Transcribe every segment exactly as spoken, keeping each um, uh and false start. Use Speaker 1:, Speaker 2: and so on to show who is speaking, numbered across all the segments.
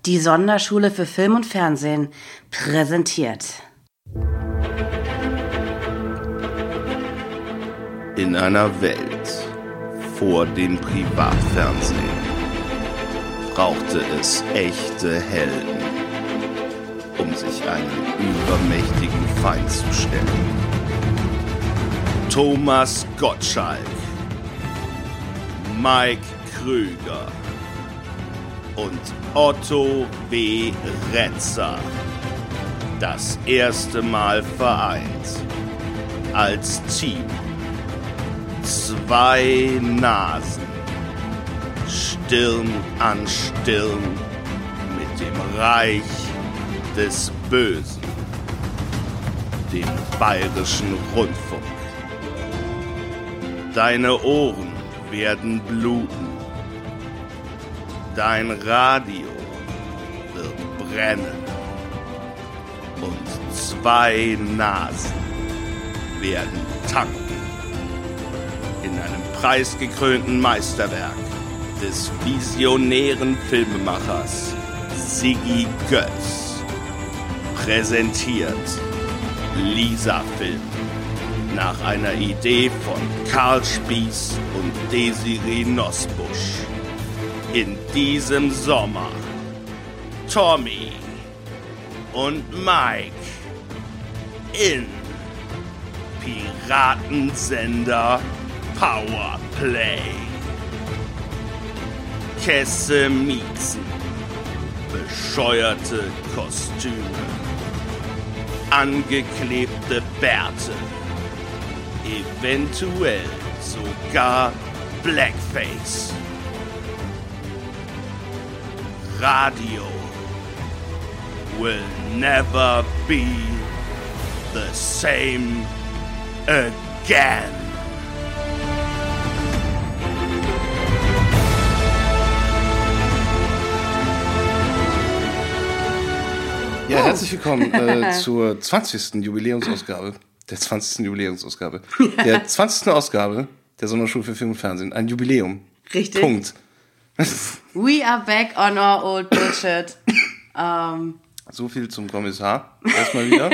Speaker 1: Die Sonderschule für Film und Fernsehen präsentiert.
Speaker 2: In einer Welt vor dem Privatfernsehen brauchte es echte Helden, um sich einem übermächtigen Feind zu stellen. Thomas Gottschalk, Mike Krüger und Otto W. Retzer. Das erste Mal vereint als Team. Zwei Nasen, Stirn an Stirn mit dem Reich des Bösen, dem Bayerischen Rundfunk. Deine Ohren werden bluten, dein Radio wird brennen und zwei Nasen werden tanken. In einem preisgekrönten Meisterwerk des visionären Filmemachers Sigi Götz präsentiert Lisa Film nach einer Idee von Karl Spieß und Desiree Nosbusch. In diesem Sommer Tommy und Mike in Piratensender Powerplay. Kesse Miezen, bescheuerte Kostüme, angeklebte Bärte, eventuell sogar Blackface. Radio will never be the same again.
Speaker 3: Ja, herzlich willkommen äh, zur zwanzigsten Jubiläumsausgabe. Der zwanzigsten Jubiläumsausgabe. Der zwanzigsten Ausgabe der Sonderschule für Film und Fernsehen. Ein Jubiläum.
Speaker 1: Richtig.
Speaker 3: Punkt.
Speaker 1: We are back on our old bullshit. um.
Speaker 3: So viel zum Kommissar. Erstmal wieder.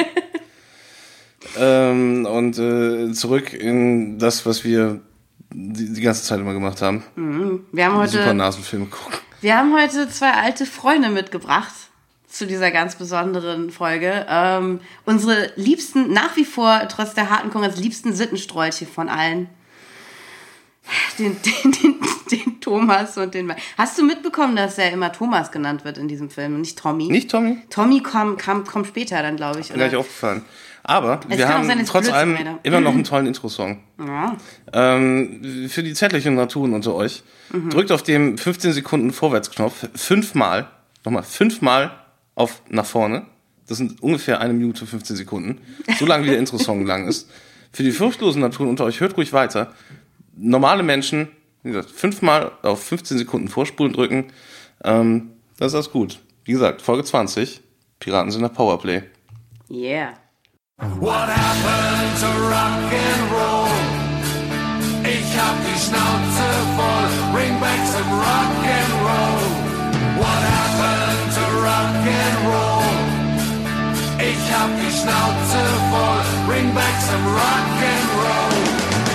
Speaker 3: ähm, und äh, zurück in das, was wir die, die ganze Zeit immer gemacht haben.
Speaker 1: Mhm. Wir haben heute
Speaker 3: Super Nasenfilme gucken.
Speaker 1: Wir haben heute zwei alte Freunde mitgebracht zu dieser ganz besonderen Folge. Ähm, unsere liebsten, nach wie vor, trotz der harten Konkurrenz, liebsten Sittenstrolche von allen. Den, den, den, den Thomas und den... Hast du mitbekommen, dass er immer Thomas genannt wird in diesem Film und nicht Tommy?
Speaker 3: Nicht Tommy?
Speaker 1: Tommy kommt kam, kam später dann, glaube ich.
Speaker 3: Mir gleich aufgefallen. Aber
Speaker 1: es
Speaker 3: wir haben
Speaker 1: sein,
Speaker 3: trotz allem immer noch einen tollen Intro-Song.
Speaker 1: Ja.
Speaker 3: Ähm, für die zärtlichen Naturen unter euch, mhm. drückt auf den fünfzehn Sekunden Vorwärtsknopf fünfmal, nochmal fünfmal auf nach vorne. Das sind ungefähr eine Minute, fünfzehn Sekunden. So lange wie der Intro-Song lang ist. Für die furchtlosen Naturen unter euch, hört ruhig weiter. Normale Menschen, wie gesagt, fünfmal auf fünfzehn Sekunden Vorspulen drücken. Ähm, das ist alles gut. Wie gesagt, Folge zwanzig. Piraten sind nach Powerplay.
Speaker 1: Yeah.
Speaker 4: What happened to rock and roll? Ich hab die Schnauze voll. Bring back some rock and roll. What happened to rock and roll? Ich hab die Schnauze voll. Bring back some rock and roll.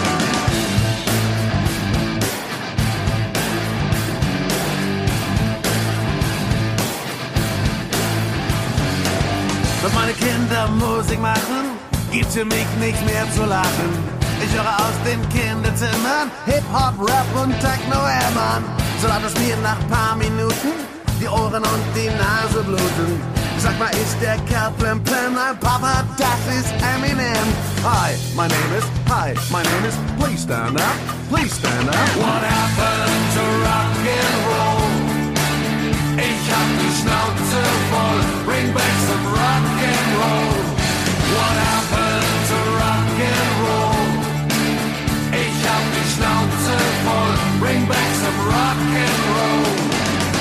Speaker 4: Wenn meine Kinder Musik machen, gibt's für mich nichts mehr zu lachen. Ich höre aus den Kinderzimmern Hip-Hop, Rap und Techno-Hämmern. So laut es mir nach paar Minuten die Ohren und die Nase bluten. Sag mal, ist der Kerl Plimplin ein Papa? Das ist Eminem. Hi, my name is, hi, my name is, please stand up, please stand up. What happened to rock and roll? Ich hab die Schnauze voll, bring back some rock and roll. What happened to rock and roll? Ich hab die Schnauze voll, bring back some rock and roll.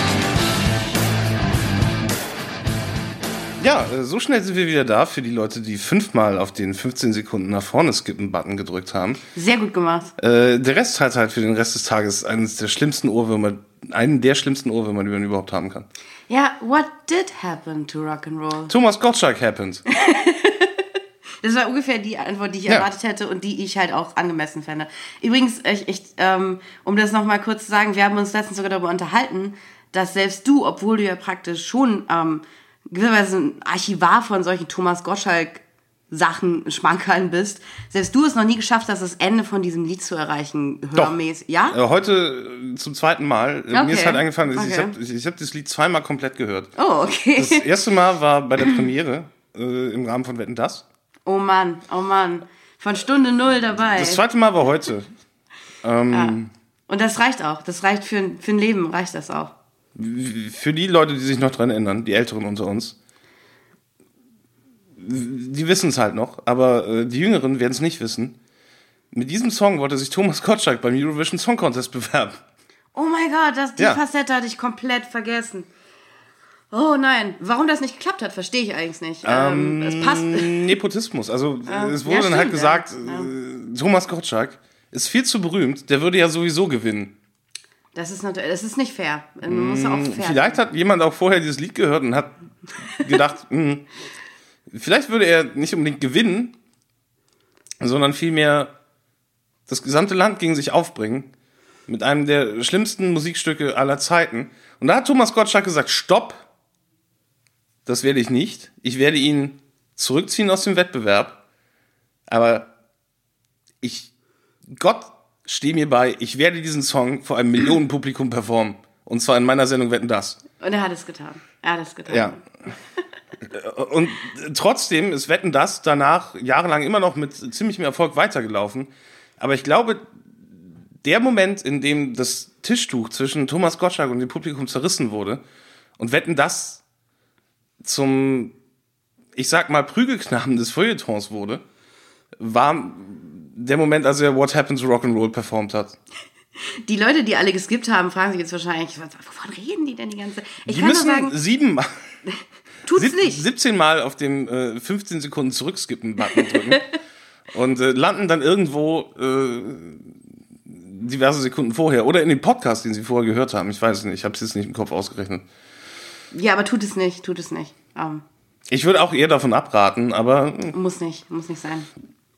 Speaker 3: Ja, so schnell sind wir wieder da für die Leute, die fünfmal auf den fünfzehn Sekunden nach vorne skippen-Button gedrückt haben.
Speaker 1: Sehr gut gemacht.
Speaker 3: Äh, der Rest hat halt für den Rest des Tages eines der schlimmsten Ohrwürmer, einen der schlimmsten Ohrwürmer, die man überhaupt haben kann.
Speaker 1: Ja, what did happen to Rock'n'Roll?
Speaker 3: Thomas Gottschalk happened.
Speaker 1: Das war ungefähr die Antwort, die ich
Speaker 3: Ja.
Speaker 1: erwartet hätte und die ich halt auch angemessen fände. Übrigens, ich, ich, ähm, um das nochmal kurz zu sagen, wir haben uns letztens sogar darüber unterhalten, dass selbst du, obwohl du ja praktisch schon ähm, gewisserweise ein Archivar von solchen Thomas Gottschalk Sachen, Schmankerln bist, selbst du es noch nie geschafft hast, das Ende von diesem Lied zu erreichen, hörmäßig. Ja?
Speaker 3: Äh, Heute äh, zum zweiten Mal. Äh, Mir
Speaker 1: Okay.
Speaker 3: ist halt eingefallen, ich,
Speaker 1: Okay.
Speaker 3: ich habe ich, ich hab das Lied zweimal komplett gehört.
Speaker 1: Oh, okay.
Speaker 3: Das erste Mal war bei der Premiere äh, im Rahmen von Wetten, dass.
Speaker 1: Oh Mann, oh Mann. Von Stunde null dabei.
Speaker 3: Das zweite Mal war heute. Ähm,
Speaker 1: ja. Und das reicht auch. Das reicht für, ein- für ein Leben, reicht das auch.
Speaker 3: Für die Leute, die sich noch dran erinnern, die Älteren unter uns, die wissen es halt noch, aber äh, die Jüngeren werden es nicht wissen. Mit diesem Song wollte sich Thomas Gottschalk beim Eurovision Song Contest bewerben.
Speaker 1: Oh mein Gott, das, die
Speaker 3: Ja.
Speaker 1: Facette hatte ich komplett vergessen. Oh nein, warum das nicht geklappt hat, verstehe ich eigentlich nicht. Ähm, es passt.
Speaker 3: Nepotismus. Also äh, es wurde
Speaker 1: ja,
Speaker 3: dann halt
Speaker 1: stimmt,
Speaker 3: gesagt,
Speaker 1: ja.
Speaker 3: äh, Thomas Gottschalk ist viel zu berühmt, der würde ja sowieso gewinnen.
Speaker 1: Das ist natürlich, das ist nicht fair. Man muss ja auch fair.
Speaker 3: Vielleicht hat jemand auch vorher dieses Lied gehört und hat gedacht, mh, vielleicht würde er nicht unbedingt gewinnen, sondern vielmehr das gesamte Land gegen sich aufbringen mit einem der schlimmsten Musikstücke aller Zeiten. Und da hat Thomas Gottschalk gesagt, stopp, das werde ich nicht. Ich werde ihn zurückziehen aus dem Wettbewerb, aber ich, Gott, stehe mir bei, ich werde diesen Song vor einem Millionenpublikum performen. Und zwar in meiner Sendung Wetten, dass.
Speaker 1: Und er hat es getan. Er hat es getan.
Speaker 3: Ja. Und trotzdem ist Wetten, dass danach jahrelang immer noch mit ziemlichem Erfolg weitergelaufen. Aber ich glaube, der Moment, in dem das Tischtuch zwischen Thomas Gottschalk und dem Publikum zerrissen wurde und Wetten, dass zum, ich sag mal, Prügelknaben des Feuilletons wurde, war der Moment, als er What Happened to Rock'n'Roll performt hat.
Speaker 1: Die Leute, die alle geskippt haben, fragen sich jetzt wahrscheinlich, was- wovon reden die denn die ganze Zeit? Ich
Speaker 3: Die
Speaker 1: kann nur
Speaker 3: müssen
Speaker 1: sagen,
Speaker 3: siebenmal,
Speaker 1: tut's
Speaker 3: sieb-
Speaker 1: nicht.
Speaker 3: siebzehn Mal auf dem äh, fünfzehn Sekunden Zurückskippen-Button drücken und äh, landen dann irgendwo äh, diverse Sekunden vorher oder in dem Podcast, den sie vorher gehört haben. Ich weiß es nicht, ich habe es jetzt nicht im Kopf ausgerechnet.
Speaker 1: Ja, aber tut es nicht, tut es nicht. Ähm,
Speaker 3: Ich würde auch eher davon abraten, aber mh,
Speaker 1: muss nicht, muss nicht sein.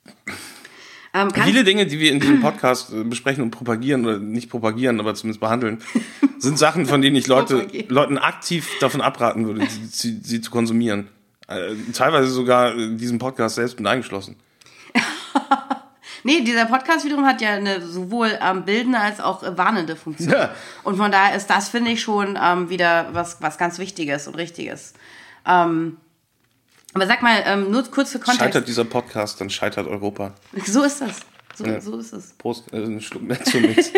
Speaker 1: Ähm, kannst-
Speaker 3: viele Dinge, die wir in diesem Podcast äh, besprechen und propagieren, oder nicht propagieren, aber zumindest behandeln, sind Sachen, von denen ich Leute,
Speaker 1: Propagieren.
Speaker 3: Leuten aktiv davon abraten würde, sie, sie, sie zu konsumieren. Äh, teilweise sogar äh, diesen Podcast selbst mit eingeschlossen.
Speaker 1: Nee, dieser Podcast wiederum hat ja eine sowohl ähm, bildende als auch äh, warnende Funktion.
Speaker 3: Ja.
Speaker 1: Und von daher ist das, finde ich, schon ähm, wieder was, was ganz Wichtiges und Richtiges. Ähm, aber sag mal, ähm, nur kurz für Kontext.
Speaker 3: Scheitert dieser Podcast, dann scheitert Europa.
Speaker 1: So ist das. So,
Speaker 3: Ja.
Speaker 1: so ist es.
Speaker 3: Prost, äh, ein Schluck Mezzomix.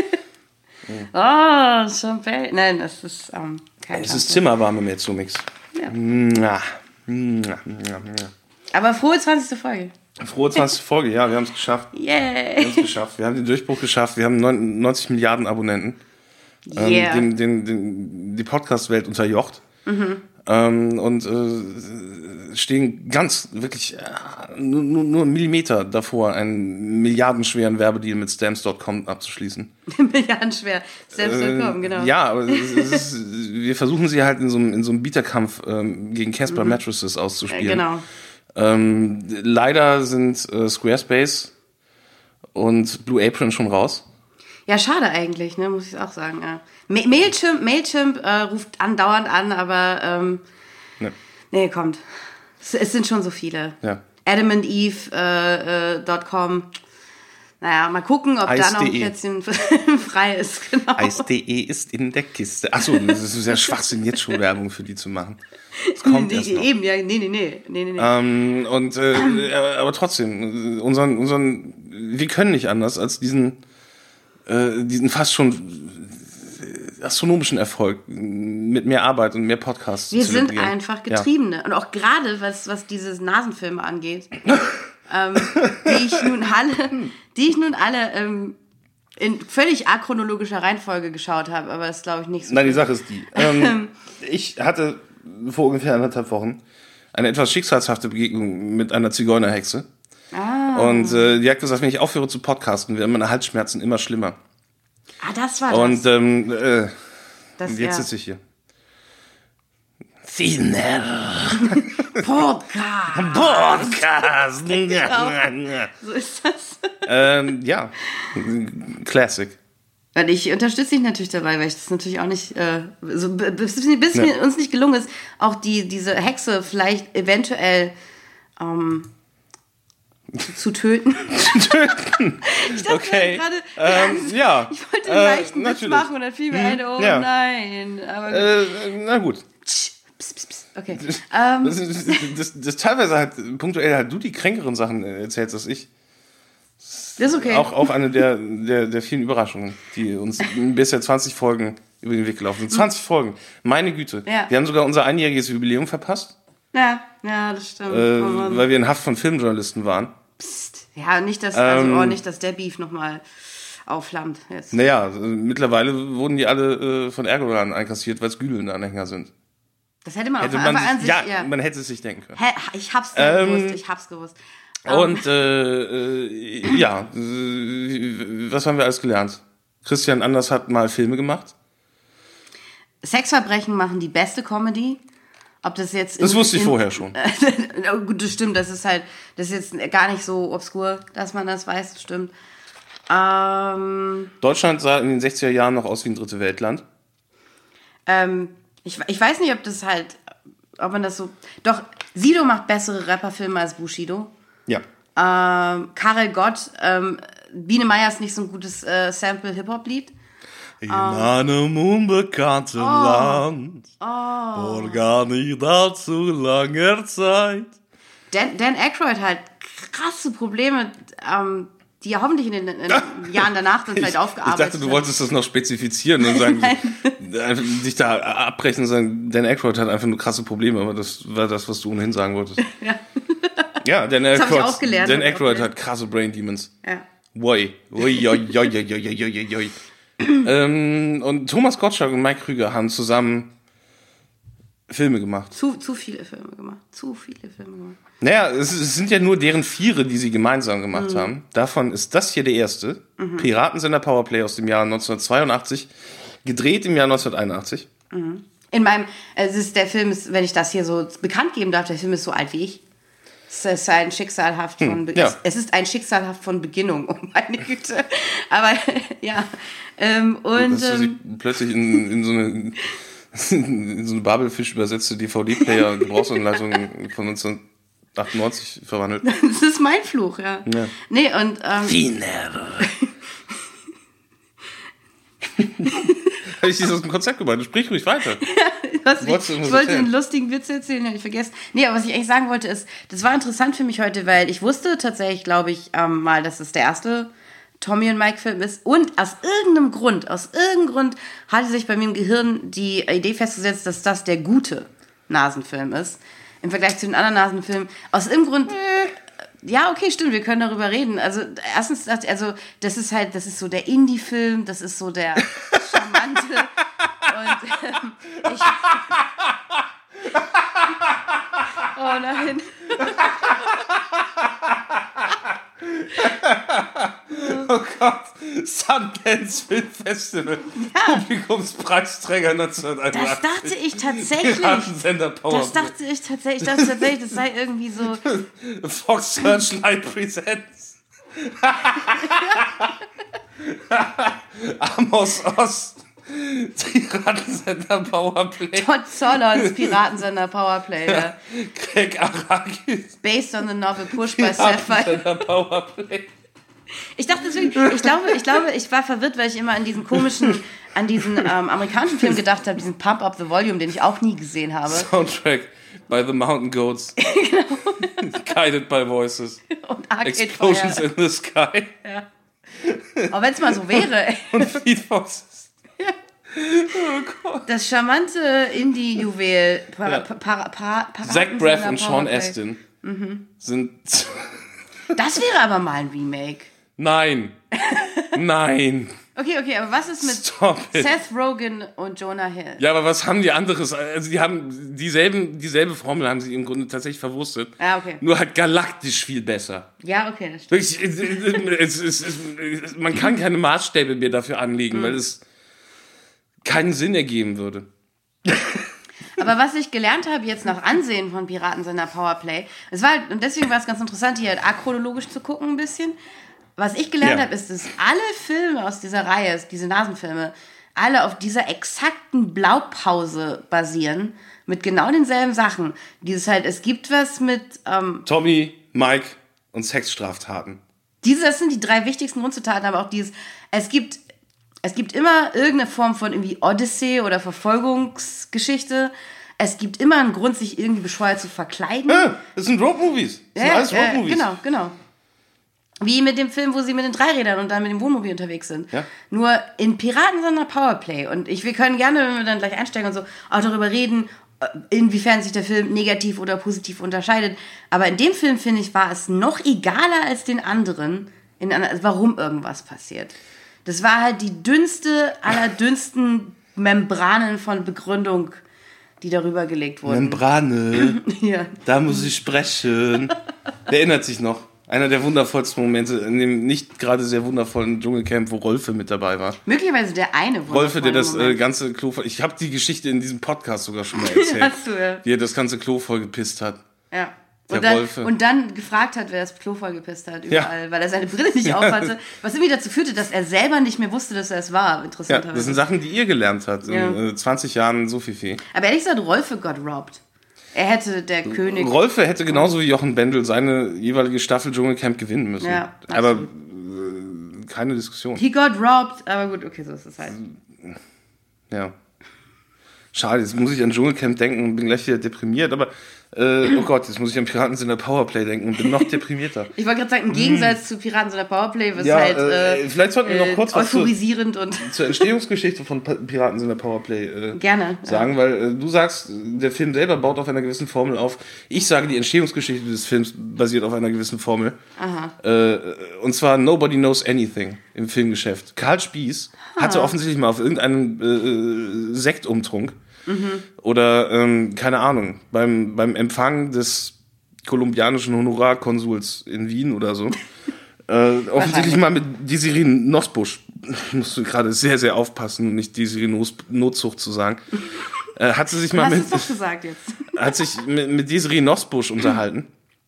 Speaker 1: Oh, Champagne. Nein, das ist ähm, kein
Speaker 3: Es ist
Speaker 1: Champagne.
Speaker 3: zimmerwarme Mezzomix.
Speaker 1: Ja.
Speaker 3: Mua. Mua. Mua.
Speaker 1: Aber frohe zwanzigste Folge.
Speaker 3: Frohe zwanzigste Folge, ja, wir haben es geschafft. Wir
Speaker 1: Yay.
Speaker 3: haben es geschafft. Wir haben den Durchbruch geschafft. Wir haben neunzig Milliarden Abonnenten. Ähm,
Speaker 1: Yeah.
Speaker 3: den, den, den, die Podcast-Welt unterjocht.
Speaker 1: Mhm.
Speaker 3: Ähm, und äh, stehen ganz, wirklich äh, nur, nur, nur einen Millimeter davor, einen milliardenschweren Werbedeal mit Stamps Punkt com abzuschließen.
Speaker 1: Milliardenschwer. Selbst
Speaker 3: Äh,
Speaker 1: willkommen, genau.
Speaker 3: Ja, aber es, es ist, wir versuchen sie halt in so einem, in so einem Bieterkampf ähm, gegen Casper Mattresses
Speaker 1: Äh,
Speaker 3: auszuspielen.
Speaker 1: genau.
Speaker 3: Ähm, leider sind äh, Squarespace und Blue Apron schon raus.
Speaker 1: Ja, schade eigentlich, ne, muss ich auch sagen. Ja. Ma- Mailchimp, Mailchimp äh, ruft andauernd an, aber ähm,
Speaker 3: Ne.
Speaker 1: nee, kommt. Es, es sind schon so viele.
Speaker 3: Ja.
Speaker 1: adam and eve äh, äh, Dot com. Naja, mal gucken, ob da noch ein
Speaker 3: Eis.de.
Speaker 1: Plätzchen frei ist. Genau.
Speaker 3: Eis.de ist in der Kiste. Achso, das ist sehr Schwachsinn, jetzt schon Werbung für die zu machen. Das kommt
Speaker 1: Nee,
Speaker 3: erst noch.
Speaker 1: eben, ja, nee, nee, nee. nee, nee, nee.
Speaker 3: Ähm, und äh, aber trotzdem, unseren, unseren, wir können nicht anders als diesen, äh, diesen fast schon astronomischen Erfolg mit mehr Arbeit und mehr Podcasts
Speaker 1: Wir
Speaker 3: zu
Speaker 1: sind
Speaker 3: zelebrieren.
Speaker 1: einfach Getriebene. Und auch gerade, was, was diese Nasenfilme angeht, ähm, die ich nun alle, die ich nun alle ähm, in völlig achronologischer Reihenfolge geschaut habe, aber das glaube ich nicht so.
Speaker 3: Nein, die Sache ist die. Ähm, ich hatte vor ungefähr anderthalb Wochen eine etwas schicksalshafte Begegnung mit einer Zigeunerhexe.
Speaker 1: Ah.
Speaker 3: Und äh, die hat gesagt, wenn ich aufhöre zu podcasten, werden meine Halsschmerzen immer schlimmer.
Speaker 1: Ah, das war das.
Speaker 3: Und ähm, äh,
Speaker 1: das
Speaker 3: jetzt
Speaker 1: ja.
Speaker 3: sitze ich hier. Thinner.
Speaker 1: Podcast.
Speaker 3: Podcast.
Speaker 1: So ist das.
Speaker 3: ähm, ja, Classic.
Speaker 1: Und ich unterstütze dich natürlich dabei, weil ich das natürlich auch nicht, äh, so, bis, bis ja. mir uns nicht gelungen ist, auch die, diese Hexe vielleicht eventuell ähm, zu, zu töten.
Speaker 3: Zu töten?
Speaker 1: Ich dachte
Speaker 3: okay.
Speaker 1: gerade,
Speaker 3: ähm, ja.
Speaker 1: ich wollte einen
Speaker 3: äh,
Speaker 1: leichten Witz machen und dann fiel mir
Speaker 3: hm,
Speaker 1: ein, oh
Speaker 3: ja.
Speaker 1: nein. Aber gut.
Speaker 3: Äh, na gut.
Speaker 1: Psst, psst, psst. Okay. Ähm,
Speaker 3: Das, ist, das, das teilweise halt punktuell halt du die kränkeren Sachen erzählst als ich.
Speaker 1: Das ist okay.
Speaker 3: Auch, auch eine der, der, der vielen Überraschungen, die uns bisher zwanzig Folgen über den Weg gelaufen sind. zwanzig Folgen, meine Güte.
Speaker 1: Ja.
Speaker 3: Wir haben sogar unser einjähriges Jubiläum verpasst,
Speaker 1: ja, ja, das stimmt.
Speaker 3: äh,
Speaker 1: Oh Mann.
Speaker 3: weil wir in Haft von Filmjournalisten waren.
Speaker 1: Psst. Ja, nicht, dass, also,
Speaker 3: Ähm,
Speaker 1: oh, nicht, dass der Beef nochmal aufflammt. Jetzt.
Speaker 3: Naja, äh, mittlerweile wurden die alle äh, von Erdogan einkassiert, weil es güdelnde Anhänger sind.
Speaker 1: Das hätte man
Speaker 3: Hätte
Speaker 1: auch
Speaker 3: man
Speaker 1: einfach an
Speaker 3: sich,
Speaker 1: sich,
Speaker 3: ja,
Speaker 1: ja.
Speaker 3: man hätte es sich denken können.
Speaker 1: Hä, ich hab's ähm, gewusst, ich hab's gewusst. Um,
Speaker 3: Und äh, äh, ja, äh, was haben wir alles gelernt? Christian Anders hat mal Filme gemacht.
Speaker 1: Sexverbrechen machen die beste Comedy. Ob das jetzt
Speaker 3: Das
Speaker 1: in,
Speaker 3: wusste ich
Speaker 1: in,
Speaker 3: vorher schon.
Speaker 1: Gut, das stimmt, das ist halt, das ist jetzt gar nicht so obskur, dass man das weiß, das stimmt. Ähm,
Speaker 3: Deutschland sah in den sechziger Jahren noch aus wie ein dritte Weltland.
Speaker 1: ähm, ich, ich weiß nicht, ob das halt, ob man das so, doch, Sido macht bessere Rapperfilme als Bushido.
Speaker 3: Ja.
Speaker 1: Ähm, Karel Gott, ähm, Biene Meier ist nicht so ein gutes äh, Sample-Hip-Hop-Lied.
Speaker 3: In einem unbekannten Land, vor gar nicht allzu langer Zeit.
Speaker 1: Dan, Dan Aykroyd hat krasse Probleme, ähm, die er hoffentlich in den, in den Jahren danach dann vielleicht
Speaker 3: Ich
Speaker 1: aufgearbeitet
Speaker 3: dachte, du
Speaker 1: hat.
Speaker 3: wolltest das noch spezifizieren und sagen, einfach dich da abbrechen und sagen, Dan Aykroyd hat einfach nur krasse Probleme, aber das war das, was du ohnehin sagen wolltest.
Speaker 1: Ja.
Speaker 3: Ja, Dan
Speaker 1: Das hab ich
Speaker 3: Aykroyd,
Speaker 1: auch gelernt.
Speaker 3: Dan
Speaker 1: Hab ich auch
Speaker 3: Aykroyd
Speaker 1: gelernt.
Speaker 3: hat krasse Brain Demons.
Speaker 1: Ja.
Speaker 3: Woi. Ui, oi, oi, oi, oi, oi, oi, oi. ähm, und Thomas Gottschalk und Mike Krüger haben zusammen Filme gemacht.
Speaker 1: Zu, zu viele Filme gemacht. Zu viele Filme gemacht.
Speaker 3: Naja, es, es sind ja nur deren Viere, die sie gemeinsam gemacht
Speaker 1: Mhm.
Speaker 3: haben. Davon ist das hier der erste. Mhm. Piratensender Powerplay aus dem Jahr neunzehnhundertzweiundachtzig. Gedreht im Jahr neunzehnhunderteinundachtzig.
Speaker 1: In meinem, es ist der Film ist, wenn ich das hier so bekannt geben darf, der Film ist so alt wie ich. Es ist ein Schicksalhaft von Be-
Speaker 3: ja.
Speaker 1: es, es ist ein Schicksalhaft von Beginnung, oh meine Güte. Aber ja. Ähm, und
Speaker 3: Dass du sie
Speaker 1: ähm,
Speaker 3: plötzlich in, in so eine in so eine Babelfisch übersetzte D V D-Player Gebrauchsanleitung von neunzehnhundertachtundneunzig verwandelt.
Speaker 1: das ist mein Fluch, ja.
Speaker 3: Ja.
Speaker 1: Nee, und ähm,
Speaker 3: Wiener. Habe ich dieses aus dem Konzept gemeint? Sprich ruhig weiter.
Speaker 1: Was,
Speaker 3: Wolltest
Speaker 1: ich,
Speaker 3: du
Speaker 1: ich
Speaker 3: irgendwas
Speaker 1: wollte
Speaker 3: erzählen?
Speaker 1: einen lustigen Witz erzählen, habe ich vergessen. Nee, aber was ich eigentlich sagen wollte ist, das war interessant für mich heute, weil ich wusste tatsächlich, glaube ich, ähm, mal, dass es der erste Tommy und Mike Film ist. Und aus irgendeinem Grund, aus irgendeinem Grund hatte sich bei mir im Gehirn die Idee festgesetzt, dass das der gute Nasenfilm ist. Im Vergleich zu den anderen Nasenfilmen. Aus irgendeinem Grund... Ja, okay, stimmt, wir können darüber reden. Also erstens, also das ist halt, das ist so der Indie-Film, das ist so der charmante und ähm, ich... Oh nein.
Speaker 3: Oh Gott, Sundance Film Festival,
Speaker 1: Ja.
Speaker 3: Publikumspreisträger neunzehnhunderteinundachtzig.
Speaker 1: Das dachte ich tatsächlich.
Speaker 3: Piratensender Power.
Speaker 1: Das dachte ich tatsächlich. Ich dachte tatsächlich, das sei irgendwie so...
Speaker 3: Fox Searchlight Presents. Amos Ost. Piratensender Powerplay.
Speaker 1: Todd Solondz, Piratensender Powerplay. Ja.
Speaker 3: Greg Arrakis.
Speaker 1: Based on the novel Pushed by Sapphire.
Speaker 3: Piratensender Powerplay.
Speaker 1: Ich dachte deswegen, ich glaube, ich glaube, ich war verwirrt, weil ich immer an diesen komischen, an diesen ähm, amerikanischen Film gedacht habe, diesen Pump Up the Volume, den ich auch nie gesehen habe.
Speaker 3: Soundtrack by The Mountain Goats. Genau. Guided by Voices.
Speaker 1: Und Arcade
Speaker 3: Explosions
Speaker 1: Fire.
Speaker 3: in the Sky.
Speaker 1: Ja. Aber wenn es mal so wäre. ey.
Speaker 3: Und Feed Foxes.
Speaker 1: Das charmante Indie-Juwel. Pa
Speaker 3: Ja.
Speaker 1: pa pa pa
Speaker 3: Zach Braff und Sean
Speaker 1: Powerplay.
Speaker 3: Astin sind...
Speaker 1: Das wäre aber mal ein Remake.
Speaker 3: Nein. Nein.
Speaker 1: Okay, okay, aber was ist mit
Speaker 3: Stop it.
Speaker 1: Seth Rogen und Jonah Hill?
Speaker 3: Ja, aber was haben die anderes? Also die haben dieselben, dieselbe Formel haben sie im Grunde tatsächlich verwurstet.
Speaker 1: Ja, okay.
Speaker 3: Nur halt galaktisch viel besser.
Speaker 1: Ja, okay, das stimmt.
Speaker 3: Wirklich, es, es, es, es, man kann keine Maßstäbe mehr dafür anlegen, weil es keinen Sinn ergeben würde.
Speaker 1: Aber was ich gelernt habe jetzt nach Ansehen von Piratensender Powerplay, es war halt, und deswegen war es ganz interessant, hier halt achronologisch zu gucken ein bisschen. Was ich gelernt
Speaker 3: Ja.
Speaker 1: habe, ist, dass alle Filme aus dieser Reihe, diese Nasenfilme, alle auf dieser exakten Blaupause basieren, mit genau denselben Sachen. Dieses halt, es gibt was mit, ähm,
Speaker 3: Tommy, Mike und Sexstraftaten.
Speaker 1: diese, das sind die drei wichtigsten Grundzutaten, aber auch dieses, es gibt, es gibt immer irgendeine Form von irgendwie Odyssee oder Verfolgungsgeschichte. Es gibt immer einen Grund, sich irgendwie bescheuert zu verkleiden.
Speaker 3: Ah, das sind Roadmovies. Das sind
Speaker 1: Ja,
Speaker 3: alles
Speaker 1: ja,
Speaker 3: Roadmovies.
Speaker 1: genau, genau. Wie mit dem Film, wo sie mit den Dreirädern und dann mit dem Wohnmobil unterwegs sind.
Speaker 3: Ja.
Speaker 1: Nur in Piratensender Powerplay. Und ich, wir können gerne, wenn wir dann gleich einsteigen und so, auch darüber reden, inwiefern sich der Film negativ oder positiv unterscheidet. Aber in dem Film, finde ich, war es noch egaler als den anderen, in, warum irgendwas passiert. Das war halt die dünnste aller dünnsten Membranen von Begründung, die darüber gelegt wurden.
Speaker 3: Membrane,
Speaker 1: Ja.
Speaker 3: da muss ich sprechen. Wer erinnert sich noch? Einer der wundervollsten Momente in dem nicht gerade sehr wundervollen Dschungelcamp, wo Rolfe mit dabei war.
Speaker 1: Möglicherweise der eine
Speaker 3: Rolfe, der das äh,
Speaker 1: Moment.
Speaker 3: ganze Klo voll... Ich habe die Geschichte in diesem Podcast sogar schon mal erzählt.
Speaker 1: Hast du, ja.
Speaker 3: Wie er das ganze Klo voll gepisst hat.
Speaker 1: Ja.
Speaker 3: Der
Speaker 1: Und dann,
Speaker 3: Rolfe.
Speaker 1: und dann gefragt hat, wer das Klo voll gepisst hat, überall, weil er seine Brille nicht aufhatte. Was irgendwie dazu führte, dass er selber nicht mehr wusste, dass er es war,
Speaker 3: Ja,
Speaker 1: interessanterweise.
Speaker 3: das sind Sachen, die ihr gelernt habt.
Speaker 1: Ja.
Speaker 3: In äh, zwanzig Jahren so viel viel.
Speaker 1: Aber ehrlich gesagt, Rolfe got robbed. Er hätte der König...
Speaker 3: Rolfe hätte genauso wie Jochen Bendel seine jeweilige Staffel Dschungelcamp gewinnen müssen.
Speaker 1: Ja,
Speaker 3: aber
Speaker 1: absolut.
Speaker 3: äh, keine Diskussion.
Speaker 1: He got robbed, aber gut, okay, so ist es halt.
Speaker 3: Ja. Schade, jetzt muss ich an Dschungelcamp denken und bin gleich wieder deprimiert, aber äh, oh Gott, jetzt muss ich an Piratensender Powerplay denken und bin noch deprimierter.
Speaker 1: Ich wollte gerade sagen, im Gegensatz zu Piratensender Powerplay, was
Speaker 3: Ja,
Speaker 1: halt
Speaker 3: äh,
Speaker 1: äh,
Speaker 3: vielleicht sollten wir noch
Speaker 1: äh,
Speaker 3: kurz was zu,
Speaker 1: euphorisierend und...
Speaker 3: zur Entstehungsgeschichte von Pa- Piratensender Powerplay äh,
Speaker 1: Gerne, ja.
Speaker 3: sagen, weil äh, du sagst, der Film selber baut auf einer gewissen Formel auf. Ich sage, die Entstehungsgeschichte des Films basiert auf einer gewissen Formel.
Speaker 1: Aha.
Speaker 3: Äh, und zwar Nobody Knows Anything im Filmgeschäft. Karl Spieß hatte offensichtlich mal auf irgendeinem äh, Sektumtrunk oder, ähm, keine Ahnung, beim, beim Empfang des kolumbianischen Honorarkonsuls in Wien oder so, äh, offensichtlich mal mit Desiree Nosbusch, musst du gerade sehr, sehr aufpassen, nicht Desiree Nos- Notzucht zu sagen, äh, hat sie sich
Speaker 1: Du
Speaker 3: mal
Speaker 1: hast
Speaker 3: mit,
Speaker 1: es doch gesagt jetzt.
Speaker 3: hat sich mit, mit Desiree Nosbusch unterhalten.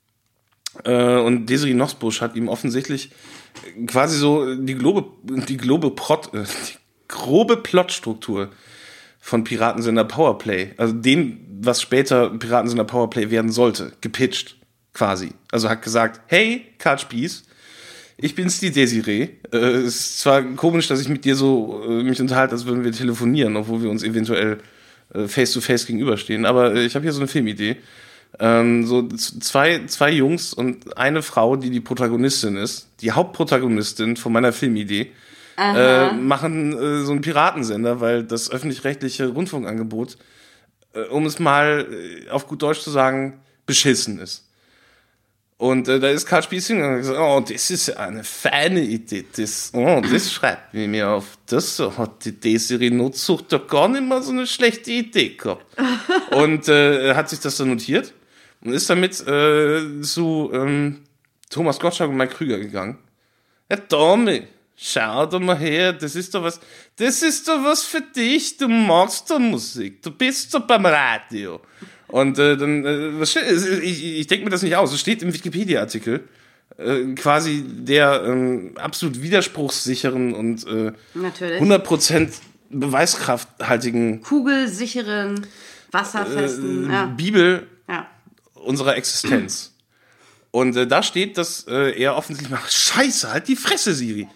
Speaker 3: Äh, und Desiree Nosbusch hat ihm offensichtlich quasi so die globe, die globe Prot, äh, die grobe Plotstruktur von Piratensender Powerplay, also dem, was später Piratensender Powerplay werden sollte, gepitcht, quasi. Also hat gesagt, hey, Karl Spieß, ich bin's, die Desiree. Äh, es ist zwar komisch, dass ich mit dir so äh, mich unterhalte, als würden wir telefonieren, obwohl wir uns eventuell äh, face-to-face gegenüberstehen, aber äh, ich habe hier so eine Filmidee. Ähm, so z- zwei, zwei Jungs und eine Frau, die die Protagonistin ist, die Hauptprotagonistin von meiner Filmidee, äh, machen äh, so einen Piratensender, weil das öffentlich-rechtliche Rundfunkangebot, äh, um es mal äh, auf gut Deutsch zu sagen, beschissen ist. Und äh, da ist Karl Spieß hingegangen und gesagt, oh, das ist eine feine Idee, das, oh, das schreibt mir auf. Das hat die Desiree Notzucht doch gar nicht mal so eine schlechte Idee gehabt. Und äh, hat sich das dann notiert und ist damit äh, zu ähm, Thomas Gottschalk und Mike Krüger gegangen. Ja, Tommy, schau doch mal her, das ist doch was, das ist doch was für dich, du magst doch Musik, du bist doch beim Radio. Und äh, dann, äh, was steht, ich, ich denke mir das nicht aus, es steht im Wikipedia-Artikel, äh, quasi der ähm, absolut widerspruchssicheren und äh,
Speaker 1: Natürlich.
Speaker 3: hundert Prozent beweiskrafthaltigen
Speaker 1: Kugelsicheren, wasserfesten,
Speaker 3: äh,
Speaker 1: ja.
Speaker 3: Bibel
Speaker 1: ja.
Speaker 3: unserer Existenz. Und äh, da steht, dass äh, er offensichtlich macht, Scheiße, halt die Fresse, Siri.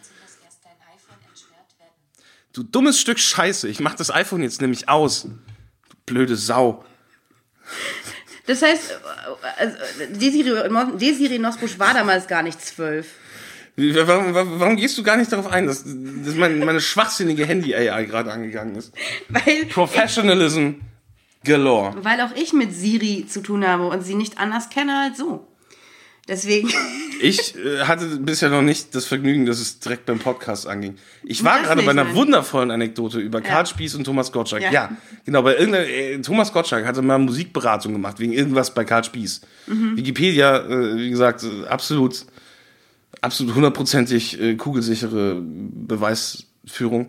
Speaker 3: Du dummes Stück Scheiße, ich mach das iPhone jetzt nämlich aus. Du blöde Sau.
Speaker 1: Das heißt, also Desiree, Desiree Nosbusch war damals gar nicht zwölf.
Speaker 3: Warum, warum, warum gehst du gar nicht darauf ein, dass, dass meine, meine schwachsinnige Handy-A I gerade angegangen ist?
Speaker 1: Weil,
Speaker 3: Professionalism galore.
Speaker 1: weil auch ich mit Siri zu tun habe und sie nicht anders kenne als so. Deswegen.
Speaker 3: Ich äh, hatte bisher noch nicht das Vergnügen, dass es direkt beim Podcast anging. Ich war
Speaker 1: Das
Speaker 3: gerade
Speaker 1: nicht,
Speaker 3: bei einer
Speaker 1: nein.
Speaker 3: wundervollen Anekdote über
Speaker 1: Ja.
Speaker 3: Karl Spieß und Thomas Gottschalk. Ja,
Speaker 1: Ja.
Speaker 3: genau. Bei irgendeiner, äh, Thomas Gottschalk hatte mal Musikberatung gemacht wegen irgendwas bei Karl Spieß.
Speaker 1: Mhm.
Speaker 3: Wikipedia, äh, wie gesagt, äh, absolut, absolut hundertprozentig äh, kugelsichere Beweisführung.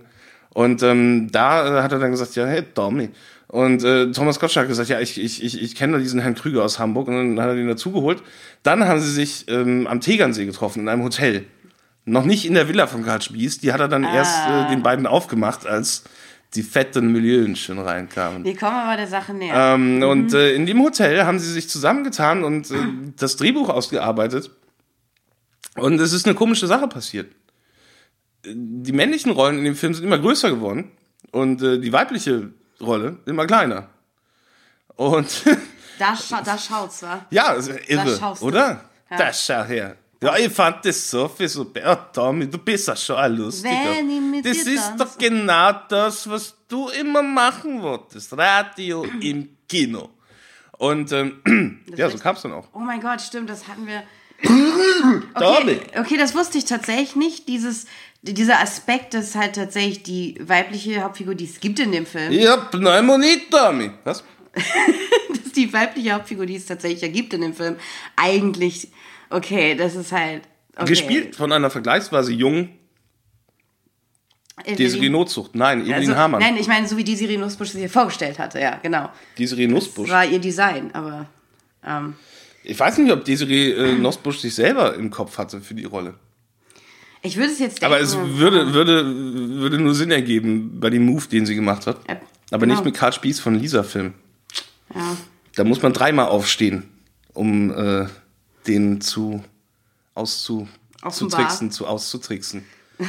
Speaker 3: Und ähm, da äh, hat er dann gesagt, ja, hey, Tommy. Und äh, Thomas Gottschalk hat gesagt, ja, ich, ich, ich, ich kenne diesen Herrn Krüger aus Hamburg. Und dann hat er den dazugeholt. Dann haben sie sich ähm, am Tegernsee getroffen, in einem Hotel. Noch nicht in der Villa von Karl Spieß. Die hat er dann ah. erst äh, den beiden aufgemacht, als die fetten Millionchen reinkamen.
Speaker 1: Die kommen aber der Sache näher.
Speaker 3: Ähm,
Speaker 1: mhm.
Speaker 3: Und äh, in dem Hotel haben sie sich zusammengetan und äh, das Drehbuch ausgearbeitet. Und es ist eine komische Sache passiert. Die männlichen Rollen in dem Film sind immer größer geworden und äh, die weibliche Rolle immer kleiner. Und
Speaker 1: da, scha- da schaut's, wa?
Speaker 3: Ja, das ist irre, oder?
Speaker 1: Ja.
Speaker 3: Das schau her. Ja, ich fand das so viel super. Ja, Tommy, du bist ja schon ein Lustiger.
Speaker 1: Wenn ich mit
Speaker 3: Das
Speaker 1: dir
Speaker 3: ist
Speaker 1: tanze.
Speaker 3: doch genau das, was du immer machen wolltest. Radio im Kino. Und ähm, ja, so kam es dann auch.
Speaker 1: Oh mein Gott, stimmt, das hatten wir.
Speaker 3: Tommy.
Speaker 1: Okay, okay, das wusste ich tatsächlich nicht. Dieses, dieser Aspekt, dass halt tatsächlich die weibliche Hauptfigur, die es gibt in dem Film,
Speaker 3: Ich hab Pneumonie, Tommy. Was?
Speaker 1: dass die weibliche Hauptfigur, die es tatsächlich ja gibt in dem Film, eigentlich, okay, das ist halt. Okay.
Speaker 3: Gespielt von einer vergleichsweise jungen Desiree Notzucht. Nein, Evelyn
Speaker 1: also,
Speaker 3: Hamann.
Speaker 1: Nein, ich meine, so wie Desiree Nussbusch es hier vorgestellt hatte, ja, genau.
Speaker 3: Desiree
Speaker 1: Das
Speaker 3: Nussbusch.
Speaker 1: war ihr Design, aber. Ähm,
Speaker 3: Ich weiß nicht, ob Desiree äh, Nussbusch sich selber im Kopf hatte für die Rolle.
Speaker 1: ich würde es jetzt denken.
Speaker 3: Aber es würde, würde, würde nur Sinn ergeben bei dem Move, den sie gemacht hat.
Speaker 1: Ja,
Speaker 3: Aber
Speaker 1: genau.
Speaker 3: nicht mit Karl Spieß von Lisa-Film.
Speaker 1: Ja.
Speaker 3: Da muss man dreimal aufstehen, um äh, den zu auszu, zu
Speaker 1: Offenbar.
Speaker 3: tricksen, zu auszutricksen.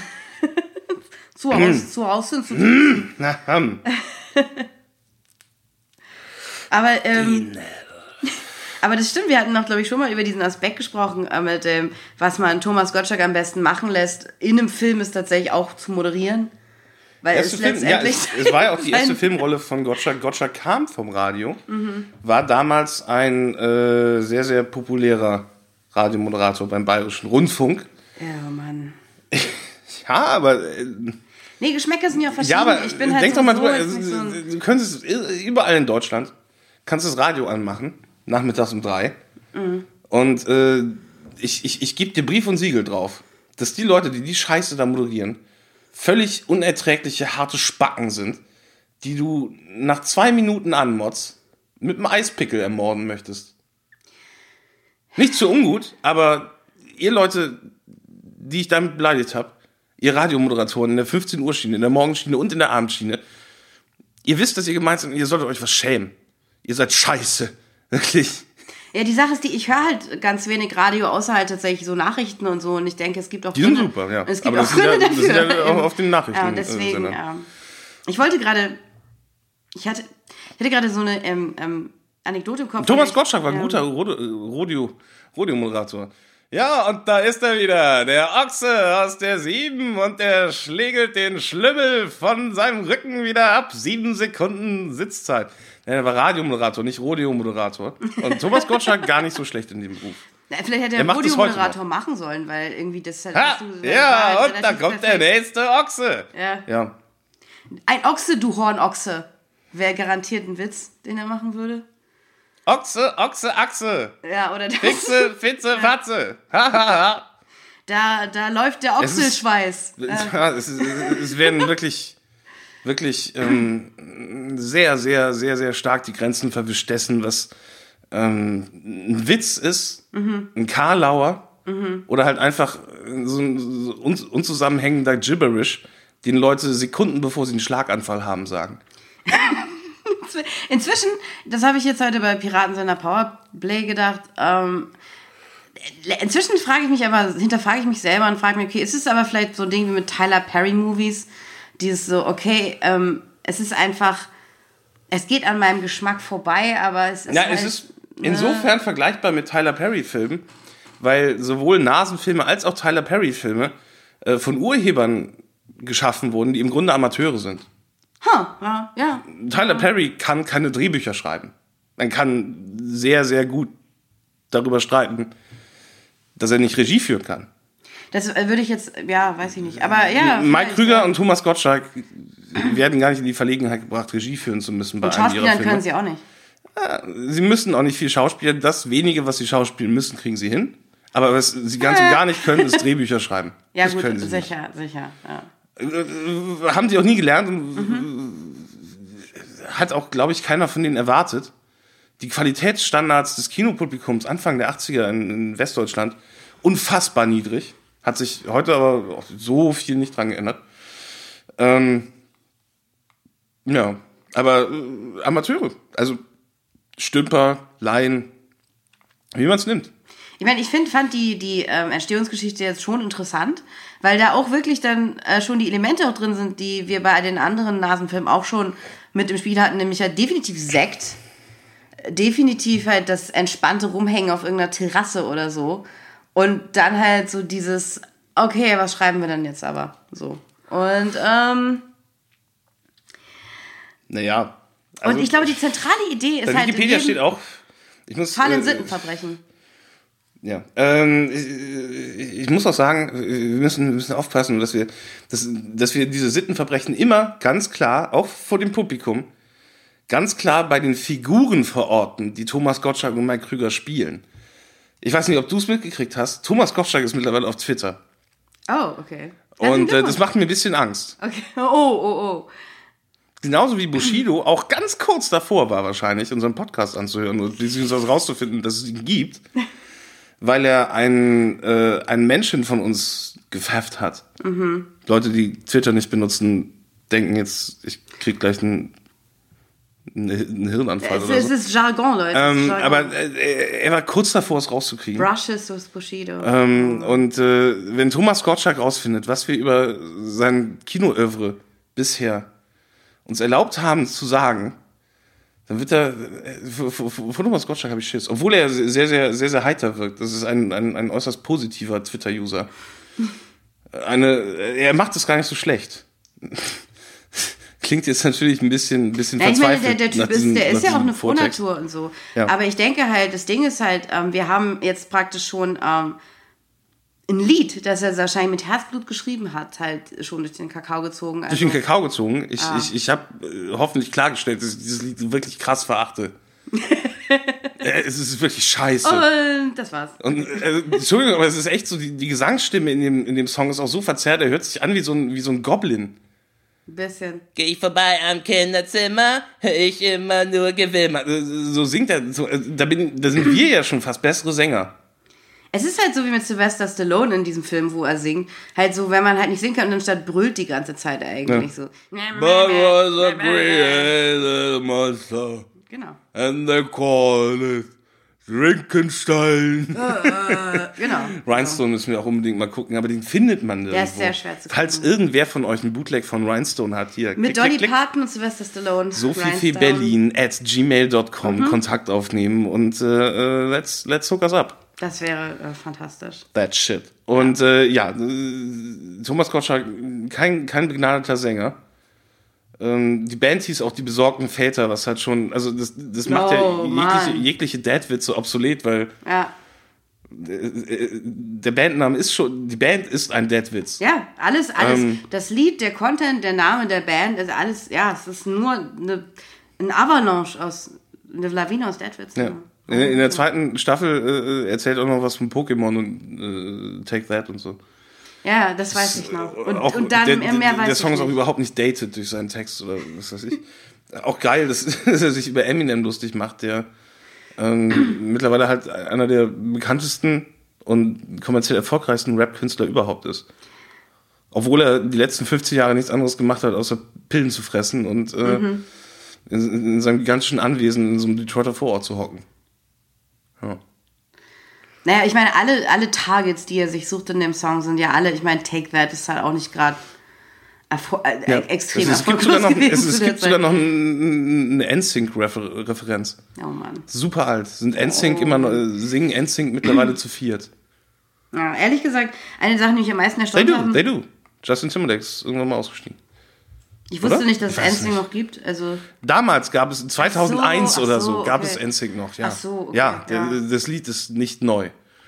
Speaker 1: Zu
Speaker 3: Hm.
Speaker 1: Hause, zu Hause, zu
Speaker 3: Na, hm.
Speaker 1: Aber, ähm, aber das stimmt, wir hatten noch, glaube ich, schon mal über diesen Aspekt gesprochen, äh, mit dem, was man Thomas Gottschalk am besten machen lässt, in einem Film ist tatsächlich auch zu moderieren. Weil
Speaker 3: Erste
Speaker 1: es
Speaker 3: Film, ja,
Speaker 1: letztendlich...
Speaker 3: es, es war ja auch die erste
Speaker 1: sein-
Speaker 3: Filmrolle von Gottschalk. Gottschalk kam vom Radio, mhm. war damals ein äh, sehr, sehr populärer Radiomoderator beim Bayerischen Rundfunk.
Speaker 1: Ja, Mann.
Speaker 3: Ja, aber... Äh,
Speaker 1: Nee, Geschmäcker sind ja verschieden.
Speaker 3: ja, aber
Speaker 1: ich bin halt
Speaker 3: denk doch mal
Speaker 1: sowieso
Speaker 3: drüber,
Speaker 1: jetzt nicht so
Speaker 3: also,
Speaker 1: ein-
Speaker 3: du könntest überall in Deutschland, kannst das Radio anmachen, nachmittags um drei, mhm. und äh, ich, ich, ich gebe dir Brief und Siegel drauf, dass die Leute, die die Scheiße da moderieren, völlig unerträgliche, harte Spacken sind, die du nach zwei Minuten anmotzt, mit einem Eispickel ermorden möchtest. Nicht zu ungut, aber ihr Leute, die ich damit beleidigt habe, ihr Radiomoderatoren in der fünfzehn Uhr Schiene, in der Morgenschiene und in der Abendschiene, ihr wisst, dass ihr gemeint seid und ihr solltet euch was schämen. Ihr seid scheiße. Wirklich.
Speaker 1: Ja, die Sache ist die, ich höre halt ganz wenig Radio, außer halt tatsächlich so Nachrichten und so. Und ich denke, es gibt auch
Speaker 3: Die sind
Speaker 1: Gründe.
Speaker 3: super, ja.
Speaker 1: Es gibt
Speaker 3: Aber
Speaker 1: auch
Speaker 3: das sind
Speaker 1: Gründe
Speaker 3: ja, das
Speaker 1: dafür.
Speaker 3: sind ja auch auf den Nachrichten.
Speaker 1: Ja, deswegen,
Speaker 3: äh,
Speaker 1: ja. Ich wollte gerade, ich hatte, ich hatte gerade so eine ähm, ähm, Anekdote im Kopf.
Speaker 3: Thomas
Speaker 1: ich,
Speaker 3: Gottschalk war ein
Speaker 1: ähm,
Speaker 3: guter Rodeo, Rodeo-Moderator. Ja, und da ist er wieder, der Ochse aus der Sieben, und der schlägelt den Schlümmel von seinem Rücken wieder ab. Sieben Sekunden Sitzzeit. Er war Radiomoderator, nicht Rodeo-Moderator. Und Thomas Gottschalk gar nicht so schlecht in dem Beruf.
Speaker 1: Na, vielleicht hätte
Speaker 3: Er
Speaker 1: er
Speaker 3: macht das heute
Speaker 1: Radiomoderator machen sollen, weil irgendwie das halt...
Speaker 3: Ha,
Speaker 1: das war
Speaker 3: ja,
Speaker 1: halt
Speaker 3: und da
Speaker 1: relativ
Speaker 3: kommt der
Speaker 1: perfekt.
Speaker 3: nächste Ochse.
Speaker 1: Ja.
Speaker 3: Ja.
Speaker 1: Ein Ochse, du Hornochse. Wäre garantiert ein Witz, den er machen würde.
Speaker 3: Ochse, Ochse, Achse.
Speaker 1: Ja, oder das.
Speaker 3: Fixe, Fitze, Fatze. Ha, ha, ha.
Speaker 1: Da, da läuft der
Speaker 3: Es ist-
Speaker 1: Ochselschweiß. Äh,
Speaker 3: Ja, es, ist- es werden wirklich, wirklich ähm, sehr, sehr, sehr, sehr stark die Grenzen verwischt dessen, was ähm, ein Witz ist,
Speaker 1: Mhm.
Speaker 3: ein Karlauer oder halt einfach so ein so un- unzusammenhängender Gibberish, den Leute Sekunden bevor sie einen Schlaganfall haben sagen.
Speaker 1: Inzwischen, das habe ich jetzt heute bei Piratensender Powerplay gedacht, ähm, inzwischen frage ich mich aber, hinterfrage ich mich selber und frage mich, okay, ist es aber vielleicht so ein Ding wie mit Tyler Perry Movies, dieses so, okay, ähm, es ist einfach, es geht an meinem Geschmack vorbei, aber es ist
Speaker 3: Ja,
Speaker 1: halt,
Speaker 3: es ist insofern vergleichbar mit Tyler Perry-Filmen, weil sowohl Nasenfilme als auch Tyler Perry-Filme äh, von Urhebern geschaffen wurden, die im Grunde Amateure sind.
Speaker 1: huh, ja, ja.
Speaker 3: Tyler Perry kann keine Drehbücher schreiben. Man kann sehr, sehr gut darüber streiten, dass er nicht Regie führen kann.
Speaker 1: Das äh, würde ich jetzt, ja, weiß ich nicht, aber ja.
Speaker 3: Mike
Speaker 1: vielleicht,
Speaker 3: Krüger
Speaker 1: ja.
Speaker 3: und Thomas Gottschalk werden gar nicht in die Verlegenheit gebracht, Regie führen zu müssen bei
Speaker 1: Und
Speaker 3: einem ihrer
Speaker 1: Schauspielern
Speaker 3: Filme.
Speaker 1: können sie auch nicht.
Speaker 3: Sie müssen auch nicht viel schauspielen. Das wenige, was sie schauspielen müssen, kriegen sie hin. Aber was sie ganz und gar nicht können, ist Drehbücher schreiben.
Speaker 1: Ja,
Speaker 3: das
Speaker 1: gut,
Speaker 3: können sie nicht.
Speaker 1: sicher, sicher. Ja.
Speaker 3: Haben die auch nie gelernt und mhm. hat auch, glaube ich, keiner von denen erwartet. Die Qualitätsstandards des Kinopublikums Anfang der achtziger in, in Westdeutschland unfassbar niedrig. Hat sich heute aber auch so viel nicht dran geändert. Ähm, ja, aber äh, Amateure, also Stümper, Laien, wie man es nimmt.
Speaker 1: Ich meine, ich find, fand die, die ähm, Entstehungsgeschichte jetzt schon interessant, weil da auch wirklich dann äh, schon die Elemente auch drin sind, die wir bei den anderen Nasenfilmen auch schon mit im Spiel hatten, nämlich halt definitiv Sekt, definitiv halt das entspannte Rumhängen auf irgendeiner Terrasse oder so und dann halt so dieses, okay, was schreiben wir denn jetzt aber? So. Und, ähm...
Speaker 3: Naja. Also,
Speaker 1: und ich glaube, die zentrale Idee ist
Speaker 3: bei
Speaker 1: halt...
Speaker 3: Wikipedia steht auch... Ich muss,
Speaker 1: Fall in
Speaker 3: äh,
Speaker 1: Sittenverbrechen.
Speaker 3: Ja, ähm, ich, ich muss auch sagen, wir müssen, wir müssen aufpassen, dass wir, dass, dass wir diese Sittenverbrechen immer ganz klar, auch vor dem Publikum, ganz klar bei den Figuren verorten, die Thomas Gottschalk und Mike Krüger spielen. Ich weiß nicht, ob du es mitgekriegt hast. Thomas Gottschalk ist mittlerweile auf Twitter.
Speaker 1: Oh, okay.
Speaker 3: Und äh, das macht mir ein bisschen Angst.
Speaker 1: Okay. Oh, oh, oh.
Speaker 3: Genauso wie Bushido auch ganz kurz davor war wahrscheinlich, unseren Podcast anzuhören und beziehungsweise rauszufinden, dass es ihn gibt. Weil er einen, äh, einen Menschen von uns gepfefft hat. Mhm. Leute, die Twitter nicht benutzen, denken jetzt, ich krieg gleich einen, einen Hirnanfall
Speaker 1: es,
Speaker 3: oder
Speaker 1: es
Speaker 3: so.
Speaker 1: ist Jargon, Leute.
Speaker 3: Ähm,
Speaker 1: Jargon.
Speaker 3: Aber äh, er war kurz davor, es rauszukriegen.
Speaker 1: Brushes with Bushido.
Speaker 3: Ähm, und äh, wenn Thomas Gottschalk rausfindet, was wir über sein Kinoövre bisher uns erlaubt haben zu sagen, dann wird er, von Thomas Gottschalk habe ich Schiss. Obwohl er sehr, sehr, sehr, sehr heiter wirkt. Das ist ein, ein, ein äußerst positiver Twitter-User. Eine, er macht es gar nicht so schlecht. Klingt jetzt natürlich ein bisschen, ein bisschen
Speaker 1: ja, ich
Speaker 3: verzweifelt.
Speaker 1: meine, der, der Typ
Speaker 3: diesen,
Speaker 1: ist, der ist ja auch eine
Speaker 3: Vortext.
Speaker 1: Frohnatur und so.
Speaker 3: Ja.
Speaker 1: Aber ich denke halt, das Ding ist halt, ähm, wir haben jetzt praktisch schon ähm, ein Lied, das er wahrscheinlich mit Herzblut geschrieben hat, halt schon durch den Kakao gezogen. Also,
Speaker 3: durch den Kakao gezogen. Ich,
Speaker 1: ah.
Speaker 3: ich, ich habe äh, hoffentlich klargestellt, dass ich dieses Lied wirklich krass verachte. äh, es ist wirklich scheiße.
Speaker 1: Und das war's.
Speaker 3: Und, äh, Entschuldigung, aber es ist echt so, die, die Gesangsstimme in dem, in dem Song ist auch so verzerrt, er hört sich an wie so ein, wie so ein Goblin.
Speaker 1: Ein bisschen.
Speaker 3: Geh ich vorbei am Kinderzimmer, hör ich immer nur Gewimmer. So singt er, so, da, bin, da sind wir ja schon fast bessere Sänger.
Speaker 1: Es ist halt so wie mit Sylvester Stallone in diesem Film, wo er singt. Halt so, wenn man halt nicht singen kann und dann statt brüllt die ganze Zeit eigentlich ja. so.
Speaker 3: But was a created monster.
Speaker 1: Genau.
Speaker 3: And they call it Drinkenstein.
Speaker 1: Uh, uh, genau.
Speaker 3: Rhinestone müssen wir auch unbedingt mal gucken, aber den findet man nirgendwo.
Speaker 1: Der ist sehr schwer zu finden.
Speaker 3: Falls irgendwer von euch einen Bootleg von Rhinestone hat, hier.
Speaker 1: Mit
Speaker 3: klick,
Speaker 1: Dolly
Speaker 3: klick, klick.
Speaker 1: Parton und Sylvester Stallone.
Speaker 3: Sophie Berlin at gmail dot com mhm. Kontakt aufnehmen und äh, let's, let's hook us up.
Speaker 1: Das wäre äh, fantastisch.
Speaker 3: That shit. Und ja, äh, ja äh, Thomas Gottschalk, kein, kein begnadeter Sänger. Ähm, die Band hieß auch Die besorgten Väter, was halt schon, also das, das macht
Speaker 1: oh,
Speaker 3: ja jegliche, jegliche Dad-Witze obsolet, weil
Speaker 1: ja.
Speaker 3: äh, der Bandname ist schon, die Band ist ein Dad-Witz.
Speaker 1: Ja, alles, alles,
Speaker 3: ähm,
Speaker 1: das Lied, der Content, der Name der Band, ist alles, ja, es ist nur eine, eine Avalanche aus, eine Lawine aus Dad-Witzen.
Speaker 3: Ja. In, in der zweiten Staffel äh, erzählt auch noch was von Pokémon und äh, Take That und so.
Speaker 1: Ja, das weiß ich noch. Und,
Speaker 3: auch
Speaker 1: und dann
Speaker 3: der,
Speaker 1: mehr, mehr weiß
Speaker 3: Der Song
Speaker 1: ich
Speaker 3: ist auch
Speaker 1: nicht.
Speaker 3: überhaupt nicht dated durch seinen Text oder was weiß ich. Auch geil, dass, dass er sich über Eminem lustig macht, der ähm, mittlerweile halt einer der bekanntesten und kommerziell erfolgreichsten Rap-Künstler überhaupt ist. Obwohl er die letzten fünfzig Jahre nichts anderes gemacht hat, außer Pillen zu fressen und äh, mhm. in, in seinem gigantischen Anwesen in so einem Detroiter Vorort zu hocken. Ja.
Speaker 1: Naja, ich meine, alle, alle Targets, die er sich sucht in dem Song, sind ja alle, ich meine, Take That ist halt auch nicht gerade erfol- äh,
Speaker 3: ja.
Speaker 1: extrem
Speaker 3: es, es gibt sogar noch, es, es gibt sogar noch eine N Sync-Referenz.
Speaker 1: Oh Mann.
Speaker 3: Super alt. Sind N Sync
Speaker 1: oh.
Speaker 3: immer noch, singen N Sync mittlerweile zu viert.
Speaker 1: Ja, ehrlich gesagt, eine Sache, die mich am meisten
Speaker 3: They
Speaker 1: erstaunt
Speaker 3: do,
Speaker 1: haben.
Speaker 3: they do. Justin Timberlake ist irgendwann mal ausgestiegen.
Speaker 1: Ich wusste
Speaker 3: Oder?
Speaker 1: nicht, dass es
Speaker 3: Ich weiß
Speaker 1: N Sync
Speaker 3: nicht.
Speaker 1: noch gibt. Also
Speaker 3: Damals gab es, zweitausendeins
Speaker 1: Ach so,
Speaker 3: oder
Speaker 1: ach so,
Speaker 3: so, gab
Speaker 1: okay.
Speaker 3: es N Sync noch, ja.
Speaker 1: Ach so, okay,
Speaker 3: ja,
Speaker 1: ja.
Speaker 3: Der, das Lied ist nicht neu.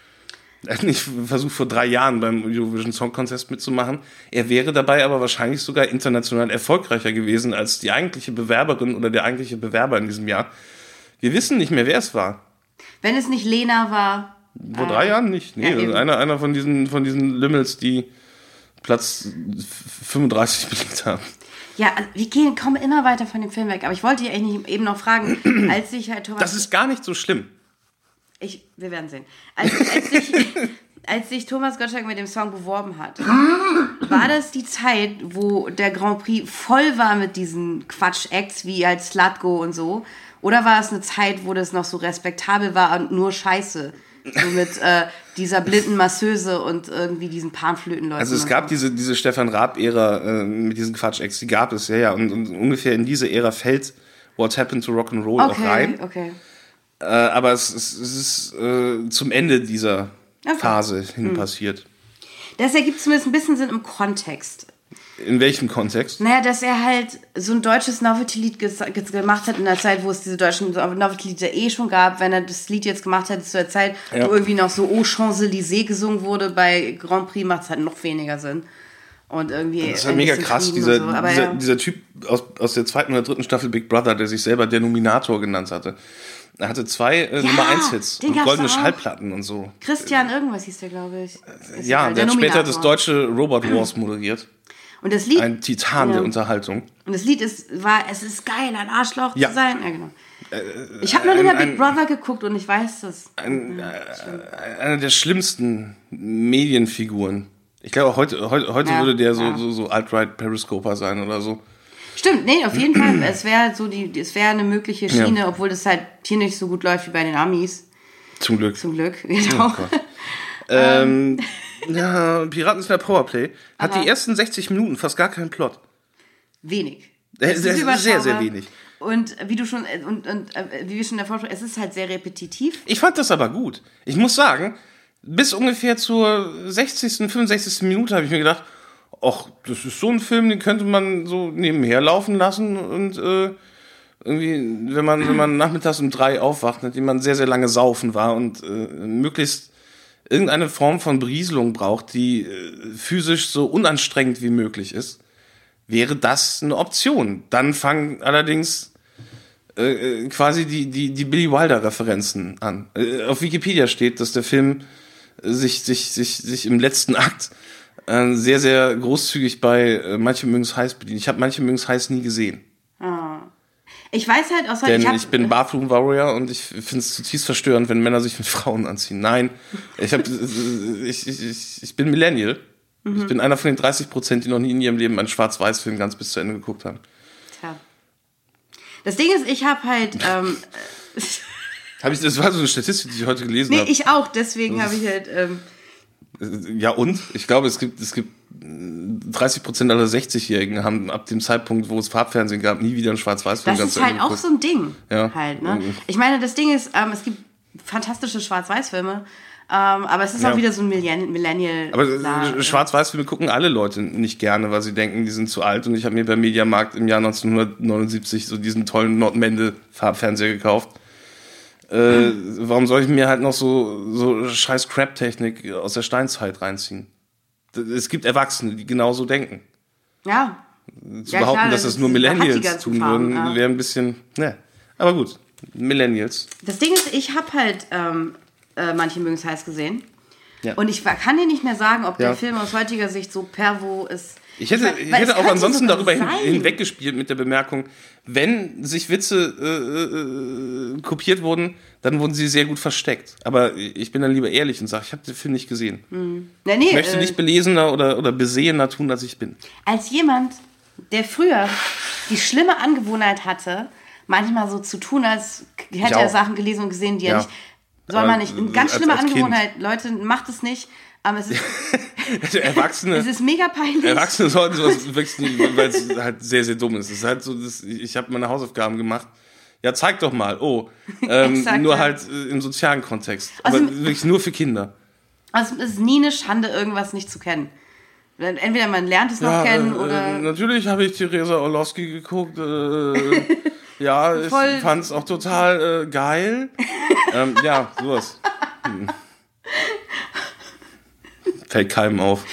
Speaker 3: Er hat nicht versucht, vor drei Jahren beim Eurovision Song Contest mitzumachen. Er wäre dabei aber wahrscheinlich sogar international erfolgreicher gewesen als die eigentliche Bewerberin oder der eigentliche Bewerber in diesem Jahr. Wir wissen nicht mehr, wer es war.
Speaker 1: wenn es nicht Lena war.
Speaker 3: Vor äh, drei Jahren nicht. Nee,
Speaker 1: ja,
Speaker 3: einer, einer von diesen, von diesen Lümmels, die Platz fünfunddreißig belegt haben.
Speaker 1: Ja, also wir gehen, kommen immer weiter von dem Film weg. Aber ich wollte dich eigentlich nicht eben noch fragen, als ich halt Thomas...
Speaker 3: Das ist gar nicht so schlimm.
Speaker 1: Ich, wir werden sehen. Als, als, ich, als sich Thomas Gottschalk mit dem Song beworben hat, war das die Zeit, wo der Grand Prix voll war mit diesen Quatsch-Acts wie halt Slutgo und so? Oder war es eine Zeit, wo das noch so respektabel war und nur Scheiße? So mit äh, dieser blinden Masseuse und irgendwie diesen Panflötenleuten.
Speaker 3: Also es gab
Speaker 1: so.
Speaker 3: diese, diese Stefan Raab-Ära äh, mit diesen Quatsch-Acts, die gab es, ja, ja. Und, und ungefähr in diese Ära fällt What Happened to Rock'n'Roll
Speaker 1: okay,
Speaker 3: auch rein.
Speaker 1: Okay,
Speaker 3: äh, Aber es, es, es ist äh, zum Ende dieser
Speaker 1: okay.
Speaker 3: Phase hin hm. passiert.
Speaker 1: Das ergibt zumindest ein bisschen Sinn im Kontext.
Speaker 3: In welchem Kontext?
Speaker 1: Naja, dass er halt so ein deutsches Novelty-Lied ges- ges- gemacht hat in der Zeit, wo es diese deutschen Novelty-Lieder eh schon gab. Wenn er das Lied jetzt gemacht hätte zu der Zeit, ja. wo irgendwie noch so Oh Champs-Élysées gesungen wurde, bei Grand Prix macht es halt noch weniger Sinn. Und irgendwie
Speaker 3: das ist halt mega krass, dieser,
Speaker 1: so. Aber
Speaker 3: dieser,
Speaker 1: ja.
Speaker 3: dieser Typ aus, aus der zweiten oder dritten Staffel Big Brother, der sich selber der Nominator genannt hatte. Er hatte zwei äh,
Speaker 1: ja,
Speaker 3: Nummer eins Hits und goldene
Speaker 1: auch.
Speaker 3: Schallplatten und so.
Speaker 1: Christian irgendwas hieß der, glaube ich.
Speaker 3: Ist ja, der, der hat später das deutsche Robot Wars moderiert.
Speaker 1: Und das Lied,
Speaker 3: ein Titan ja. der Unterhaltung.
Speaker 1: Und das Lied ist, war, es ist geil, ein Arschloch
Speaker 3: ja.
Speaker 1: zu sein. Ja, genau. Ich habe noch nicht mal Big Brother geguckt und ich weiß das.
Speaker 3: Ein, ja, äh, eine der schlimmsten Medienfiguren. Ich glaube, heute, heute, heute ja, würde der so, ja. so, so alt-right-Periscoper sein oder so.
Speaker 1: Stimmt, nee, auf jeden Fall. Es wäre so die, es wäre eine mögliche Schiene, ja. obwohl das halt hier nicht so gut läuft wie bei den Amis.
Speaker 3: Zum Glück.
Speaker 1: Zum Glück, genau.
Speaker 3: Oh ähm, ja, Piraten ist der Powerplay. Hat Aber die ersten sechzig Minuten fast gar keinen Plot.
Speaker 1: Wenig.
Speaker 3: Es ist sehr, sehr, sehr wenig.
Speaker 1: Und wie du schon, und, und wie wir schon davor sprachen, es ist halt sehr repetitiv.
Speaker 3: Ich fand das aber gut. Ich muss sagen, bis ungefähr zur sechzigsten, fünfundsechzigsten Minute habe ich mir gedacht, ach, das ist so ein Film, den könnte man so nebenher laufen lassen und äh, irgendwie, wenn man, wenn man nachmittags um drei aufwacht, nachdem man sehr, sehr lange saufen war und äh, möglichst irgendeine Form von Berieselung braucht, die äh, physisch so unanstrengend wie möglich ist, wäre das eine Option. Dann fangen allerdings äh, quasi die, die, die Billy Wilder-Referenzen an. Äh, auf Wikipedia steht, dass der Film sich, sich, sich, sich im letzten Akt äh, sehr, sehr großzügig bei äh, Manche mögen's heiß bedient. Ich habe Manche mögen's heiß nie gesehen.
Speaker 1: Oh. Ich weiß halt aus
Speaker 3: Denn
Speaker 1: ich, hab,
Speaker 3: ich bin Bathroom Warrior und ich finde es zutiefst verstörend, wenn Männer sich mit Frauen anziehen. Nein, ich, hab, ich, ich, ich bin Millennial. Mhm. Ich bin einer von den dreißig Prozent, die noch nie in ihrem Leben einen Schwarz-Weiß-Film ganz bis zu Ende geguckt haben.
Speaker 1: Tja. Das Ding ist, ich habe halt... Ähm,
Speaker 3: hab ich, das war so eine Statistik, die ich heute gelesen
Speaker 1: nee,
Speaker 3: habe.
Speaker 1: Nee, ich auch. Deswegen habe ich halt... Ähm,
Speaker 3: ja und? Ich glaube, es gibt, es gibt dreißig Prozent aller sechzigjährigen haben ab dem Zeitpunkt, wo es Farbfernsehen gab, nie wieder einen Schwarz-Weiß-Film.
Speaker 1: Das ist halt auch so ein Ding.
Speaker 3: Ja.
Speaker 1: Halt, ne? Ich meine, das Ding ist, ähm, es gibt fantastische Schwarz-Weiß-Filme, ähm, aber es ist ja. auch wieder so ein Millennial.
Speaker 3: Aber äh, Schwarz-Weiß-Filme gucken alle Leute nicht gerne, weil sie denken, die sind zu alt. Und ich habe mir beim Mediamarkt im Jahr neunzehnhundertneunundsiebzig so diesen tollen Nordmende-Farbfernseher gekauft. Äh, warum soll ich mir halt noch so, so scheiß Crap-Technik aus der Steinzeit reinziehen? Es gibt Erwachsene, die genauso denken.
Speaker 1: Ja.
Speaker 3: Zu
Speaker 1: ja,
Speaker 3: behaupten,
Speaker 1: klar,
Speaker 3: dass
Speaker 1: das
Speaker 3: das nur Millennials tun
Speaker 1: Farben,
Speaker 3: würden,
Speaker 1: ja.
Speaker 3: wäre ein bisschen, ne. Aber gut, Millennials.
Speaker 1: Das Ding ist, ich habe halt ähm, äh, Manche mögen's heiß gesehen.
Speaker 3: Ja.
Speaker 1: Und ich kann dir nicht mehr sagen, ob
Speaker 3: ja.
Speaker 1: der Film aus heutiger Sicht so pervo ist.
Speaker 3: Ich hätte, ich hätte auch ansonsten darüber hin, hinweggespielt mit der Bemerkung, wenn sich Witze äh, äh, kopiert wurden, dann wurden sie sehr gut versteckt. Aber ich bin dann lieber ehrlich und sage, ich habe den Film nicht gesehen.
Speaker 1: Mhm. Na, nee,
Speaker 3: ich möchte
Speaker 1: äh,
Speaker 3: nicht belesener oder, oder besehener tun, als ich bin.
Speaker 1: Als jemand, der früher die schlimme Angewohnheit hatte, manchmal so zu tun, als hätte er Sachen gelesen und gesehen, die er
Speaker 3: ja.
Speaker 1: nicht... Soll man nicht. Eine ganz
Speaker 3: als,
Speaker 1: schlimme
Speaker 3: als
Speaker 1: Angewohnheit. Kind. Leute, macht es nicht. Aber es ist,
Speaker 3: Erwachsene,
Speaker 1: es ist mega peinlich.
Speaker 3: Erwachsene sollten sowas wirklich nicht, weil es halt sehr, sehr dumm ist. Es ist halt so, das, ich habe meine Hausaufgaben gemacht. Ja, zeig doch mal. Oh, ähm, Exakt, nur ja. halt äh, im sozialen Kontext. Aber also, wirklich nur für Kinder. Also
Speaker 1: es ist nie eine Schande, irgendwas nicht zu kennen. Entweder man lernt es noch ja, kennen oder...
Speaker 3: Äh, natürlich habe ich Theresa Orlowski geguckt. Äh, ja, ich fand es auch total äh, geil. ähm, ja, sowas. Hm. Fällt keinem auf.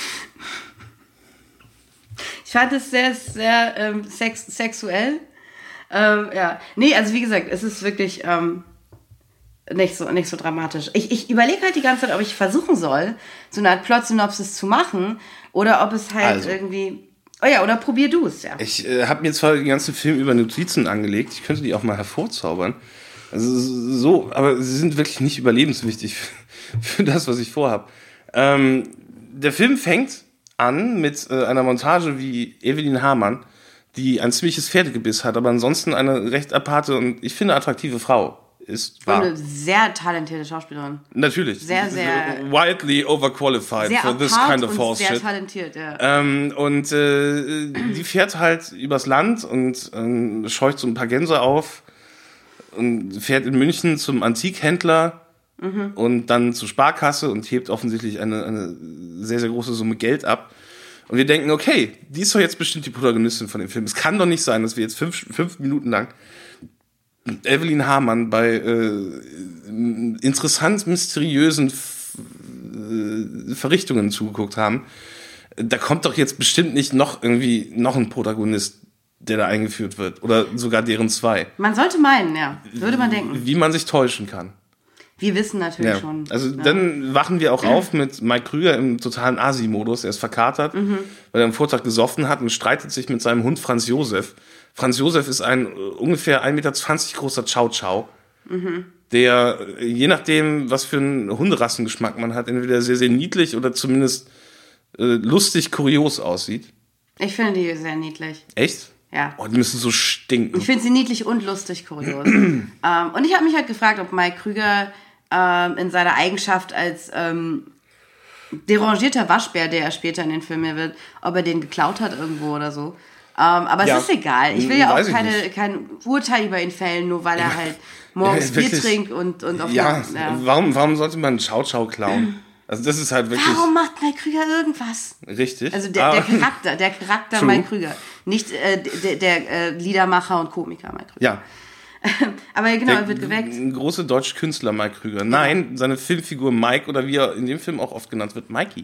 Speaker 1: Ich fand es sehr, sehr ähm, sex- sexuell. Ähm, ja. Nee, also wie gesagt, es ist wirklich... Ähm, nicht so, nicht so dramatisch. Ich, ich überlege halt die ganze Zeit, ob ich versuchen soll, so eine Art Plot-Synopsis zu machen oder ob es halt
Speaker 3: Also.
Speaker 1: irgendwie... Oh ja, oder probier du es, ja.
Speaker 3: Ich äh, habe mir zwar den ganzen Film über Notizen angelegt, ich könnte die auch mal hervorzaubern. Also so, aber sie sind wirklich nicht überlebenswichtig für, für das, was ich vorhabe. Ähm, der Film fängt an mit äh, einer Montage wie Evelyn Hamann, die ein ziemliches Pferdegebiss hat, aber ansonsten eine recht aparte und ich finde attraktive Frau ist.
Speaker 1: Und eine sehr talentierte Schauspielerin.
Speaker 3: Natürlich.
Speaker 1: Sehr, sehr...
Speaker 3: Widely overqualified
Speaker 1: sehr
Speaker 3: for this
Speaker 1: apart
Speaker 3: kind of
Speaker 1: und
Speaker 3: horse
Speaker 1: sehr
Speaker 3: shit.
Speaker 1: talentiert, ja.
Speaker 3: Ähm, und äh, die fährt halt übers Land und ähm, scheucht so ein paar Gänse auf und fährt in München zum Antikhändler mhm. und dann zur Sparkasse und hebt offensichtlich eine, eine sehr, sehr große Summe Geld ab. Und wir denken, okay, die ist doch jetzt bestimmt die Protagonistin von dem Film. Es kann doch nicht sein, dass wir jetzt fünf, fünf Minuten lang Evelyn Hamann bei äh, interessant mysteriösen F- äh, Verrichtungen zugeguckt haben. Da kommt doch jetzt bestimmt nicht noch irgendwie noch ein Protagonist, der da eingeführt wird. Oder sogar deren zwei.
Speaker 1: Man sollte meinen, ja. Würde man denken.
Speaker 3: Wie man sich täuschen kann.
Speaker 1: Wir wissen natürlich
Speaker 3: Ja.
Speaker 1: schon.
Speaker 3: Also
Speaker 1: ja.
Speaker 3: dann wachen wir auch auf mit Mike Krüger im totalen Asi-Modus. Er ist verkatert, mhm. weil er am Vortag gesoffen hat und streitet sich mit seinem Hund Franz Josef. Franz Josef ist ein äh, ungefähr ein Meter zwanzig großer Chow-Chow, mhm. der, äh, je nachdem, was für einen Hunderassengeschmack man hat, entweder sehr, sehr niedlich oder zumindest äh, lustig, kurios aussieht.
Speaker 1: Ich finde die sehr niedlich.
Speaker 3: Echt?
Speaker 1: Ja.
Speaker 3: Oh, die müssen so stinken.
Speaker 1: Ich finde sie niedlich und lustig, kurios. ähm, und ich habe mich halt gefragt, ob Mike Krüger ähm, in seiner Eigenschaft als ähm, derangierter Waschbär, der er später in den Filmen wird, ob er den geklaut hat irgendwo oder so. Ähm, aber
Speaker 3: Ja.
Speaker 1: es ist egal. Ich will ja
Speaker 3: Weiß
Speaker 1: auch
Speaker 3: ich
Speaker 1: keine,
Speaker 3: nicht.
Speaker 1: kein Urteil über ihn fällen, nur weil er halt morgens
Speaker 3: Ja,
Speaker 1: Bier
Speaker 3: wirklich.
Speaker 1: trinkt und, und auf
Speaker 3: Ja,
Speaker 1: der, ja.
Speaker 3: Warum, warum sollte man einen Chow-Chow klauen? Also das ist halt wirklich
Speaker 1: Warum macht Mike Krüger irgendwas?
Speaker 3: richtig.
Speaker 1: Also der, der
Speaker 3: Aber-
Speaker 1: Charakter, der Charakter
Speaker 3: True.
Speaker 1: Mike Krüger. Nicht äh, der, der äh, Liedermacher und Komiker Mike Krüger.
Speaker 3: Ja.
Speaker 1: Aber genau,
Speaker 3: Der
Speaker 1: er wird geweckt.
Speaker 3: Ein großer deutscher Künstler, Mike Krüger. Nein, seine Filmfigur Mike, oder wie er in dem Film auch oft genannt wird, Mikey.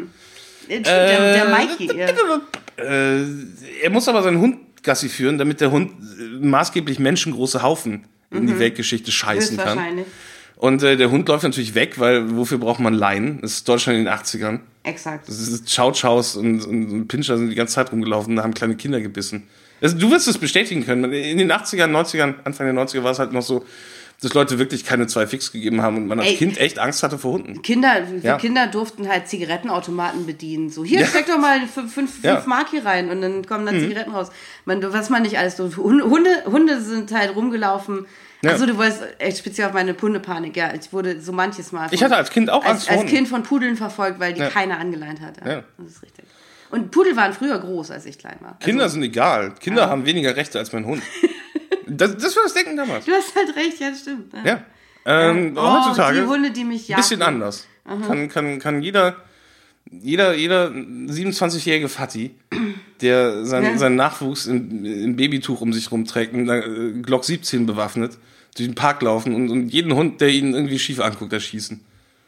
Speaker 1: Äh, der, der Mikey, ja.
Speaker 3: Äh, er muss aber seinen Hund Gassi führen, damit der Hund äh, maßgeblich menschengroße Haufen in die Weltgeschichte scheißen kann.
Speaker 1: Höchstwahrscheinlich.
Speaker 3: Und äh, der Hund läuft natürlich weg, weil wofür braucht man Leinen? Das ist Deutschland in den achtzigern.
Speaker 1: Exakt.
Speaker 3: Das ist Chow-Chows und, und, und Pinscher sind die ganze Zeit rumgelaufen und haben kleine Kinder gebissen. Also, du wirst es bestätigen können. In den achtzigern, neunzigern, Anfang der neunziger war es halt noch so, dass Leute wirklich keine zwei Fix gegeben haben und man als
Speaker 1: Ey.
Speaker 3: Kind echt Angst hatte vor Hunden.
Speaker 1: Kinder,
Speaker 3: Ja.
Speaker 1: Kinder durften halt Zigarettenautomaten bedienen. So, hier,
Speaker 3: Ja.
Speaker 1: steck doch mal fünf, fünf,
Speaker 3: Ja.
Speaker 1: fünf Mark hier rein und dann kommen da Zigaretten raus. Man, du- was man nicht alles so. Hunde, Hunde sind halt rumgelaufen.
Speaker 3: Ja.
Speaker 1: Achso, du wolltest echt speziell auf meine Hundepanik. Ja, ich wurde so manches Mal. Von,
Speaker 3: Ich hatte als Kind auch Angst
Speaker 1: als,
Speaker 3: vor
Speaker 1: als
Speaker 3: Hunden.
Speaker 1: Kind von Pudeln verfolgt, weil die
Speaker 3: Ja.
Speaker 1: keiner angeleint hat. Ja,
Speaker 3: Ja.
Speaker 1: Das ist richtig. Und Pudel waren früher groß, als ich klein war. Also,
Speaker 3: Kinder sind egal. Kinder haben weniger Rechte als mein Hund. Das, das war das Denken damals.
Speaker 1: Du hast halt recht, ja, stimmt. Ja.
Speaker 3: Ja. Ähm,
Speaker 1: Oh,
Speaker 3: heutzutage
Speaker 1: die Hunde, die mich
Speaker 3: ein
Speaker 1: jagen.
Speaker 3: bisschen anders. Kann, kann, kann jeder, jeder, jeder siebenundzwanzigjährige Fatti, der sein,
Speaker 1: Ja.
Speaker 3: seinen Nachwuchs im, im Babytuch um sich rumträgt, mit einer äh, Glock siebzehn bewaffnet, durch den Park laufen und, und jeden Hund, der ihn irgendwie schief anguckt, erschießen.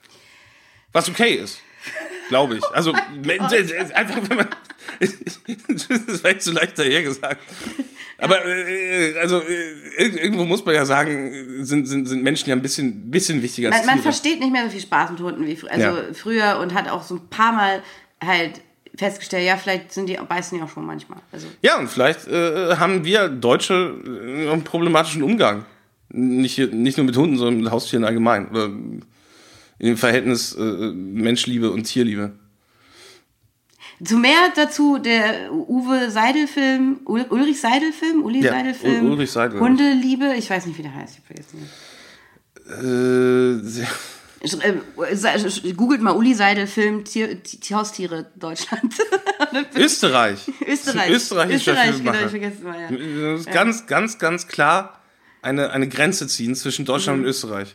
Speaker 3: Was okay ist. Glaube ich. Also, einfach, wenn man. Das war jetzt so leicht dahergesagt. Aber, äh, also, äh, irgendwo muss man ja sagen, sind, sind, sind Menschen ja ein bisschen, bisschen wichtiger als
Speaker 1: Man, man
Speaker 3: Tiere.
Speaker 1: versteht nicht mehr so viel Spaß mit Hunden wie früher. Also
Speaker 3: Ja.
Speaker 1: früher und hat auch so ein paar Mal halt festgestellt, ja, vielleicht sind die, beißen die auch schon manchmal. Also,
Speaker 3: Ja, und vielleicht äh, haben wir Deutsche äh, einen problematischen Umgang. Nicht, hier- nicht nur mit Hunden, sondern mit Haustieren allgemein. Oder in dem Verhältnis äh, Menschliebe und Tierliebe.
Speaker 1: zu mehr dazu der Uwe Seidel-Film, Ul- Ulrich Seidel-Film, Uli
Speaker 3: Ja,
Speaker 1: Seidel-Film,
Speaker 3: Ul- Ulrich Seidel.
Speaker 1: Hundeliebe, ich weiß nicht, wie der heißt, ich hab vergessen.
Speaker 3: Äh, sehr-
Speaker 1: Ich, äh, se- Googelt mal Uli Seidel-Film, Tier, Tier, Haustiere Deutschland.
Speaker 3: Österreich.
Speaker 1: Österreich.
Speaker 3: Österreichischer
Speaker 1: Österreich,
Speaker 3: Filmemacher.
Speaker 1: genau, ich vergesse mal, ja.
Speaker 3: Das ist ganz, ganz, ganz klar eine, eine Grenze ziehen zwischen Deutschland
Speaker 1: Mhm.
Speaker 3: und Österreich.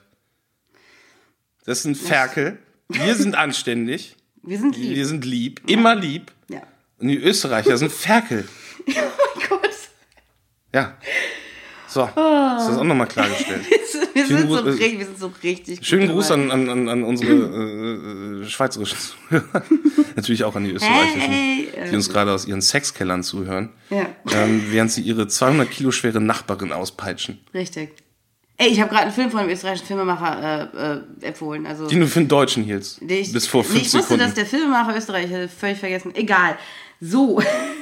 Speaker 3: Das sind Ferkel. Wir sind anständig.
Speaker 1: Wir sind lieb.
Speaker 3: Wir sind lieb. Immer lieb.
Speaker 1: Ja.
Speaker 3: Und die Österreicher sind Ferkel.
Speaker 1: Oh mein Gott.
Speaker 3: Ja. So, ist das auch nochmal klargestellt.
Speaker 1: Wir sind, so,
Speaker 3: Gruß-
Speaker 1: richtig- wir sind so richtig gut
Speaker 3: Schönen Gruß
Speaker 1: dabei.
Speaker 3: an, an, an, an unsere äh, äh, schweizerischen Zuhörer. Natürlich auch an die österreichischen,
Speaker 1: Hey, hey,
Speaker 3: die uns gerade aus ihren Sexkellern zuhören.
Speaker 1: Ja.
Speaker 3: Ähm, während sie ihre zweihundert Kilo schwere Nachbarin auspeitschen.
Speaker 1: Richtig. Ey, ich habe gerade einen Film von einem österreichischen Filmemacher äh, äh, empfohlen. Also,
Speaker 3: Die du für einen Deutschen hieltst.
Speaker 1: ich,
Speaker 3: bis vor fünf
Speaker 1: nee, ich wusste,
Speaker 3: Sekunden.
Speaker 1: dass der Filmemacher Österreich, ich hatte völlig vergessen. Egal. So.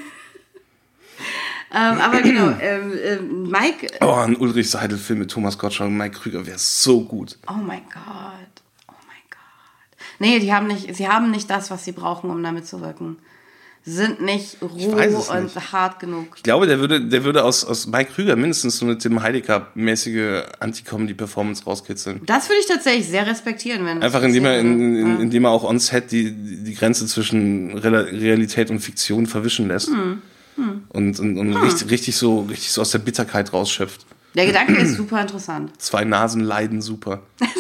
Speaker 1: ähm, aber genau, ähm, ähm, Mike...
Speaker 3: Oh, ein Ulrich Seidel-Film mit Thomas Gottschalk und Mike Krüger wäre so gut.
Speaker 1: Oh mein Gott. Oh mein Gott. Nee, die haben nicht, sie haben nicht das, was sie brauchen, um damit zu wirken. Sie sind nicht roh und nicht. hart genug.
Speaker 3: Ich glaube, der würde, der würde aus, aus Mike Krüger mindestens so eine Tim Heidecker-mäßige Anti-Comedy-Performance rauskitzeln.
Speaker 1: Das würde ich tatsächlich sehr respektieren, wenn
Speaker 3: Einfach indem er, in, in, ja. indem er auch on set die, die Grenze zwischen Realität und Fiktion verwischen lässt. Hm. Hm. Und, und, und hm. richtig, richtig, so, richtig so aus der Bitterkeit rausschöpft.
Speaker 1: Der Gedanke ist super interessant.
Speaker 3: Zwei Nasen leiden super.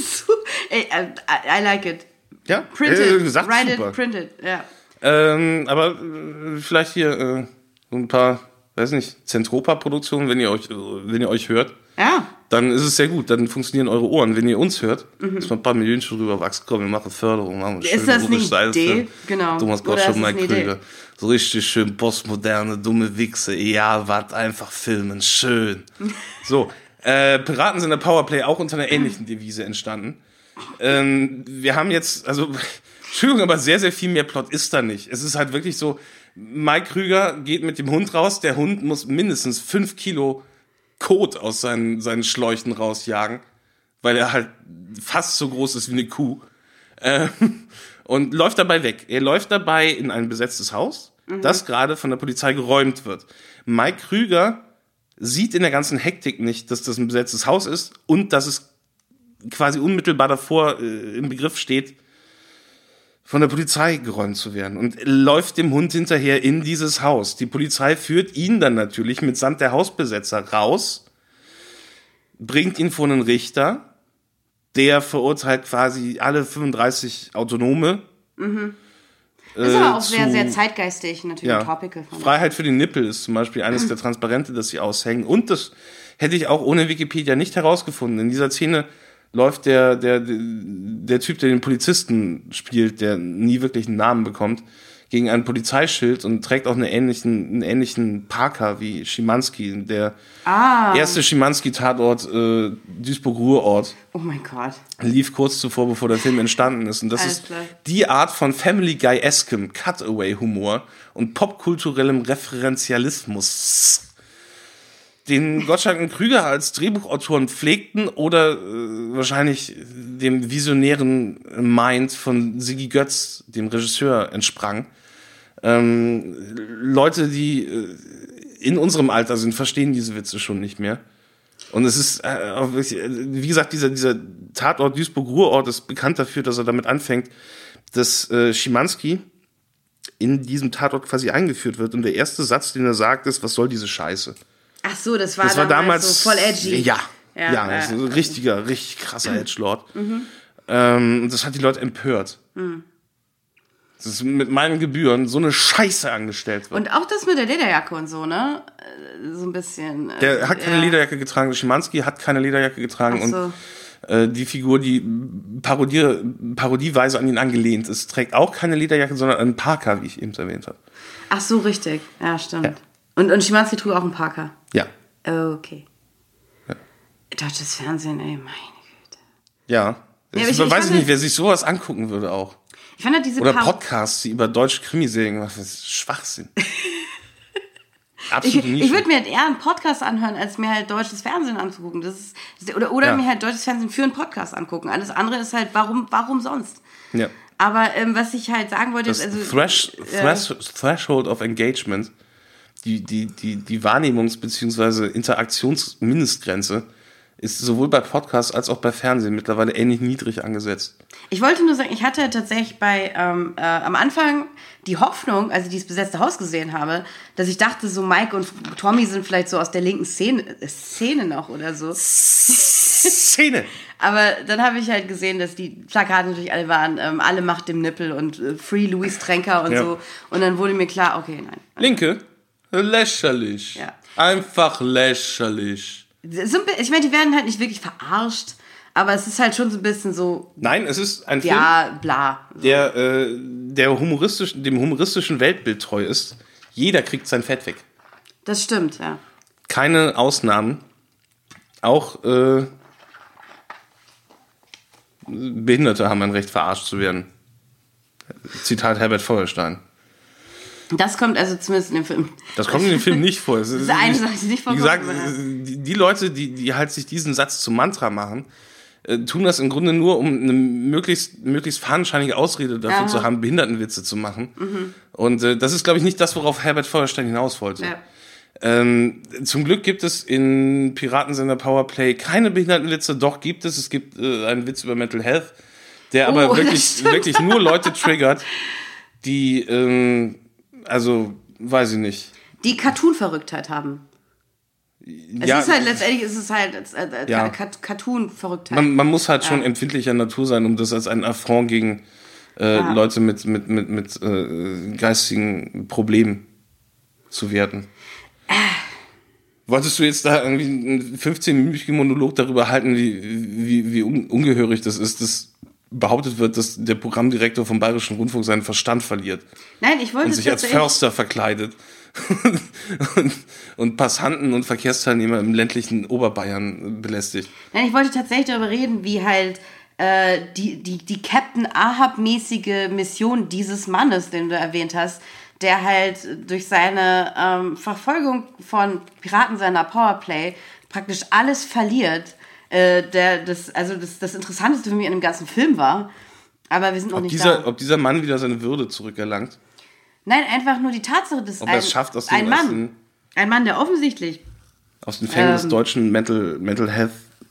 Speaker 1: I, I like it.
Speaker 3: Ja,
Speaker 1: print
Speaker 3: äh,
Speaker 1: it,
Speaker 3: gesagt,
Speaker 1: write
Speaker 3: super.
Speaker 1: it, print it, ja.
Speaker 3: Ähm, aber äh, vielleicht hier äh, so ein paar, weiß nicht, Zentropa-Produktionen, wenn ihr euch, wenn ihr euch hört.
Speaker 1: Ja.
Speaker 3: Dann ist es sehr gut, dann funktionieren eure Ohren. Wenn ihr uns hört, mhm. ist mal ein paar Millionen schon rüber wachsen. Komm, wir machen Förderung, machen wir
Speaker 1: ist das eine Idee? Genau.
Speaker 3: Thomas Gottschalk, Mike Krüger. So richtig schön postmoderne, dumme Wichse. Ja, was einfach filmen, schön. So, äh, Piraten sind in der Powerplay auch unter einer ähnlichen Devise entstanden. Ähm, wir haben jetzt, also... Entschuldigung, aber sehr, sehr viel mehr Plot ist da nicht. Es ist halt wirklich so, Mike Krüger geht mit dem Hund raus, der Hund muss mindestens fünf Kilo Kot aus seinen, seinen Schläuchen rausjagen, weil er halt fast so groß ist wie eine Kuh. Ähm, und läuft dabei weg. Er läuft dabei in ein besetztes Haus, mhm. das gerade von der Polizei geräumt wird. Mike Krüger sieht in der ganzen Hektik nicht, dass das ein besetztes Haus ist und dass es quasi unmittelbar davor äh, im Begriff steht, von der Polizei geräumt zu werden und läuft dem Hund hinterher in dieses Haus. Die Polizei führt ihn dann natürlich mitsamt der Hausbesetzer raus, bringt ihn vor einen Richter, der verurteilt quasi alle fünfunddreißig Autonome. Mhm.
Speaker 1: Das ist aber auch sehr, sehr zeitgeistig, natürlich
Speaker 3: ja,
Speaker 1: topical.
Speaker 3: Freiheit für den Nippel ist zum Beispiel eines der Transparente, das sie aushängen. Und das hätte ich auch ohne Wikipedia nicht herausgefunden. In dieser Szene läuft der, der, der Typ, der den Polizisten spielt, der nie wirklich einen Namen bekommt, gegen ein Polizeischild und trägt auch einen ähnlichen, einen ähnlichen Parker wie Schimanski, der ah. erste Schimanski-Tatort äh, Duisburg-Ruhrort.
Speaker 1: Oh mein Gott.
Speaker 3: Lief kurz zuvor, bevor der Film entstanden ist. Und das Alles ist klar. Die Art von Family Guy-eskem Cutaway-Humor und popkulturellem Referenzialismus, den Gottschalk und Krüger als Drehbuchautoren pflegten oder äh, wahrscheinlich dem visionären Mind von Sigi Götz, dem Regisseur, entsprang. Ähm, Leute, die äh, in unserem Alter sind, verstehen diese Witze schon nicht mehr. Und es ist, äh, auch wirklich, wie gesagt, dieser, dieser Tatort Duisburg-Ruhrort ist bekannt dafür, dass er damit anfängt, dass äh, Schimanski in diesem Tatort quasi eingeführt wird. Und der erste Satz, den er sagt, ist, was soll diese Scheiße?
Speaker 1: Ach so, das war,
Speaker 3: das war damals, damals
Speaker 1: so voll edgy.
Speaker 3: Ja, ja,
Speaker 1: ja,
Speaker 3: das ist ein richtiger, richtig krasser Edgelord.
Speaker 1: Mhm.
Speaker 3: Ähm, und das hat die Leute empört.
Speaker 1: Mhm.
Speaker 3: Das ist mit meinen Gebühren so eine Scheiße angestellt wird.
Speaker 1: Und auch das mit der Lederjacke und so, ne? So ein bisschen. Äh,
Speaker 3: Der hat keine
Speaker 1: ja.
Speaker 3: Lederjacke getragen, Schimanski hat keine Lederjacke getragen.
Speaker 1: Ach so.
Speaker 3: Und äh, die Figur, die Parodie, parodieweise an ihn angelehnt ist, trägt auch keine Lederjacke, sondern einen Parker, wie ich eben erwähnt habe.
Speaker 1: Ach so, richtig. Ja, stimmt.
Speaker 3: Ja.
Speaker 1: Und, und Schimanski trug auch einen Parker.
Speaker 3: Ja.
Speaker 1: Okay.
Speaker 3: Ja.
Speaker 1: Deutsches Fernsehen, ey, meine Güte.
Speaker 3: Ja.
Speaker 1: ja
Speaker 3: ich,
Speaker 1: ich,
Speaker 3: ich weiß
Speaker 1: ich
Speaker 3: nicht, halt, wer sich sowas angucken würde auch.
Speaker 1: Ich fand halt diese
Speaker 3: Oder
Speaker 1: Par-
Speaker 3: Podcasts, die über deutsche Krimiserien machen. Das ist Schwachsinn. Absolut
Speaker 1: nicht. Ich, ich würde mir halt eher einen Podcast anhören, als mir halt deutsches Fernsehen anzugucken. Das ist, das, oder oder ja. mir halt deutsches Fernsehen für einen Podcast angucken. Alles andere ist halt, warum, warum sonst?
Speaker 3: Ja.
Speaker 1: Aber ähm, was ich halt sagen wollte,
Speaker 3: das
Speaker 1: ist... Also,
Speaker 3: Thresh,
Speaker 1: äh,
Speaker 3: Thresh, Threshold of Engagement, die, die, die, die Wahrnehmungs- bzw. Interaktionsmindestgrenze, ist sowohl bei Podcasts als auch bei Fernsehen mittlerweile ähnlich niedrig angesetzt.
Speaker 1: Ich wollte nur sagen, ich hatte tatsächlich bei ähm, äh, am Anfang die Hoffnung, als ich dieses besetzte Haus gesehen habe, dass ich dachte, so Mike und Tommy sind vielleicht so aus der linken Szene, Szene noch oder so.
Speaker 3: Szene!
Speaker 1: Aber dann habe ich halt gesehen, dass die Plakate natürlich alle waren, ähm, alle Macht dem Nippel und äh, Free Louis Trenker und ja. so. Und dann wurde mir klar, okay, nein.
Speaker 3: Linke? Lächerlich.
Speaker 1: Ja.
Speaker 3: Einfach lächerlich.
Speaker 1: So, ich meine, die werden halt nicht wirklich verarscht, aber es ist halt schon so ein bisschen so...
Speaker 3: Nein, es ist ein Film,
Speaker 1: ja, bla, so.
Speaker 3: der, äh, der humoristisch, dem humoristischen Weltbild treu ist. Jeder kriegt sein Fett weg.
Speaker 1: Das stimmt, ja.
Speaker 3: Keine Ausnahmen. Auch äh, Behinderte haben ein Recht, verarscht zu werden. Zitat Herbert Feuerstein.
Speaker 1: Das kommt also zumindest in dem Film.
Speaker 3: Das kommt in dem Film nicht vor. Das
Speaker 1: ist eine Sache, die nicht vorkommt.
Speaker 3: Wie gesagt, die, die Leute, die, die halt sich diesen Satz zum Mantra machen, äh, tun das im Grunde nur, um eine möglichst, möglichst fadenscheinige Ausrede dafür Aha. zu haben, Behindertenwitze zu machen. Mhm. Und äh, das ist, glaube ich, nicht das, worauf Herbert Feuerstein hinaus wollte. Ja. Ähm, zum Glück gibt es in Piratensender Powerplay keine Behindertenwitze, doch gibt es. Es gibt äh, einen Witz über Mental Health, der aber oh, wirklich, wirklich nur Leute triggert, die, ähm, also, weiß ich nicht.
Speaker 1: Die Cartoon-Verrücktheit haben. Es ja, ist halt, letztendlich ist es halt äh, ja. Cartoon-Verrücktheit.
Speaker 3: Man, man muss halt ja. schon empfindlicher Natur sein, um das als einen Affront gegen äh, ja. Leute mit, mit, mit, mit äh, geistigen Problemen zu werten. Äh. Wolltest du jetzt da irgendwie einen fünfzehnminütigen Monolog darüber halten, wie, wie, wie un- ungehörig das ist, dass behauptet wird, dass der Programmdirektor vom Bayerischen Rundfunk seinen Verstand verliert?
Speaker 1: Nein, ich wollte
Speaker 3: und sich als Förster verkleidet und, und Passanten und Verkehrsteilnehmer im ländlichen Oberbayern belästigt.
Speaker 1: Nein, ich wollte tatsächlich darüber reden, wie halt äh, die, die, die Captain Ahab-mäßige Mission dieses Mannes, den du erwähnt hast, der halt durch seine ähm, Verfolgung von Piratensender Powerplay praktisch alles verliert. Äh, der, das, also das, das Interessanteste für mich an dem ganzen Film war, aber wir sind noch
Speaker 3: ob
Speaker 1: nicht
Speaker 3: dieser,
Speaker 1: da.
Speaker 3: Ob dieser Mann wieder seine Würde zurückerlangt?
Speaker 1: Nein, einfach nur die Tatsache, dass
Speaker 3: ob ein, es schafft, aus dem,
Speaker 1: ein Mann,
Speaker 3: aus den,
Speaker 1: ein Mann, der offensichtlich
Speaker 3: aus den Fängen ähm, des deutschen Mental, Mental Health,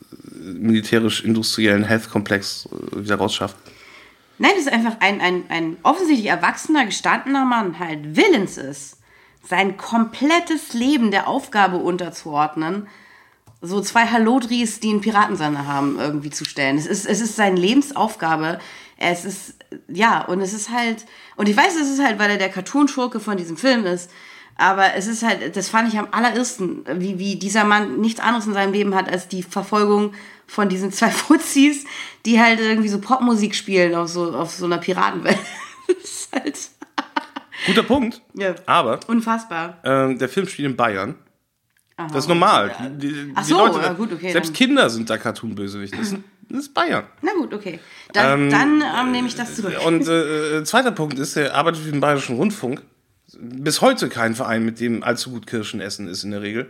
Speaker 3: militärisch-industriellen Health-Komplex wieder rausschafft.
Speaker 1: Nein, das ist einfach ein, ein, ein offensichtlich erwachsener, gestandener Mann halt willens ist, sein komplettes Leben der Aufgabe unterzuordnen, so zwei Hallodris, die einen Piratensender haben, irgendwie zu stellen. Es ist, es ist seine Lebensaufgabe. Es ist, ja, und es ist halt, und ich weiß, es ist halt, weil er der Cartoon-Schurke von diesem Film ist, aber es ist halt, das fand ich am allerersten, wie, wie dieser Mann nichts anderes in seinem Leben hat, als die Verfolgung von diesen zwei Fuzis, die halt irgendwie so Popmusik spielen auf so, auf so einer Piratenwelt. Das ist halt
Speaker 3: guter Punkt. Ja. Aber
Speaker 1: unfassbar.
Speaker 3: Äh, der Film spielt in Bayern. Aha. Das ist normal. Ja. Die, die,
Speaker 1: Ach so,
Speaker 3: die Leute,
Speaker 1: ja, gut, okay.
Speaker 3: Selbst
Speaker 1: dann.
Speaker 3: Kinder sind da Cartoon-Bösewichte. Das, das ist Bayern.
Speaker 1: Na gut, okay. Dann, ähm, dann ähm, nehme ich das zurück.
Speaker 3: Und äh, zweiter Punkt ist, er arbeitet für den Bayerischen Rundfunk. Bis heute kein Verein, mit dem allzu gut Kirschen essen ist in der Regel.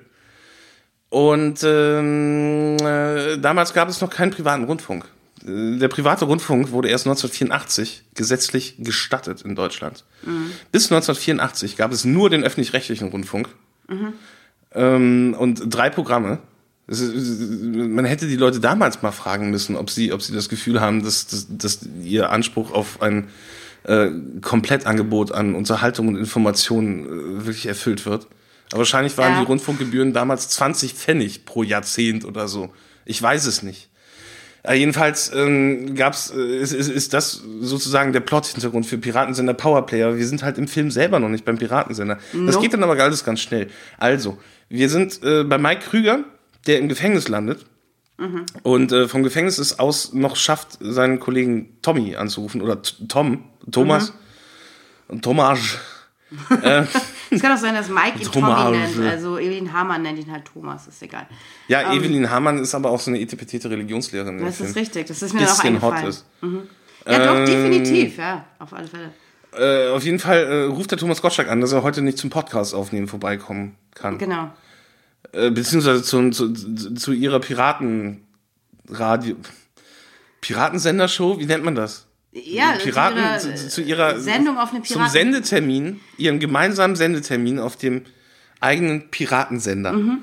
Speaker 3: Und ähm, äh, damals gab es noch keinen privaten Rundfunk. Der private Rundfunk wurde erst neunzehnhundertvierundachtzig gesetzlich gestattet in Deutschland. Mhm. Bis neunzehnhundertvierundachtzig gab es nur den öffentlich-rechtlichen Rundfunk. Mhm. Ähm, und drei Programme. Das ist, man hätte die Leute damals mal fragen müssen, ob sie, ob sie das Gefühl haben, dass, dass, dass ihr Anspruch auf ein äh, Komplettangebot an Unterhaltung und Informationen äh, wirklich erfüllt wird. Aber wahrscheinlich waren ja. die Rundfunkgebühren damals zwanzig Pfennig pro Jahrzehnt oder so. Ich weiß es nicht. Äh, jedenfalls ähm, gab's, äh, ist, ist, ist das sozusagen der Plot-Hintergrund für Piratensender Powerplay. Aber wir sind halt im Film selber noch nicht beim Piratensender. Nope. Das geht dann aber alles ganz schnell. Also, wir sind äh, bei Mike Krüger, der im Gefängnis landet. Mhm. Und äh, vom Gefängnis es aus noch schafft, seinen Kollegen Tommy anzurufen. Oder T- Tom, Thomas. Mhm. Und Thomas.
Speaker 1: äh, es kann auch sein, dass Mike ihn Tommy nennt. Also Evelyn Hamann nennt ihn halt Thomas, ist egal.
Speaker 3: Ja, um, Evelyn Hamann ist aber auch so eine etipetete Religionslehrerin.
Speaker 1: Das ist richtig, das ist mir
Speaker 3: auch
Speaker 1: eingefallen.
Speaker 3: Hot ist.
Speaker 1: Mhm. Ja, doch, ähm, definitiv, ja, auf alle Fälle.
Speaker 3: Äh, auf jeden Fall äh, ruft der Thomas Gottschalk an, dass er heute nicht zum Podcast aufnehmen vorbeikommen kann.
Speaker 1: Genau.
Speaker 3: Äh, beziehungsweise zu, zu, zu ihrer Piratenradio... Piratensendershow, wie nennt man das?
Speaker 1: Ja,
Speaker 3: Piraten,
Speaker 1: zu ihrer,
Speaker 3: zu, zu ihrer
Speaker 1: Sendung auf eine Piraten...
Speaker 3: Zum Sendetermin, ihrem gemeinsamen Sendetermin auf dem eigenen Piratensender. Mhm.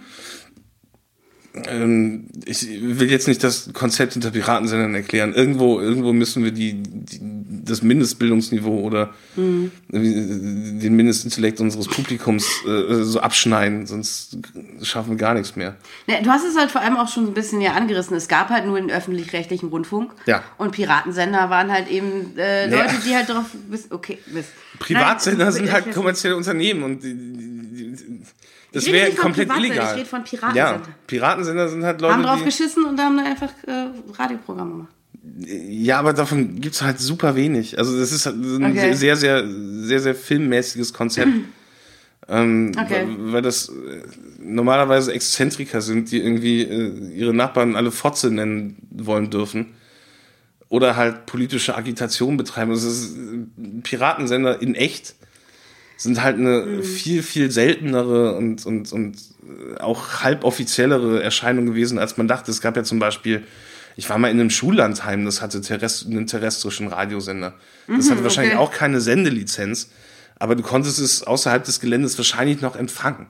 Speaker 3: Ähm, ich will jetzt nicht das Konzept hinter Piratensendern erklären. Irgendwo, irgendwo müssen wir die, die das Mindestbildungsniveau oder mhm. den Mindestintellekt unseres Publikums äh, so abschneiden, sonst schaffen wir gar nichts mehr.
Speaker 1: Ja, du hast es halt vor allem auch schon so ein bisschen ja angerissen. Es gab halt nur den öffentlich-rechtlichen Rundfunk.
Speaker 3: Ja.
Speaker 1: Und Piratensender waren halt eben äh, Leute, ja. die halt darauf... Okay, Mist.
Speaker 3: Privatsender
Speaker 1: Nein,
Speaker 3: sind halt kommerzielle Unternehmen und die, die, die, das wäre komplett illegal.
Speaker 1: Ich rede von Piratensender.
Speaker 3: Ja, Piratensender sind halt Leute,
Speaker 1: haben drauf
Speaker 3: die
Speaker 1: geschissen und haben dann einfach äh, Radioprogramme gemacht.
Speaker 3: Ja, aber davon gibt's halt super wenig. Also das ist ein okay. sehr, sehr, sehr, sehr filmmäßiges Konzept. ähm, okay. weil, weil das äh, normalerweise Exzentriker sind, die irgendwie äh, ihre Nachbarn alle Fotze nennen wollen dürfen. oder halt politische Agitation betreiben. Das ist ein Piratensender in echt. Sind halt eine mhm. viel, viel seltenere und, und, und auch halboffiziellere Erscheinung gewesen, als man dachte. Es gab ja zum Beispiel, ich war mal in einem Schullandheim, das hatte terrest- einen terrestrischen Radiosender. Das
Speaker 1: mhm,
Speaker 3: hatte wahrscheinlich
Speaker 1: okay.
Speaker 3: auch keine Sendelizenz, aber du konntest es außerhalb des Geländes wahrscheinlich noch empfangen.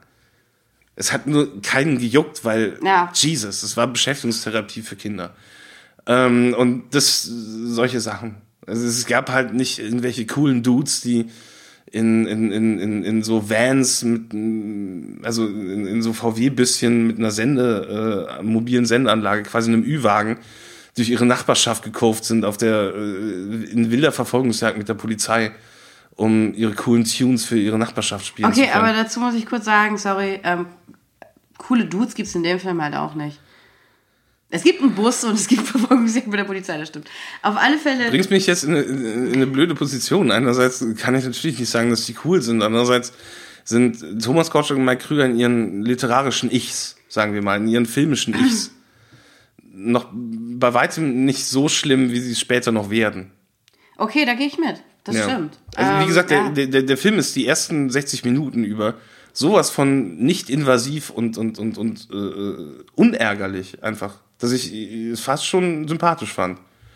Speaker 3: Es hat nur keinen gejuckt, weil,
Speaker 1: ja.
Speaker 3: Jesus, das war Beschäftigungstherapie für Kinder. Ähm, und das, solche Sachen. Also es gab halt nicht irgendwelche coolen Dudes, die in, in, in, in, in so Vans, mit, also in, in so V W-Büsschen mit einer Sende, äh, mobilen Sendeanlage, quasi einem Ü-Wagen, durch ihre Nachbarschaft gekauft sind auf der, äh, in wilder Verfolgungsjagd mit der Polizei, um ihre coolen Tunes für ihre Nachbarschaft spielen
Speaker 1: okay,
Speaker 3: zu können.
Speaker 1: Okay, aber dazu muss ich kurz sagen, sorry, ähm, coole Dudes gibt's in dem Film halt auch nicht. Es gibt einen Bus und es gibt Verfolgungsjagd mit der Polizei, das stimmt. Auf alle Fälle...
Speaker 3: Bringst mich jetzt in eine, in eine blöde Position. Einerseits kann ich natürlich nicht sagen, dass die cool sind. Andererseits sind Thomas Gottschalk und Mike Krüger in ihren literarischen Ichs, sagen wir mal, in ihren filmischen Ichs, noch bei weitem nicht so schlimm, wie sie es später noch werden.
Speaker 1: Okay, da gehe ich mit. Das ja. stimmt.
Speaker 3: Also wie
Speaker 1: ähm,
Speaker 3: gesagt,
Speaker 1: ja.
Speaker 3: der, der, der Film ist die ersten sechzig Minuten über sowas von nicht invasiv und, und, und, und äh, unärgerlich einfach, dass ich es fast schon sympathisch fand.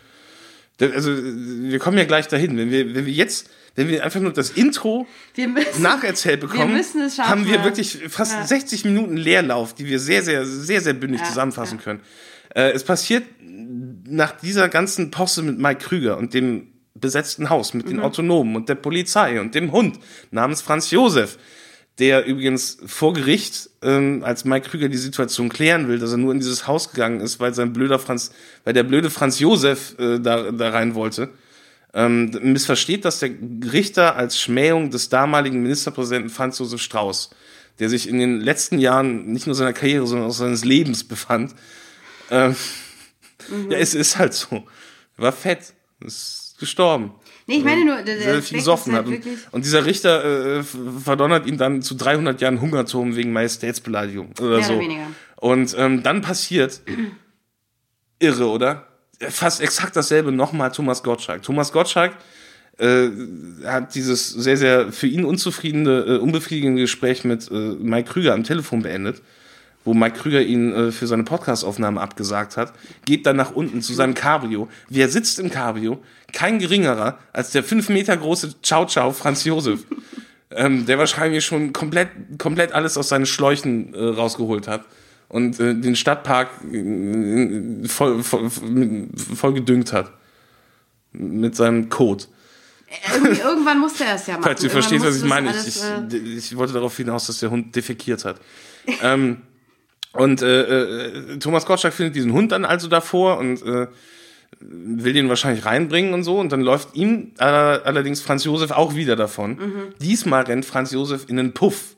Speaker 3: Also wir kommen ja gleich dahin. Wenn wir, wenn wir jetzt, wenn wir einfach nur das Intro
Speaker 1: wir müssen,
Speaker 3: nacherzählt bekommen,
Speaker 1: wir müssen es schaffen,
Speaker 3: haben wir wirklich fast
Speaker 1: ja.
Speaker 3: sechzig Minuten Leerlauf, die wir sehr, sehr, sehr, sehr bündig ja, zusammenfassen ja. können. Äh, es passiert nach dieser ganzen Posse mit Mike Krüger und dem besetzten Haus, mit mhm. den Autonomen und der Polizei und dem Hund namens Franz Josef, der übrigens vor Gericht, ähm, als Mike Krüger die Situation klären will, dass er nur in dieses Haus gegangen ist, weil sein blöder Franz, weil der blöde Franz Josef äh, da, da rein wollte, ähm, missversteht das der Richter als Schmähung des damaligen Ministerpräsidenten Franz Josef Strauß, der sich in den letzten Jahren nicht nur seiner Karriere, sondern auch seines Lebens befand. Ähm, mhm. Ja, es ist halt so. Er war fett, ist gestorben.
Speaker 1: Nee, ich meine nur, der,
Speaker 3: der viel gesoffen
Speaker 1: halt
Speaker 3: hat. Und, und dieser Richter äh, verdonnert ihn dann zu dreihundert Jahren Hungerturm wegen Majestätsbeleidigung oder
Speaker 1: mehr
Speaker 3: so.
Speaker 1: Oder weniger.
Speaker 3: Und ähm, dann passiert, irre, oder? Fast exakt dasselbe nochmal Thomas Gottschalk. Thomas Gottschalk äh, hat dieses sehr, sehr für ihn unzufriedene, äh, unbefriedigende Gespräch mit äh, Mike Krüger am Telefon beendet, wo Mike Krüger ihn äh, für seine Podcast-Aufnahme abgesagt hat, geht dann nach unten zu seinem Cabrio. Wer sitzt im Cabrio? Kein geringerer als der fünf Meter große Ciao Ciao Franz Josef, ähm, der wahrscheinlich schon komplett, komplett alles aus seinen Schläuchen äh, rausgeholt hat und äh, den Stadtpark äh, voll, voll, voll gedüngt hat mit seinem Kot.
Speaker 1: Irgendwie, irgendwann musste er es ja machen.
Speaker 3: Falls du verstehst, was ich meine.
Speaker 1: Alles,
Speaker 3: ich,
Speaker 1: äh
Speaker 3: ich, ich wollte darauf hinaus, dass der Hund defekiert hat. ähm, Und äh, äh, Thomas Gottschalk findet diesen Hund dann also davor und äh, will den wahrscheinlich reinbringen und so. Und dann läuft ihm äh, allerdings Franz Josef auch wieder davon. Mhm. Diesmal rennt Franz Josef in einen Puff.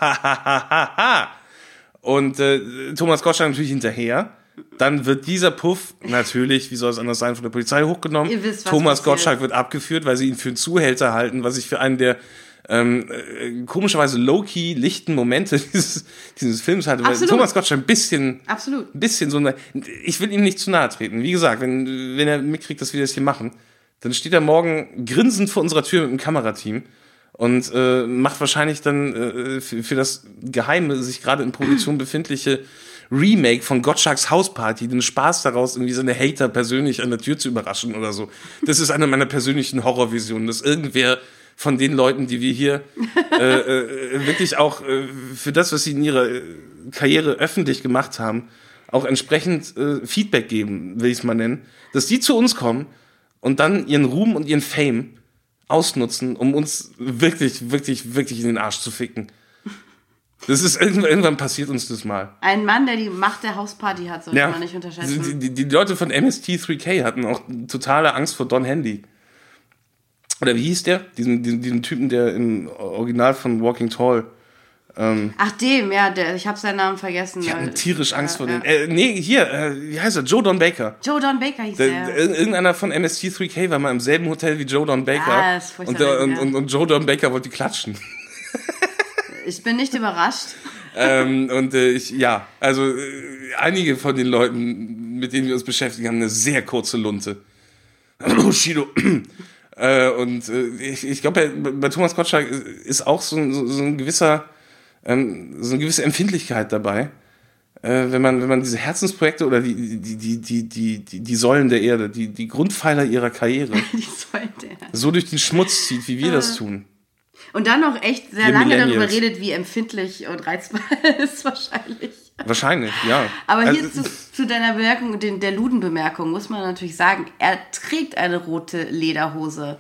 Speaker 3: Und äh, Thomas Gottschalk natürlich hinterher. Dann wird dieser Puff natürlich, wie soll es anders sein, von der Polizei hochgenommen.
Speaker 1: Ihr wisst, was
Speaker 3: Thomas
Speaker 1: passiert.
Speaker 3: Gottschalk wird abgeführt, weil sie ihn für einen Zuhälter halten, was ich für einen der Ähm, äh, komischerweise low-key lichten Momente dieses, dieses Films hatte, weil
Speaker 1: Absolut.
Speaker 3: Thomas Gottschalk ein bisschen,
Speaker 1: Absolut.
Speaker 3: ein bisschen so, eine, ich will ihm nicht zu nahe treten. Wie gesagt, wenn, wenn er mitkriegt, dass wir das hier machen, dann steht er morgen grinsend vor unserer Tür mit dem Kamerateam und äh, macht wahrscheinlich dann äh, für, für das geheime, sich gerade in Produktion befindliche Remake von Gottschalks Hausparty, den Spaß daraus, irgendwie seine Hater persönlich an der Tür zu überraschen oder so. Das ist eine meiner persönlichen Horrorvisionen, dass irgendwer von den Leuten, die wir hier äh, äh, wirklich auch äh, für das, was sie in ihrer äh, Karriere öffentlich gemacht haben, auch entsprechend äh, Feedback geben, will ich es mal nennen, dass die zu uns kommen und dann ihren Ruhm und ihren Fame ausnutzen, um uns wirklich, wirklich, wirklich in den Arsch zu ficken. Das ist irgendwann, irgendwann passiert uns das mal.
Speaker 1: Ein Mann, der die Macht der Hausparty hat, sollte
Speaker 3: ja.
Speaker 1: man nicht unterschätzen.
Speaker 3: Die, die, die Leute von M S T drei K hatten auch totale Angst vor Don Handy. Oder wie hieß der? Diesen, diesen, diesen Typen, der im Original von Walking Tall. Ähm,
Speaker 1: Ach, dem, ja, der, ich habe seinen Namen vergessen.
Speaker 3: Die hatten tierisch Angst
Speaker 1: äh,
Speaker 3: vor
Speaker 1: ja.
Speaker 3: dem. Äh, nee, hier, äh, wie heißt er? Joe Don Baker.
Speaker 1: Joe Don Baker hieß
Speaker 3: der,
Speaker 1: der.
Speaker 3: der. Irgendeiner von M S T drei K war mal im selben Hotel wie Joe Don Baker.
Speaker 1: Ah, das ist furchtbar,
Speaker 3: und, der, und,
Speaker 1: ja.
Speaker 3: und, und Joe Don Baker wollte klatschen.
Speaker 1: Ich bin nicht überrascht.
Speaker 3: ähm, und äh, ich, ja, also äh, einige von den Leuten, mit denen wir uns beschäftigen, haben eine sehr kurze Lunte. Bushido. äh, und äh, ich, ich glaube, bei Thomas Gottschalk ist auch so, so, so ein gewisser, ähm, so eine gewisse Empfindlichkeit dabei. Äh, wenn man, wenn man diese Herzensprojekte oder die, die, die, die, die, die, die Säulen der Erde, die, die Grundpfeiler ihrer Karriere,
Speaker 1: Die Säulen der Erde.
Speaker 3: so durch den Schmutz zieht, wie wir das tun.
Speaker 1: Und dann noch echt sehr
Speaker 3: Wir
Speaker 1: lange darüber
Speaker 3: Millennials.
Speaker 1: redet, wie empfindlich und reizbar es ist wahrscheinlich.
Speaker 3: Wahrscheinlich, ja.
Speaker 1: Aber hier
Speaker 3: Also,
Speaker 1: zu, zu deiner Bemerkung, den, der Luden-Bemerkung, muss man natürlich sagen, er trägt eine rote Lederhose.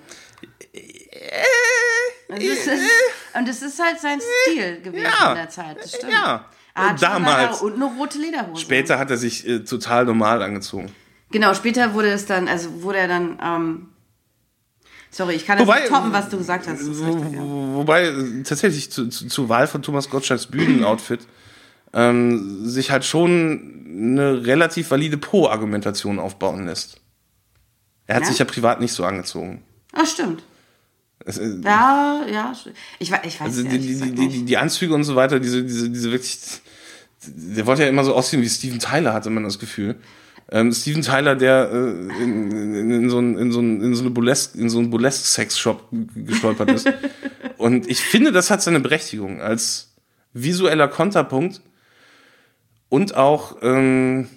Speaker 1: Und es ist, und es ist halt sein Stil gewesen
Speaker 3: Ja.
Speaker 1: in der Zeit, das stimmt.
Speaker 3: Ja,
Speaker 1: Er hat
Speaker 3: damals.
Speaker 1: und eine rote Lederhose.
Speaker 3: Später hat er sich äh, total normal angezogen.
Speaker 1: Genau, später wurde es dann, also wurde er dann, ähm, sorry, ich kann das
Speaker 3: Wobei-
Speaker 1: nicht toppen, was du gesagt hast. Das ist richtig, ja.
Speaker 3: Wo, wobei äh, tatsächlich zu, zu, zur Wahl von Thomas Gottschalks Bühnenoutfit ähm, sich halt schon eine relativ valide Pro-Argumentation aufbauen lässt. Er hat
Speaker 1: Ja?
Speaker 3: sich ja privat nicht so angezogen.
Speaker 1: Ah, stimmt.
Speaker 3: Es, äh,
Speaker 1: Ja, ja, st- ich, we- ich weiß
Speaker 3: also
Speaker 1: ja,
Speaker 3: die,
Speaker 1: ich
Speaker 3: die,
Speaker 1: sag
Speaker 3: die,
Speaker 1: nicht.
Speaker 3: die, die Anzüge und so weiter, diese, diese, diese wirklich, der wollte ja immer so aussehen wie Steven Tyler, hatte man das Gefühl. Ähm, Steven Tyler, der äh, in, in, in, so ein, in, so ein, in so eine Burlesque, in so einen Burlesque-Sex-Shop gestolpert ist. Und ich finde, das hat seine Berechtigung als visueller Konterpunkt und auch ähm,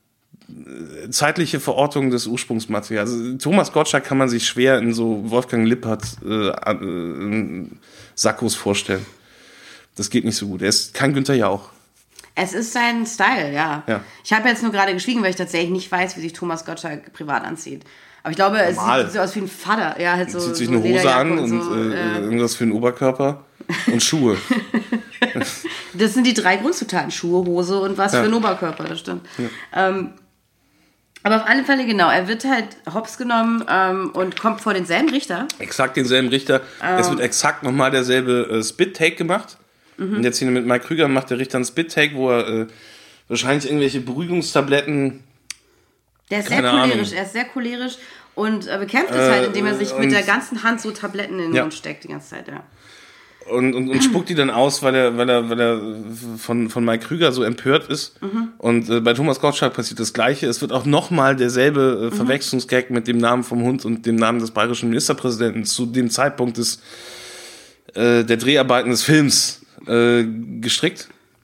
Speaker 3: zeitliche Verortung des Ursprungsmaterials. Also, Thomas Gottschalk kann man sich schwer in so Wolfgang Lippert äh, äh, Sakkos vorstellen. Das geht nicht so gut. Er ist kein Günther Jauch.
Speaker 1: Es ist sein Style, ja.
Speaker 3: Ja.
Speaker 1: Ich habe jetzt nur gerade geschwiegen, weil ich tatsächlich nicht weiß, wie sich Thomas Gottschalk privat anzieht. Aber ich glaube,
Speaker 3: Normal.
Speaker 1: es sieht so aus wie ein Vater. Ja, halt so,
Speaker 3: Zieht sich
Speaker 1: so
Speaker 3: eine Hose
Speaker 1: Lederjacke
Speaker 3: an und,
Speaker 1: so,
Speaker 3: äh,
Speaker 1: äh,
Speaker 3: irgendwas für den Oberkörper und Schuhe.
Speaker 1: Das sind die drei Grundzutaten: Schuhe, Hose und was
Speaker 3: Ja.
Speaker 1: für ein Oberkörper, das stimmt. Ähm, aber auf alle Fälle, genau, er wird halt hops genommen ähm, und kommt vor denselben Richter.
Speaker 3: Exakt denselben Richter. Es
Speaker 1: Ähm.
Speaker 3: wird exakt nochmal derselbe äh, Spit-Take gemacht.
Speaker 1: Mhm.
Speaker 3: In der Szene mit Mike Krüger macht der Richter einen Spit-Take, wo er äh, wahrscheinlich irgendwelche Beruhigungstabletten.
Speaker 1: Der ist sehr
Speaker 3: Keine
Speaker 1: cholerisch,
Speaker 3: Ahnung.
Speaker 1: er ist sehr cholerisch und äh, bekämpft es
Speaker 3: Äh,
Speaker 1: halt, indem er sich
Speaker 3: und-
Speaker 1: mit der ganzen Hand so Tabletten in den
Speaker 3: Ja.
Speaker 1: Mund steckt die ganze Zeit, ja.
Speaker 3: Und, und, und spuckt die dann aus, weil er, weil er, weil er von, von Mike Krüger so empört ist.
Speaker 1: Mhm.
Speaker 3: Und äh, bei Thomas Gottschalk passiert das Gleiche. Es wird auch nochmal derselbe äh, Verwechslungsgag mit dem Namen vom Hund und dem Namen des bayerischen Ministerpräsidenten zu dem Zeitpunkt des, äh, der Dreharbeiten des Films äh, gestrickt.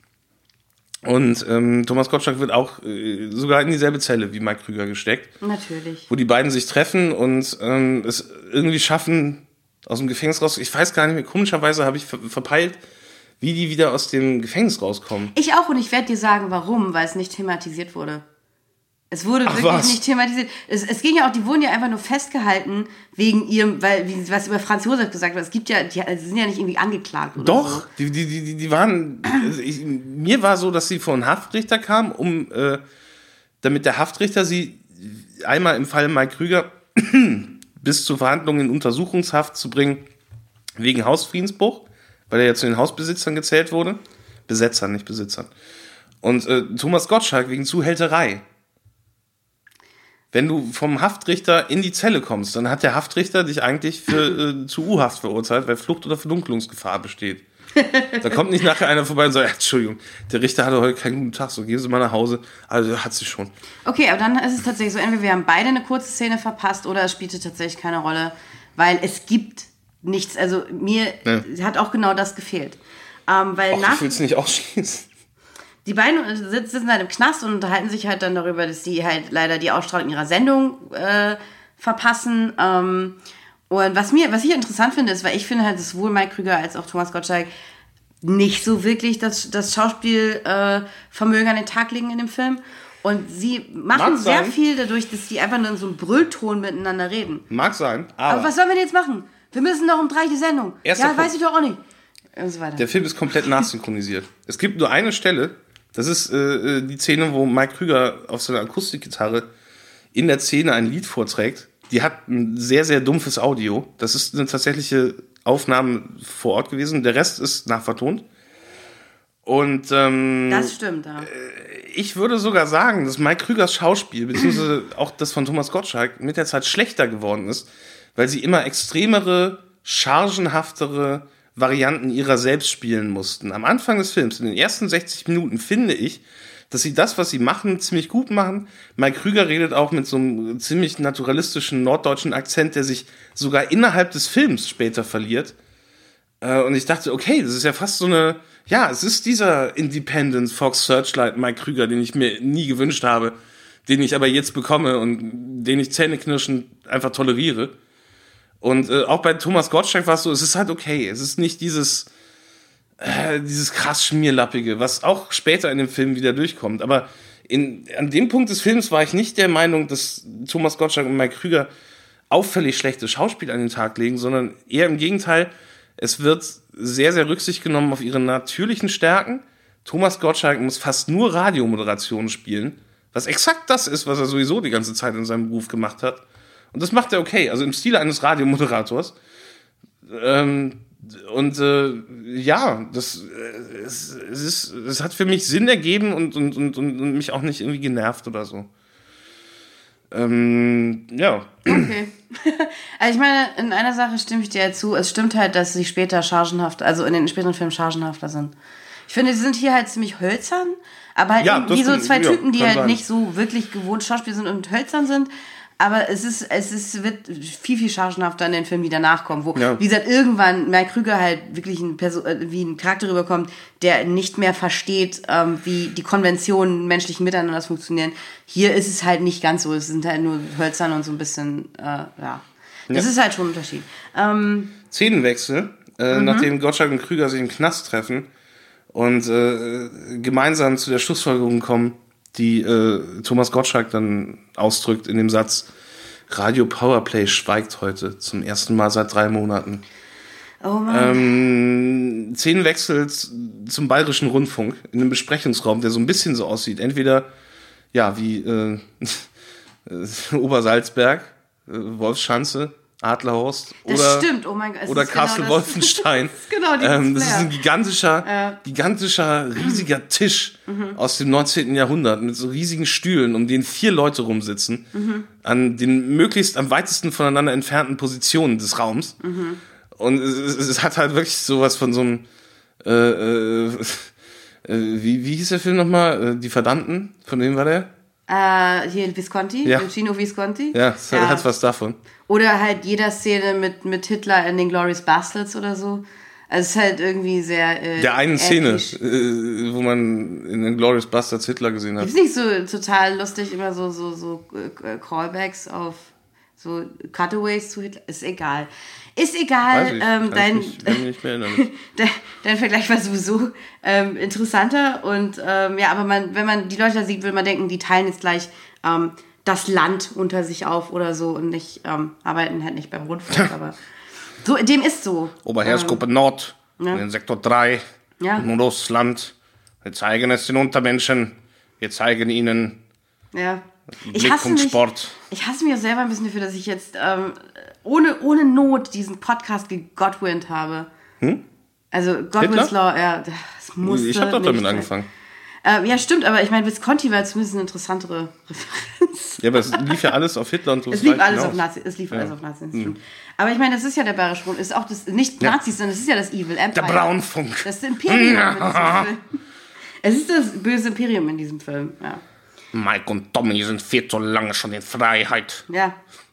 Speaker 3: Und ähm, Thomas Gottschalk wird auch äh, sogar in dieselbe Zelle wie Mike Krüger gesteckt,
Speaker 1: Natürlich.
Speaker 3: wo die beiden sich treffen und ähm, es irgendwie schaffen, aus dem Gefängnis raus. Ich weiß gar nicht mehr, komischerweise habe ich ver verpeilt, wie die wieder aus dem Gefängnis rauskommen.
Speaker 1: Ich auch und ich werde dir sagen, warum, weil es nicht thematisiert wurde. Es wurde
Speaker 3: Ach,
Speaker 1: wirklich
Speaker 3: was?
Speaker 1: nicht thematisiert. Es, es ging ja auch, die wurden ja einfach nur festgehalten wegen ihrem, weil, wie, was über Franz Josef gesagt wird, es gibt ja, die, sie sind ja nicht irgendwie angeklagt oder
Speaker 3: Doch,
Speaker 1: so.
Speaker 3: die, die, die, die waren, also ich, mir war so, dass sie vor einen Haftrichter kamen, um, äh, damit der Haftrichter sie einmal im Fall Mike Krüger bis zur Verhandlung in Untersuchungshaft zu bringen, wegen Hausfriedensbruch, weil er ja zu den Hausbesitzern gezählt wurde. Besetzern, nicht Besitzern. Und äh, Thomas Gottschalk wegen Zuhälterei. Wenn du vom Haftrichter in die Zelle kommst, dann hat der Haftrichter dich eigentlich für, äh, zu U-Haft verurteilt, weil Flucht- oder Verdunkelungsgefahr besteht. Da kommt nicht nachher einer vorbei und sagt, Entschuldigung, der Richter hatte heute keinen guten Tag, so gehen Sie mal nach Hause. Also hat sie schon.
Speaker 1: Okay, aber dann ist es tatsächlich so, entweder wir haben beide eine kurze Szene verpasst oder es spielte tatsächlich keine Rolle, weil es gibt nichts, also mir
Speaker 3: Ja.
Speaker 1: hat auch genau das gefehlt. Ähm, weil
Speaker 3: Och,
Speaker 1: nach,
Speaker 3: ich will es nicht ausschließen.
Speaker 1: die beiden sitzen, sitzen halt im Knast und unterhalten sich halt dann darüber, dass sie halt leider die Ausstrahlung ihrer Sendung äh, verpassen. Ähm, und was mir, was ich interessant finde, ist, weil ich finde halt, dass sowohl Mike Krüger als auch Thomas Gottschalk nicht so wirklich das, das Schauspielvermögen äh, Vermögen an den Tag legen in dem Film. Und sie machen
Speaker 3: Mag
Speaker 1: sehr
Speaker 3: sein.
Speaker 1: viel dadurch, dass die einfach nur in so einem Brüllton miteinander reden.
Speaker 3: Mag sein,
Speaker 1: Aber
Speaker 3: aber
Speaker 1: was sollen wir denn jetzt machen? Wir müssen doch um drei die Sendung.
Speaker 3: Erster
Speaker 1: ja,
Speaker 3: Punkt.
Speaker 1: weiß ich doch auch nicht. Und so weiter.
Speaker 3: der Film ist komplett nachsynchronisiert. Es gibt nur eine Stelle, das ist äh, die Szene, wo Mike Krüger auf seiner Akustikgitarre in der Szene ein Lied vorträgt. Die hat ein sehr, sehr dumpfes Audio. Das ist eine tatsächliche Aufnahme vor Ort gewesen. Der Rest ist nachvertont. Und ähm,
Speaker 1: Das stimmt, ja.
Speaker 3: ich würde sogar sagen, dass Mike Krügers Schauspiel, beziehungsweise auch das von Thomas Gottschalk, mit der Zeit schlechter geworden ist, weil sie immer extremere, chargenhaftere Varianten ihrer selbst spielen mussten. Am Anfang des Films, in den ersten sechzig Minuten, finde ich, dass dass sie das, was sie machen, ziemlich gut machen. Mike Krüger redet auch mit so einem ziemlich naturalistischen norddeutschen Akzent, der sich sogar innerhalb des Films später verliert. Äh, und ich dachte, okay, das ist ja fast so eine, ja, es ist dieser Independent Fox Searchlight Mike Krüger, den ich mir nie gewünscht habe, den ich aber jetzt bekomme und den ich zähneknirschend einfach toleriere. Und äh, auch bei Thomas Gottschalk war es so, es ist halt okay. Es ist nicht dieses, äh, dieses krass Schmierlappige, was auch später in dem Film wieder durchkommt. Aber in, an dem Punkt des Films war ich nicht der Meinung, dass Thomas Gottschalk und Mike Krüger auffällig schlechte Schauspiel an den Tag legen, sondern eher im Gegenteil, es wird sehr, sehr Rücksicht genommen auf ihre natürlichen Stärken. Thomas Gottschalk muss fast nur Radiomoderationen spielen, was exakt das ist, was er sowieso die ganze Zeit in seinem Beruf gemacht hat. Und das macht er okay, also im Stile eines Radiomoderators. Ähm, und äh, ja, das, äh, es, es, ist, es hat für mich Sinn ergeben und, und, und, und mich auch nicht irgendwie genervt oder so. Ähm, ja.
Speaker 1: Okay. Also ich meine, in einer Sache stimme ich dir ja zu. Es stimmt halt, dass sie später chargenhaft, also in den späteren Filmen chargenhafter sind. Ich finde, sie sind hier halt ziemlich hölzern, aber halt
Speaker 3: Ja,
Speaker 1: wie so
Speaker 3: das-
Speaker 1: zwei
Speaker 3: ja,
Speaker 1: Typen, die
Speaker 3: kann
Speaker 1: halt
Speaker 3: sein.
Speaker 1: nicht so wirklich gewohnt Schauspieler sind und hölzern sind. Aber es ist, es ist, wird viel, viel chargenhafter in den Filmen, die danach kommen, wo,
Speaker 3: Ja.
Speaker 1: wie gesagt, irgendwann Mike Krüger halt wirklich ein Perso- äh, wie ein Charakter rüberkommt, der nicht mehr versteht, ähm, wie die Konventionen menschlichen Miteinanders funktionieren. Hier ist es halt nicht ganz so. Es sind halt nur hölzern und so ein bisschen, äh, ja. Das
Speaker 3: Ja.
Speaker 1: ist halt schon ein Unterschied. Ähm,
Speaker 3: Szenenwechsel, äh, nachdem Gottschalk und Krüger sich im Knast treffen und äh, gemeinsam zu der Schlussfolgerung kommen, die äh, Thomas Gottschalk dann ausdrückt in dem Satz: Radio Powerplay schweigt heute zum ersten Mal seit drei Monaten.
Speaker 1: oh Mann.
Speaker 3: Ähm, Szenenwechsel z- zum Bayerischen Rundfunk in einem Besprechungsraum, der so ein bisschen so aussieht. Entweder ja wie äh, Obersalzberg, äh, Wolfschanze, Adlerhorst
Speaker 1: Das
Speaker 3: oder,
Speaker 1: stimmt, oh mein Gott. es
Speaker 3: oder
Speaker 1: ist genau
Speaker 3: Castle
Speaker 1: das-
Speaker 3: Wolfenstein.
Speaker 1: Das ist genau dieses
Speaker 3: ähm, das ist
Speaker 1: Flair.
Speaker 3: ein gigantischer,
Speaker 1: Ja.
Speaker 3: gigantischer, riesiger Tisch
Speaker 1: Mhm.
Speaker 3: aus dem neunzehnten Jahrhundert mit so riesigen Stühlen, um den vier Leute rumsitzen,
Speaker 1: Mhm.
Speaker 3: an den möglichst am weitesten voneinander entfernten Positionen des Raums.
Speaker 1: Mhm.
Speaker 3: Und es, es, es hat halt wirklich sowas von so einem äh, äh, äh, wie, wie hieß der Film nochmal? Äh, Die Verdammten? Von wem war der?
Speaker 1: Äh, hier Visconti,
Speaker 3: Ja.
Speaker 1: Gino Visconti.
Speaker 3: Ja, es hat, hat was davon.
Speaker 1: Oder halt jeder Szene mit, mit Hitler in den Glorious Bastards oder so. Also es ist halt irgendwie sehr äh,
Speaker 3: Der einen Szene,
Speaker 1: episch.
Speaker 3: äh, wo man in den Glorious Bastards Hitler gesehen hat.
Speaker 1: Ist nicht so total lustig, immer so, so, so äh, Callbacks auf so Cutaways zu Hitler? Ist egal. Ist egal.
Speaker 3: Weiß ich,
Speaker 1: ähm,
Speaker 3: kann
Speaker 1: dein,
Speaker 3: ich mich, kann mich nicht mehr erinnern.
Speaker 1: dein, dein Vergleich war sowieso ähm, interessanter. Und ähm, ja, aber man, wenn man die Leute da sieht, will man denken, die teilen jetzt gleich ähm, das Land unter sich auf oder so und nicht ähm, arbeiten halt nicht beim Rundfunk. aber so, dem ist so.
Speaker 3: Oberheeresgruppe Nord,
Speaker 1: ja.
Speaker 3: in den Sektor drei,
Speaker 1: Ja.
Speaker 3: in Russland. Wir zeigen es den Untermenschen. Wir zeigen ihnen
Speaker 1: Ja.
Speaker 3: den
Speaker 1: Ich hasse, mich,
Speaker 3: Blickpunktsport.
Speaker 1: ich hasse mich auch selber ein bisschen dafür, dass ich jetzt ähm, ohne, ohne Not diesen Podcast gegodwinnt habe.
Speaker 3: Hm?
Speaker 1: Also Godwin's
Speaker 3: Hitler?
Speaker 1: Law, ja, das musste
Speaker 3: Ich habe doch damit
Speaker 1: nicht sein.
Speaker 3: angefangen.
Speaker 1: Ähm, ja, stimmt, aber ich meine, Visconti war zumindest eine interessantere Referenz.
Speaker 3: Ja, aber es lief ja alles auf Hitler und
Speaker 1: Es lief alles
Speaker 3: hinaus.
Speaker 1: auf Nazis, es lief alles auf Nazis, das stimmt. Aber ich meine, das ist ja der Bayerische Rundfunk, ist auch das, nicht
Speaker 3: Ja.
Speaker 1: Nazis, sondern das ist ja das Evil Empire.
Speaker 3: Der Braunfunk.
Speaker 1: Das ist das Imperium in diesem Film. Es ist das böse Imperium in diesem Film, ja.
Speaker 3: Mike und Tommy sind viel zu lange schon in Freiheit.
Speaker 1: Ja.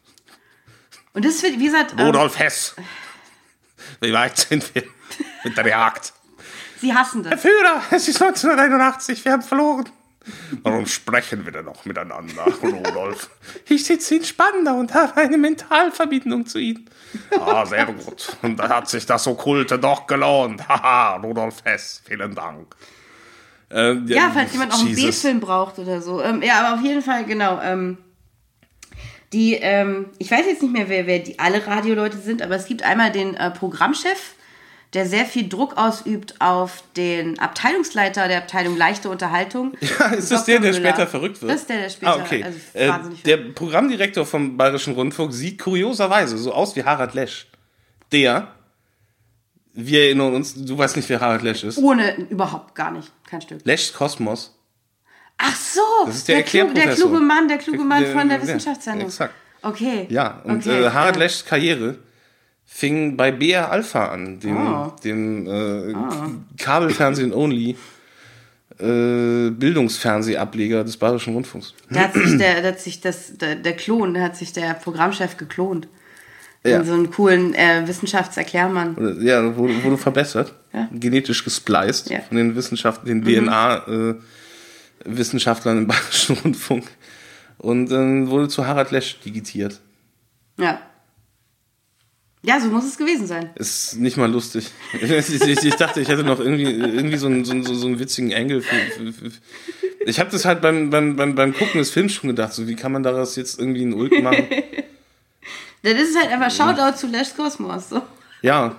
Speaker 1: Und das wird, wie gesagt, ähm,
Speaker 3: Rudolf Hess. Wie weit sind wir mit der Jagd?
Speaker 1: sie hassen
Speaker 3: Herr
Speaker 1: das.
Speaker 3: Führer, es ist neunzehnhunderteinundachtzig, wir haben verloren. Warum sprechen wir denn noch miteinander, Rudolf? Ich sitze in Spandau und habe eine Mentalverbindung zu Ihnen. Ah, sehr gut. Und da hat sich das Okkulte doch gelohnt. Haha, Rudolf Hess, vielen Dank. Ähm,
Speaker 1: Ja, falls jemand auch einen
Speaker 3: Jesus.
Speaker 1: B-Film braucht oder so. Ähm, ja, aber auf jeden Fall, genau. Ähm, die, ähm, ich weiß jetzt nicht mehr, wer, wer die alle Radioleute sind, aber es gibt einmal den äh, Programmchef, der sehr viel Druck ausübt auf den Abteilungsleiter der Abteilung Leichte Unterhaltung.
Speaker 3: Ja, ist das der,
Speaker 1: Doktor
Speaker 3: der
Speaker 1: Müller.
Speaker 3: später verrückt wird?
Speaker 1: Das ist der, der später
Speaker 3: Ah, okay.
Speaker 1: also
Speaker 3: äh,
Speaker 1: wahnsinnig
Speaker 3: der
Speaker 1: verrückt.
Speaker 3: Programmdirektor vom Bayerischen Rundfunk sieht kurioserweise so aus wie Harald Lesch. Der, wir erinnern uns, du weißt nicht, wer Harald Lesch ist.
Speaker 1: Ohne, überhaupt gar nicht. Kein Stück.
Speaker 3: Leschs Kosmos.
Speaker 1: Ach so,
Speaker 3: Das ist der
Speaker 1: kluge, der
Speaker 3: Erklärprofessor.
Speaker 1: kluge Mann, der kluge Mann
Speaker 3: Der-
Speaker 1: von der
Speaker 3: der-
Speaker 1: Wissenschaftssendung.
Speaker 3: exakt.
Speaker 1: Okay.
Speaker 3: Ja, und
Speaker 1: okay.
Speaker 3: äh, Harald
Speaker 1: ja.
Speaker 3: Leschs Karriere fing bei B R Alpha an, dem,
Speaker 1: Oh.
Speaker 3: dem äh, Kabelfernsehen Only äh, Bildungsfernsehableger des Bayerischen Rundfunks.
Speaker 1: Da hat sich der, da hat sich das, der, der Klon, da hat sich der Programmchef geklont.
Speaker 3: Ja.
Speaker 1: In so einen coolen äh, Wissenschaftserklärmann.
Speaker 3: Oder, ja, wurde, wurde verbessert.
Speaker 1: Ja.
Speaker 3: Genetisch gespliced
Speaker 1: Ja.
Speaker 3: von den Wissenschaften, den D N A-Wissenschaftlern im Bayerischen Rundfunk. Und dann wurde zu Harald Lesch digitiert.
Speaker 1: Ja. Ja, so muss es gewesen sein.
Speaker 3: Ist nicht mal lustig. Ich, ich, ich dachte, ich hätte noch irgendwie, irgendwie so, einen, so, einen, so einen witzigen Engel. Für, für, für. Ich habe das halt beim, beim, beim, beim Gucken des Films schon gedacht, so wie kann man daraus jetzt irgendwie einen Ulk machen?
Speaker 1: Dann ist es halt einfach Shoutout zu Lesch Kosmos. So.
Speaker 3: Ja,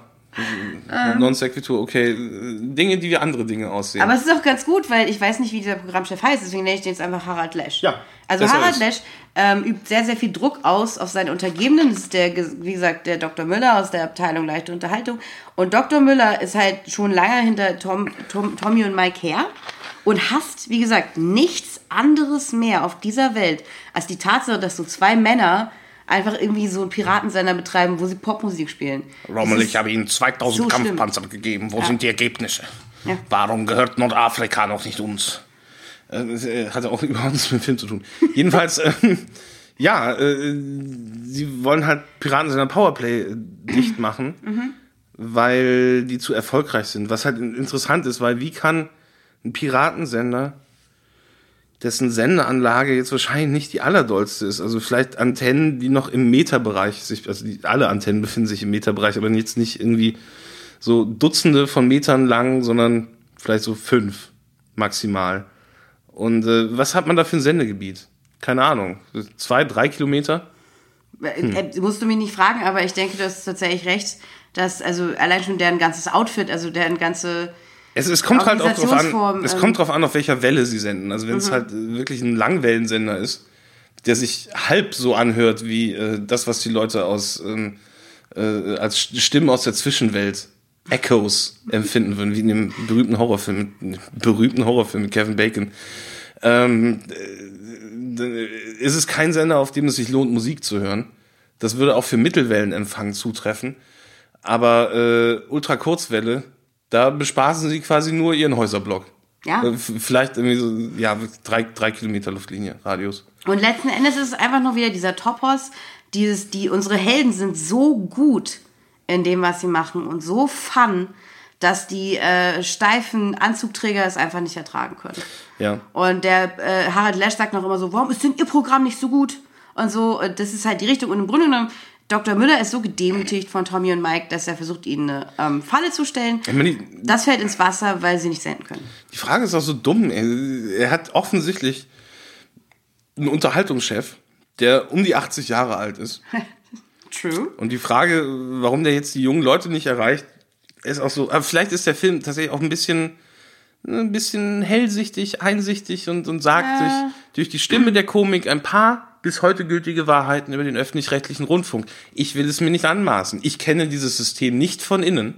Speaker 3: non sequitur, okay. Dinge, die wie andere Dinge aussehen.
Speaker 1: Aber es ist auch ganz gut, weil ich weiß nicht, wie dieser Programmchef heißt, deswegen nenne ich den jetzt einfach Harald Lesch.
Speaker 3: Ja,
Speaker 1: also
Speaker 3: besser
Speaker 1: Harald
Speaker 3: ist.
Speaker 1: Lesch ähm, übt sehr, sehr viel Druck aus auf seine Untergebenen. Das ist der, wie gesagt, der Doktor Müller aus der Abteilung Leichte Unterhaltung. Und Doktor Müller ist halt schon lange hinter Tom, Tom, Tommy und Mike her und hasst, wie gesagt, nichts anderes mehr auf dieser Welt als die Tatsache, dass so zwei Männer einfach irgendwie so einen Piratensender betreiben, wo sie Popmusik spielen.
Speaker 2: Rommel,
Speaker 1: Das
Speaker 2: ich
Speaker 1: ist
Speaker 2: habe Ihnen zweitausend
Speaker 1: so
Speaker 2: Kampfpanzer gegeben. Wo
Speaker 1: Ja.
Speaker 2: sind die Ergebnisse?
Speaker 1: Ja.
Speaker 2: Warum gehört Nordafrika noch nicht uns?
Speaker 3: Das äh, hatte auch überhaupt nichts mit dem Film zu tun. Jedenfalls, ähm, ja, äh, sie wollen halt Piratensender Powerplay äh, dicht machen,
Speaker 1: Mhm.
Speaker 3: weil die zu erfolgreich sind. Was halt interessant ist, weil wie kann ein Piratensender, dessen Sendeanlage jetzt wahrscheinlich nicht die allerdollste ist, also vielleicht Antennen, die noch im Meterbereich sich, also die, alle Antennen befinden sich im Meterbereich, aber jetzt nicht irgendwie so Dutzende von Metern lang, sondern vielleicht so fünf maximal. Und äh, was hat man da für ein Sendegebiet? Keine Ahnung. Zwei, drei Kilometer?
Speaker 1: Äh, musst du mich nicht fragen, aber ich denke, du hast tatsächlich recht, dass also allein schon deren ganzes Outfit, also deren ganze
Speaker 3: Es, es kommt halt auch drauf an,
Speaker 1: Organisationsform,
Speaker 3: es
Speaker 1: ähm,
Speaker 3: kommt drauf an, auf welcher Welle sie senden. Also wenn es halt äh, wirklich ein Langwellensender ist, der sich halb so anhört wie äh, das, was die Leute aus ähm, äh, als Stimmen aus der Zwischenwelt, Echoes, empfinden würden, wie in dem berühmten Horrorfilm, mit, berühmten Horrorfilm mit Kevin Bacon. Ähm, äh, ist es kein Sender, auf dem es sich lohnt, Musik zu hören. Das würde auch für Mittelwellenempfang zutreffen. Aber äh, Ultrakurzwelle, da bespaßen sie quasi nur ihren Häuserblock.
Speaker 1: Ja.
Speaker 3: Äh, f- Vielleicht irgendwie so, ja, drei, drei Kilometer Luftlinie, Radius.
Speaker 1: Und letzten Endes ist es einfach nur wieder dieser Topos, dieses, die, unsere Helden sind so gut in dem, was sie machen und so fun, dass die äh, steifen Anzugträger es einfach nicht ertragen können.
Speaker 3: Ja.
Speaker 1: Und der äh, Harald Lesch sagt noch immer so, warum ist denn ihr Programm nicht so gut? Und so, äh, das ist halt die Richtung. Und im Grunde genommen, Doktor Müller ist so gedemütigt von Tommy und Mike, dass er versucht, ihnen eine ähm, Falle zu stellen.
Speaker 3: Ich meine, die,
Speaker 1: Das fällt ins Wasser, weil sie nicht senden können.
Speaker 3: die Frage ist auch so dumm. Er, er hat offensichtlich einen Unterhaltungschef, der um die achtzig Jahre alt ist.
Speaker 1: True.
Speaker 3: Und die Frage, warum der jetzt die jungen Leute nicht erreicht, ist auch so. Aber vielleicht ist der Film tatsächlich auch ein bisschen, ein bisschen hellsichtig, einsichtig und, und sagt
Speaker 1: Ja.
Speaker 3: durch, durch die Stimme der Komik ein paar bis heute gültige Wahrheiten über den öffentlich-rechtlichen Rundfunk. Ich will es mir nicht anmaßen. Ich kenne dieses System nicht von innen.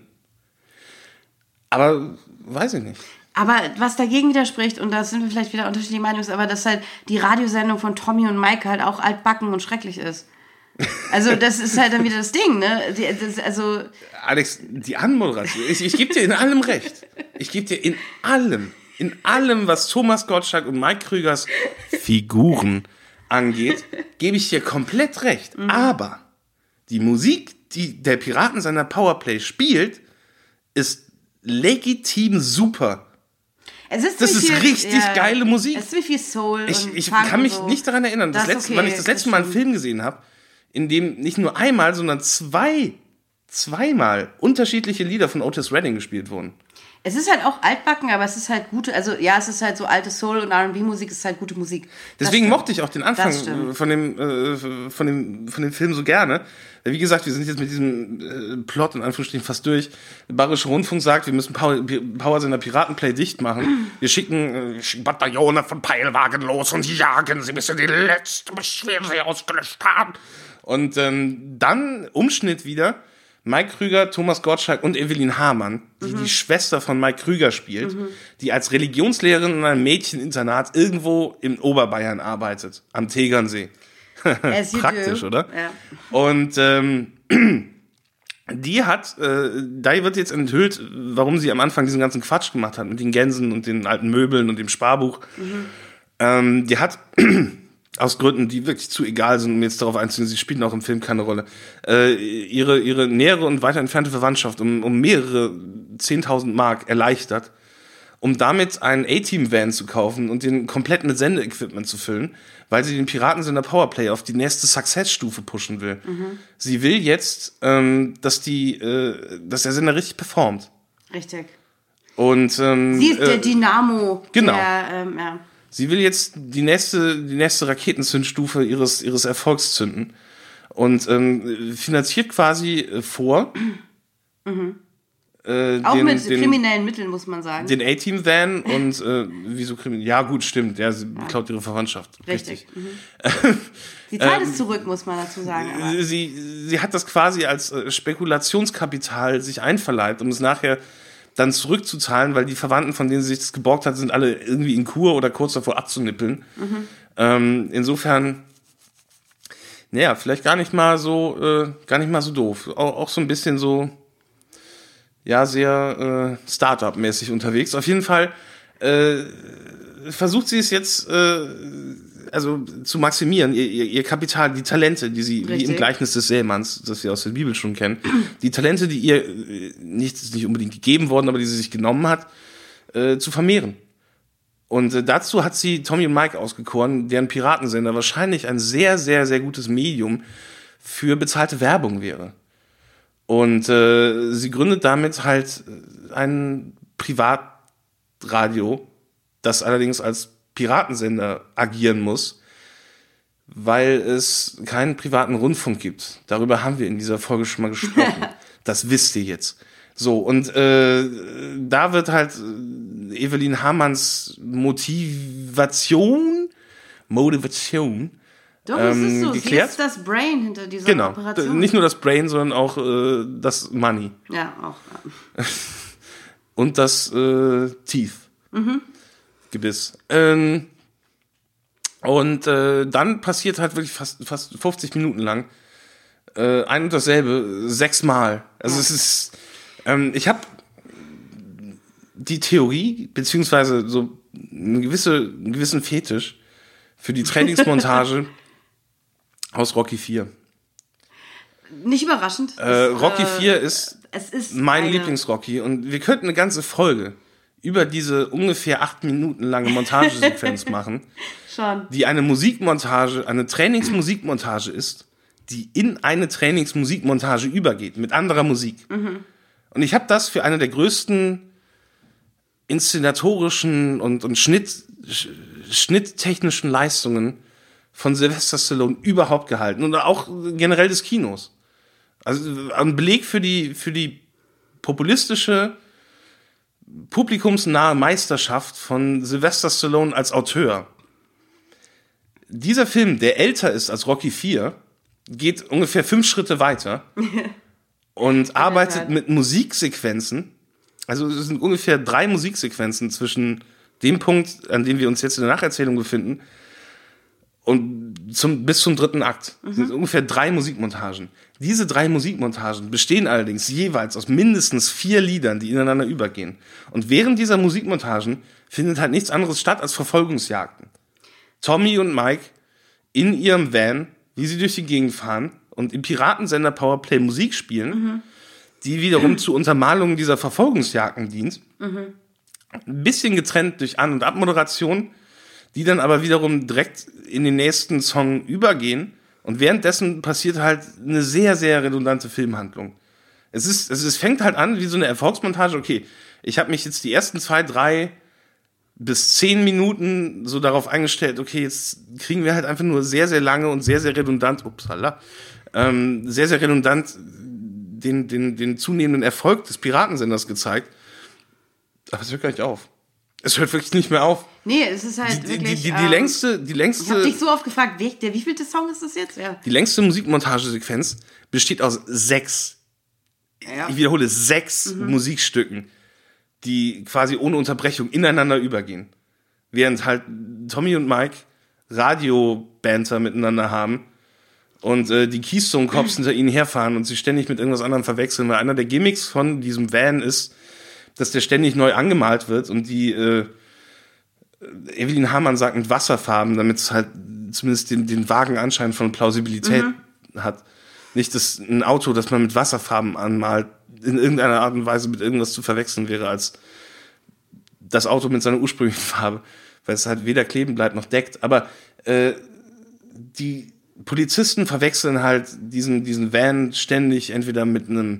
Speaker 3: Aber weiß ich nicht.
Speaker 1: Aber was dagegen widerspricht, und da sind wir vielleicht wieder unterschiedliche Meinungen, aber dass halt die Radiosendung von Tommy und Mike halt auch altbacken und schrecklich ist. Also das ist halt dann wieder das Ding, ne? Die, das, also
Speaker 3: Alex, die Anmoderation, ich, ich gebe dir in allem recht. Ich gebe dir in allem, in allem, was Thomas Gottschalk und Mike Krügers Figuren angeht, gebe ich dir komplett recht.
Speaker 1: Mhm.
Speaker 3: Aber die Musik, die der Piratensender Powerplay spielt, ist legitim super.
Speaker 1: es ist
Speaker 3: Das
Speaker 1: ziemlich
Speaker 3: ist
Speaker 1: viel,
Speaker 3: richtig geile Musik.
Speaker 1: Es ist wie viel Soul
Speaker 3: Ich,
Speaker 1: und
Speaker 3: ich
Speaker 1: Funk
Speaker 3: kann mich
Speaker 1: und so.
Speaker 3: nicht daran erinnern, das
Speaker 1: Das ist
Speaker 3: letzte,
Speaker 1: okay,
Speaker 3: wann ich das
Speaker 1: das
Speaker 3: letzte Mal einen
Speaker 1: stimmt.
Speaker 3: Film gesehen habe, in dem nicht nur einmal, sondern zwei, zweimal unterschiedliche Lieder von Otis Redding gespielt wurden.
Speaker 1: Es ist halt auch altbacken, aber es ist halt gute, also ja, es ist halt so alte Soul und R and B-Musik, es ist halt gute Musik. Das
Speaker 3: Deswegen
Speaker 1: stimmt.
Speaker 3: mochte ich auch den
Speaker 1: Das
Speaker 3: Anfang
Speaker 1: stimmt.
Speaker 3: von dem, äh, von dem, von dem Film so gerne. Wie gesagt, wir sind jetzt mit diesem äh, Plot in Anführungsstrichen fast durch. Der Bayerische Rundfunk sagt, wir müssen Power, Powersender Piratenplay dicht machen. Wir schicken, äh, schicken
Speaker 2: Bataillone von Peilwagen los und jagen sie, bis sie die letzte Beschwerde ausgelöscht haben.
Speaker 3: Und ähm, dann Umschnitt wieder. Mike Krüger, Thomas Gottschalk und Evelyn Hamann, die die Schwester von Mike Krüger spielt, die als Religionslehrerin in einem Mädcheninternat irgendwo in Oberbayern arbeitet, am Tegernsee.
Speaker 1: As you
Speaker 3: Praktisch,
Speaker 1: do.
Speaker 3: oder?
Speaker 1: Ja.
Speaker 3: Und ähm, Die hat, äh, da wird jetzt enthüllt, warum sie am Anfang diesen ganzen Quatsch gemacht hat mit den Gänsen und den alten Möbeln und dem Sparbuch. Mhm. Ähm, die hat aus Gründen, die wirklich zu egal sind, um jetzt darauf einzugehen, sie spielen auch im Film keine Rolle, äh, ihre ihre nähere und weiter entfernte Verwandtschaft um, um mehrere zehntausend Mark erleichtert, um damit einen A-Team-Van zu kaufen und den komplett mit Sendeequipment zu füllen, weil sie den Piratensender Powerplay auf die nächste Success-Stufe pushen will. Mhm. Sie will jetzt, ähm, dass die, äh, dass der Sender richtig performt.
Speaker 1: Richtig.
Speaker 3: Und ähm,
Speaker 1: sie ist der
Speaker 3: äh,
Speaker 1: Dynamo.
Speaker 3: Genau.
Speaker 1: Der, ähm, ja.
Speaker 3: Sie will jetzt die nächste, die nächste Raketenzündstufe ihres ihres Erfolgs zünden und ähm, finanziert quasi äh, vor.
Speaker 1: Mhm.
Speaker 3: Äh,
Speaker 1: Auch
Speaker 3: den,
Speaker 1: mit
Speaker 3: den,
Speaker 1: kriminellen Mitteln, muss man sagen.
Speaker 3: Den A-Team-Van und äh, wieso kriminell? Ja, gut, stimmt. Ja, sie klaut ihre Verwandtschaft.
Speaker 1: Richtig.
Speaker 3: Richtig.
Speaker 1: Mhm. Die Zeit
Speaker 3: ähm,
Speaker 1: ist zurück, muss man dazu sagen. Aber.
Speaker 3: Sie, sie hat das quasi als äh, Spekulationskapital sich einverleibt, um es nachher dann zurückzuzahlen, weil die Verwandten, von denen sie sich das geborgt hat, sind alle irgendwie in Kur oder kurz davor abzunippeln. Mhm. Ähm, insofern, naja, vielleicht gar nicht mal so, äh, gar nicht mal so doof. Auch, auch so ein bisschen so, ja, sehr äh, Startup-mäßig unterwegs. Auf jeden Fall äh, versucht sie es jetzt äh, also zu maximieren, ihr, ihr, ihr Kapital, die Talente, die sie, Richtig. wie im Gleichnis des Sämanns, das wir aus der Bibel schon kennen, die Talente, die ihr äh, nicht, nicht unbedingt gegeben wurden, aber die sie sich genommen hat, äh, zu vermehren. Und äh, dazu hat sie Tommy und Mike ausgekoren, deren Piratensender wahrscheinlich ein sehr, sehr, sehr gutes Medium für bezahlte Werbung wäre. Und äh, sie gründet damit halt ein Privatradio, das allerdings als Piratensender agieren muss, weil es keinen privaten Rundfunk gibt. Darüber haben wir in dieser Folge schon mal gesprochen. Das wisst ihr jetzt. So, und äh, da wird halt Evelyn Hamanns Motivation, Motivation,
Speaker 1: Doch, es ist so.
Speaker 3: geklärt.
Speaker 1: Sie ist das Brain hinter dieser
Speaker 3: genau.
Speaker 1: Operation.
Speaker 3: Nicht nur das Brain, sondern auch äh, das Money.
Speaker 1: Ja, auch. Ja.
Speaker 3: Und das äh, Teeth. Mhm. Gebiss. Ähm, und äh, dann passiert halt wirklich fast, fast fünfzig Minuten lang äh, ein und dasselbe, sechsmal. Also ja. es ist, ähm, ich habe die Theorie, beziehungsweise so eine gewisse, einen gewissen Fetisch für die Trainingsmontage aus Rocky vier.
Speaker 1: Nicht überraschend.
Speaker 3: Äh, Rocky
Speaker 1: äh,
Speaker 3: vier ist,
Speaker 1: es ist
Speaker 3: mein
Speaker 1: eine...
Speaker 3: Lieblings-Rocky und wir könnten eine ganze Folge über diese ungefähr acht Minuten lange Montagesequenz machen,
Speaker 1: Schon.
Speaker 3: die eine Musikmontage, eine Trainingsmusikmontage ist, die in eine Trainingsmusikmontage übergeht, mit anderer Musik. Mhm. Und ich habe das für eine der größten inszenatorischen und, und Schnitt, schnitttechnischen Leistungen von Sylvester Stallone überhaupt gehalten und auch generell des Kinos. Also ein Beleg für die, für die populistische, publikumsnahe Meisterschaft von Sylvester Stallone als Auteur. Dieser Film, der älter ist als Rocky vier, geht ungefähr fünf Schritte weiter und arbeitet mit Musiksequenzen. Also es sind ungefähr drei Musiksequenzen zwischen dem Punkt, an dem wir uns jetzt in der Nacherzählung befinden, und zum, bis zum dritten Akt. Mhm. Sind ungefähr drei Musikmontagen. Diese drei Musikmontagen bestehen allerdings jeweils aus mindestens vier Liedern, die ineinander übergehen. Und während dieser Musikmontagen findet halt nichts anderes statt als Verfolgungsjagden. Tommy und Mike in ihrem Van, wie sie durch die Gegend fahren und im Piratensender Powerplay Musik spielen, mhm. die wiederum mhm. zur Untermalung dieser Verfolgungsjagden dient. Mhm. Ein bisschen getrennt durch An- und Abmoderation, die dann aber wiederum direkt in den nächsten Song übergehen. Und währenddessen passiert halt eine sehr, sehr redundante Filmhandlung. Es ist, es, es fängt halt an wie so eine Erfolgsmontage. Okay, ich habe mich jetzt die ersten zwei, drei bis zehn Minuten so darauf eingestellt, okay, jetzt kriegen wir halt einfach nur sehr, sehr lange und sehr, sehr redundant, upsala, ähm, sehr, sehr redundant den, den, den zunehmenden Erfolg des Piratensenders gezeigt. Aber es hört gar nicht auf. Es hört wirklich nicht mehr auf.
Speaker 1: Nee, es ist halt
Speaker 3: die,
Speaker 1: wirklich...
Speaker 3: Die, die, die
Speaker 1: ähm,
Speaker 3: längste... Die längste
Speaker 1: ich hab dich so oft gefragt, wie, der wievielte Song ist das jetzt? Ja.
Speaker 3: Die längste Musikmontagesequenz besteht aus sechs, ja. ich wiederhole, sechs mhm. Musikstücken, die quasi ohne Unterbrechung ineinander übergehen. Während halt Tommy und Mike Radio-Banter miteinander haben und äh, die Keystone Cops hinter ihnen herfahren und sie ständig mit irgendwas anderem verwechseln, weil einer der Gimmicks von diesem Van ist, dass der ständig neu angemalt wird und die äh, Evelyn Hamann sagt mit Wasserfarben, damit es halt zumindest den, den vagen Anschein von Plausibilität mhm. hat. Nicht, dass ein Auto, das man mit Wasserfarben anmalt, in irgendeiner Art und Weise mit irgendwas zu verwechseln wäre, als das Auto mit seiner ursprünglichen Farbe, weil es halt weder kleben bleibt noch deckt. Aber äh, die Polizisten verwechseln halt diesen, diesen Van ständig entweder mit einem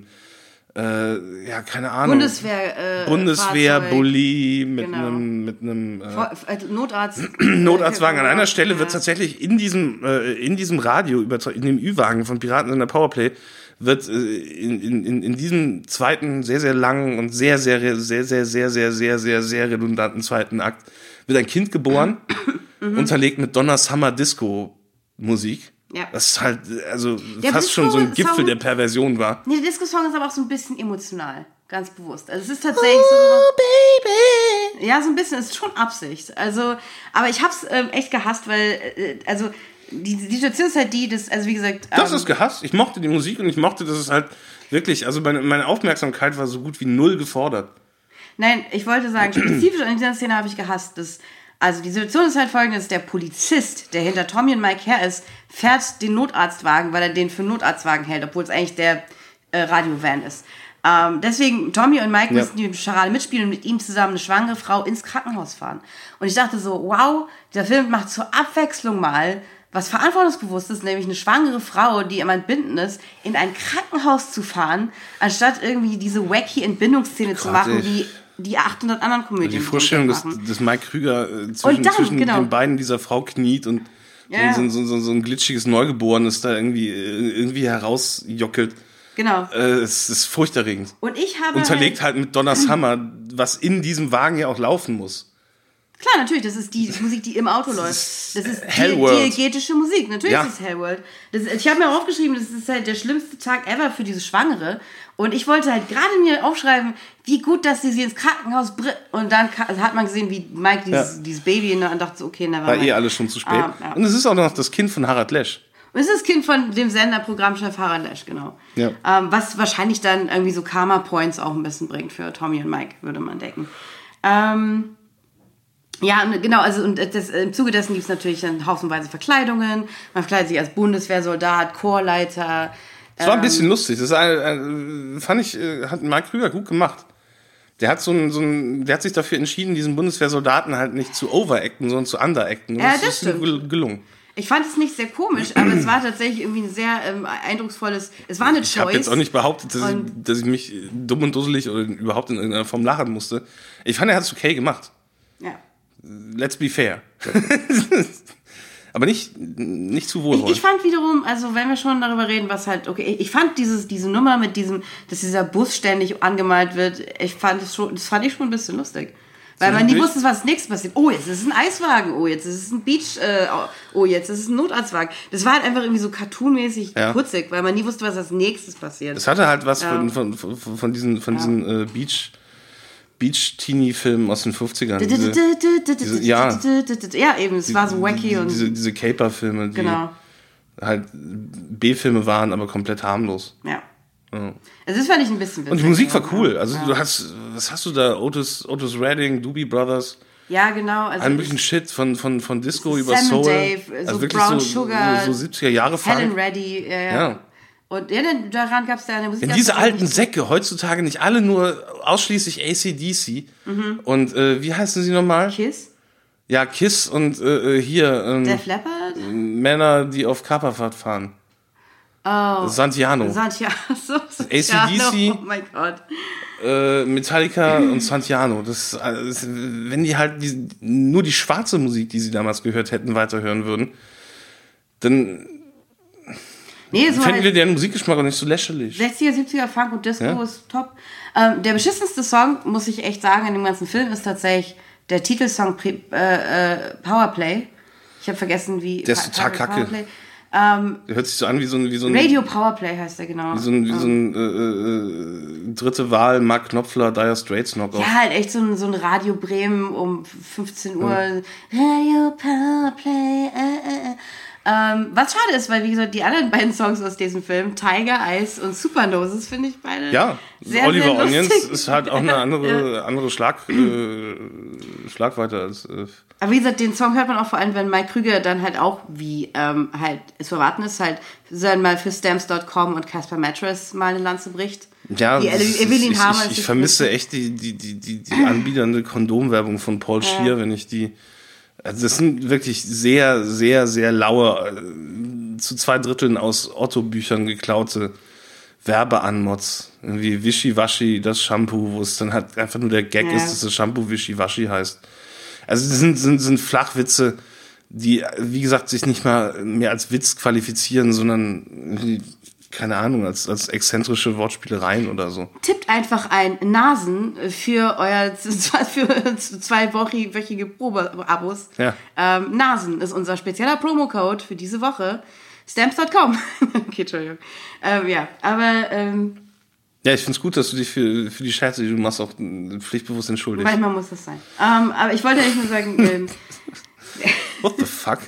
Speaker 3: Äh, ja, keine Ahnung.
Speaker 1: Bundeswehr, äh,
Speaker 3: Bundeswehr,
Speaker 1: Fahrzeug.
Speaker 3: Bulli, mit
Speaker 1: Genau.
Speaker 3: einem, mit einem, äh,
Speaker 1: Vor- äh, Notarzt.
Speaker 3: Notarztwagen. An einer Stelle
Speaker 1: Ja.
Speaker 3: wird tatsächlich in diesem, äh, in diesem Radio, übertra- in dem Ü-Wagen von Piraten in der Powerplay, wird äh, in, in, in diesem zweiten, sehr, sehr langen und sehr, sehr, sehr, sehr, sehr, sehr, sehr, sehr, sehr redundanten zweiten Akt, wird ein Kind geboren, unterlegt mit Donna Summer Disco Musik.
Speaker 1: Ja.
Speaker 3: Das ist halt, also
Speaker 1: Der
Speaker 3: fast schon so ein
Speaker 1: Disco-Song-
Speaker 3: Gipfel der Perversion war.
Speaker 1: Nee, der Disco-Song ist aber auch so ein bisschen emotional. Ganz bewusst. Also es ist tatsächlich so. Oh, Baby! Ja, so ein bisschen. Es ist schon Absicht. Also, aber ich hab's ähm, echt gehasst, weil, äh, also, die, die Situation ist halt die, dass, also wie gesagt.
Speaker 3: Das
Speaker 1: ähm,
Speaker 3: ist gehasst. Ich mochte die Musik und ich mochte, dass es halt wirklich, also meine, meine Aufmerksamkeit war so gut wie null gefordert.
Speaker 1: Nein, ich wollte sagen, spezifisch an dieser Szene habe ich gehasst, dass, also die Situation ist halt folgendes, der Polizist, der hinter Tommy und Mike her ist, fährt den Notarztwagen, weil er den für einen Notarztwagen hält, obwohl es eigentlich der äh, Radiovan ist. Ähm, deswegen, Tommy und Mike
Speaker 3: Ja.
Speaker 1: müssen die Charade mitspielen und mit ihm zusammen eine schwangere Frau ins Krankenhaus fahren. Und ich dachte so, wow, der Film macht zur Abwechslung mal was verantwortungsbewusst ist, nämlich eine schwangere Frau, die am Entbinden ist, in ein Krankenhaus zu fahren, anstatt irgendwie diese wacky Entbindungsszene zu machen, wie die achthundert anderen Komödien.
Speaker 3: Die Vorstellung, dass,
Speaker 1: machen.
Speaker 3: dass Mike Krüger äh, zwischen,
Speaker 1: Und dann,
Speaker 3: zwischen
Speaker 1: genau.
Speaker 3: den Beinen dieser Frau kniet und
Speaker 1: Ja.
Speaker 3: so, so, so, so ein glitschiges Neugeborenes da irgendwie, äh, irgendwie herausjockelt.
Speaker 1: Genau.
Speaker 3: Äh, es ist furchterregend.
Speaker 1: Und ich habe
Speaker 3: Unterlegt
Speaker 1: halt,
Speaker 3: halt mit Donna Summer, was in diesem Wagen ja auch laufen muss.
Speaker 1: klar, natürlich, das ist die Musik, die im Auto läuft. Das ist die,
Speaker 3: Hellworld.
Speaker 1: diegetische Musik. Natürlich
Speaker 3: Ja.
Speaker 1: ist es Hellworld. Das, ich habe mir aufgeschrieben, das ist halt der schlimmste Tag ever für diese Schwangere. Und ich wollte halt gerade mir aufschreiben, wie gut, dass sie sie ins Krankenhaus bringt. Und dann ka- hat man gesehen, wie Mike dieses,
Speaker 3: Ja.
Speaker 1: dieses Baby in der und dachte so, okay, never
Speaker 3: War
Speaker 1: mind.
Speaker 3: eh alles schon zu spät.
Speaker 1: Ah, ja.
Speaker 3: Und es ist auch noch das Kind von Harald Lesch.
Speaker 1: Und es ist das Kind von dem Sender Programmchef Harald Lesch, genau.
Speaker 3: Ja.
Speaker 1: Ähm, was wahrscheinlich dann irgendwie so Karma-Points auch ein bisschen bringt für Tommy und Mike, würde man denken. Ähm, ja, und genau, also und das, im Zuge dessen gibt es natürlich dann haufenweise Verkleidungen. Man verkleidet sich als Bundeswehrsoldat, Chorleiter.
Speaker 3: Es war ein
Speaker 1: ähm,
Speaker 3: bisschen lustig. Das ist ein, ein, fand ich, äh, hat Mike Krüger gut gemacht. Der hat so ein, so ein, der hat sich dafür entschieden, diesen Bundeswehrsoldaten halt nicht zu overacten, sondern zu underacten. Und
Speaker 1: Ja,
Speaker 3: das,
Speaker 1: das
Speaker 3: ist ihm
Speaker 1: stimmt.
Speaker 3: gel- gelungen.
Speaker 1: Ich fand es nicht sehr komisch, aber es war tatsächlich irgendwie ein sehr ähm, eindrucksvolles. Es war eine Choice.
Speaker 3: Ich habe jetzt auch nicht behauptet, dass ich,
Speaker 1: Und-
Speaker 3: dass ich mich dumm und dusselig oder überhaupt in irgendeiner Form lachen musste. Ich fand, er hat es okay gemacht.
Speaker 1: Ja.
Speaker 3: Let's be fair. Aber nicht, nicht zu
Speaker 1: Ich,
Speaker 3: wohlwollend.
Speaker 1: ich fand wiederum, also wenn wir schon darüber reden, was halt, okay, ich fand dieses, diese Nummer mit diesem, dass dieser Bus ständig angemalt wird, ich fand es schon, das fand ich schon ein bisschen lustig. Weil man nie
Speaker 3: Wirklich?
Speaker 1: wusste, was als nächstes passiert. Oh, jetzt ist es ein Eiswagen. Oh, jetzt ist es ein Beach. Äh, oh, jetzt ist es ein Notarztwagen. Das war halt einfach irgendwie so cartoonmäßig
Speaker 3: Ja.
Speaker 1: putzig, weil man nie wusste, was als nächstes passiert.
Speaker 3: Es hatte halt was
Speaker 1: Ja.
Speaker 3: von, von, von, von diesen, von diesen äh, Beach, Beach-Teenie-Filmen aus den fünfzigern. Diese, diese- ja.
Speaker 1: Ja, eben, es war so wacky
Speaker 3: diese,
Speaker 1: und.
Speaker 3: diese, diese Caper-Filme, die
Speaker 1: Genau.
Speaker 3: halt B-Filme waren, aber komplett harmlos.
Speaker 1: Ja. Also das fand ich ein bisschen witzig.
Speaker 3: Und die Musik war cool.
Speaker 1: Ja.
Speaker 3: Also
Speaker 1: Ja.
Speaker 3: du hast, was hast du da? Otis, Otis Redding, Doobie Brothers,
Speaker 1: Ja, genau. Also
Speaker 3: allen möglichen Shit von, von, von Disco über
Speaker 1: Sam and
Speaker 3: Soul.
Speaker 1: Dave, so
Speaker 3: also wirklich
Speaker 1: Brown
Speaker 3: so,
Speaker 1: Sugar,
Speaker 3: so, so siebziger Jahre
Speaker 1: Helen
Speaker 3: Funk.
Speaker 1: Reddy. Ja, ja.
Speaker 3: Ja.
Speaker 1: Und ja, denn daran gab es da eine Musik.
Speaker 3: Wenn diese alten Säcke heutzutage nicht alle nur ausschließlich A C D C und äh, wie heißen sie nochmal?
Speaker 1: Kiss,
Speaker 3: Ja, Kiss und äh, hier ähm,
Speaker 1: Def Leppard,
Speaker 3: Männer, die auf Kaperfahrt fahren.
Speaker 1: oh,
Speaker 3: Santiano.
Speaker 1: Santiano. So,
Speaker 3: A C D C.
Speaker 1: Oh mein Gott.
Speaker 3: Äh, Metallica und Santiano. Das, äh, das, wenn die halt die, nur die schwarze Musik, die sie damals gehört hätten, weiterhören würden, dann
Speaker 1: Nee, so
Speaker 3: fänden
Speaker 1: halt
Speaker 3: wir deren Musikgeschmack auch nicht so lächerlich.
Speaker 1: sechziger, siebziger Funk und Disco
Speaker 3: Ja.
Speaker 1: ist top. Ähm, der beschissenste Song, muss ich echt sagen, in dem ganzen Film ist tatsächlich der Titelsong Pre- äh, äh, Powerplay. Ich habe vergessen, wie...
Speaker 3: Der ist total
Speaker 1: Pa-
Speaker 3: kacke.
Speaker 1: Powerplay. Ähm,
Speaker 3: Der hört sich so an wie so ein, wie so ein,
Speaker 1: Radio Powerplay heißt der, genau.
Speaker 3: wie so ein, wie so ein äh, äh, dritte Wahl Mark Knopfler, Dire Straits Knockoff.
Speaker 1: Ja, halt echt so ein, so ein Radio Bremen um fünfzehn Uhr. Radio Powerplay. Äh, äh, äh. Ähm, was schade ist, weil, wie gesagt, die anderen beiden Songs aus diesem Film, Tiger Eyes und Supernoses, finde ich beide
Speaker 3: Ja,
Speaker 1: sehr,
Speaker 3: Oliver
Speaker 1: sehr
Speaker 3: Onions
Speaker 1: lustig.
Speaker 3: ist halt auch eine andere, andere Schlag, äh, Schlagweite als... Äh,
Speaker 1: Aber wie gesagt, den Song hört man auch vor allem, wenn Mike Krüger dann halt auch, wie ähm, halt es verraten ist, halt dann mal für Stamps Punkt com und Casper Mattress mal eine Lanze bricht.
Speaker 3: Ja,
Speaker 1: die
Speaker 3: das ist,
Speaker 1: Evelyn
Speaker 3: ich,
Speaker 1: Hamann
Speaker 3: ich, ich
Speaker 1: ist
Speaker 3: vermisse
Speaker 1: mit-
Speaker 3: echt die, die, die, die, die anbiedernde Kondomwerbung von Paul Scheer, wenn ich die... Also das sind wirklich sehr, sehr, sehr laue, äh, zu zwei Dritteln aus Otto-Büchern geklaute Werbeanmods. Irgendwie Wischiwaschi, das Shampoo, wo es dann halt einfach nur der Gag
Speaker 1: Ja.
Speaker 3: ist, dass das Shampoo Wischiwaschi heißt. Also das sind, sind, sind Flachwitze, die, wie gesagt, sich nicht mal mehr als Witz qualifizieren, sondern irgendwie, keine Ahnung, als, als exzentrische Wortspielereien oder so.
Speaker 1: Tippt einfach ein Nasen für euer für zweiwöchige Probe-Abos.
Speaker 3: Ja.
Speaker 1: Ähm, Nasen ist unser spezieller Promocode für diese Woche. Stamps Punkt com. Okay, Entschuldigung. Ähm, ja, aber ähm,
Speaker 3: Ja, ich find's gut, dass du dich für, für die Scherze, die du machst, auch pflichtbewusst entschuldigst.
Speaker 1: manchmal muss das sein. Ähm, aber ich wollte eigentlich nur sagen, ähm,
Speaker 3: What the fuck?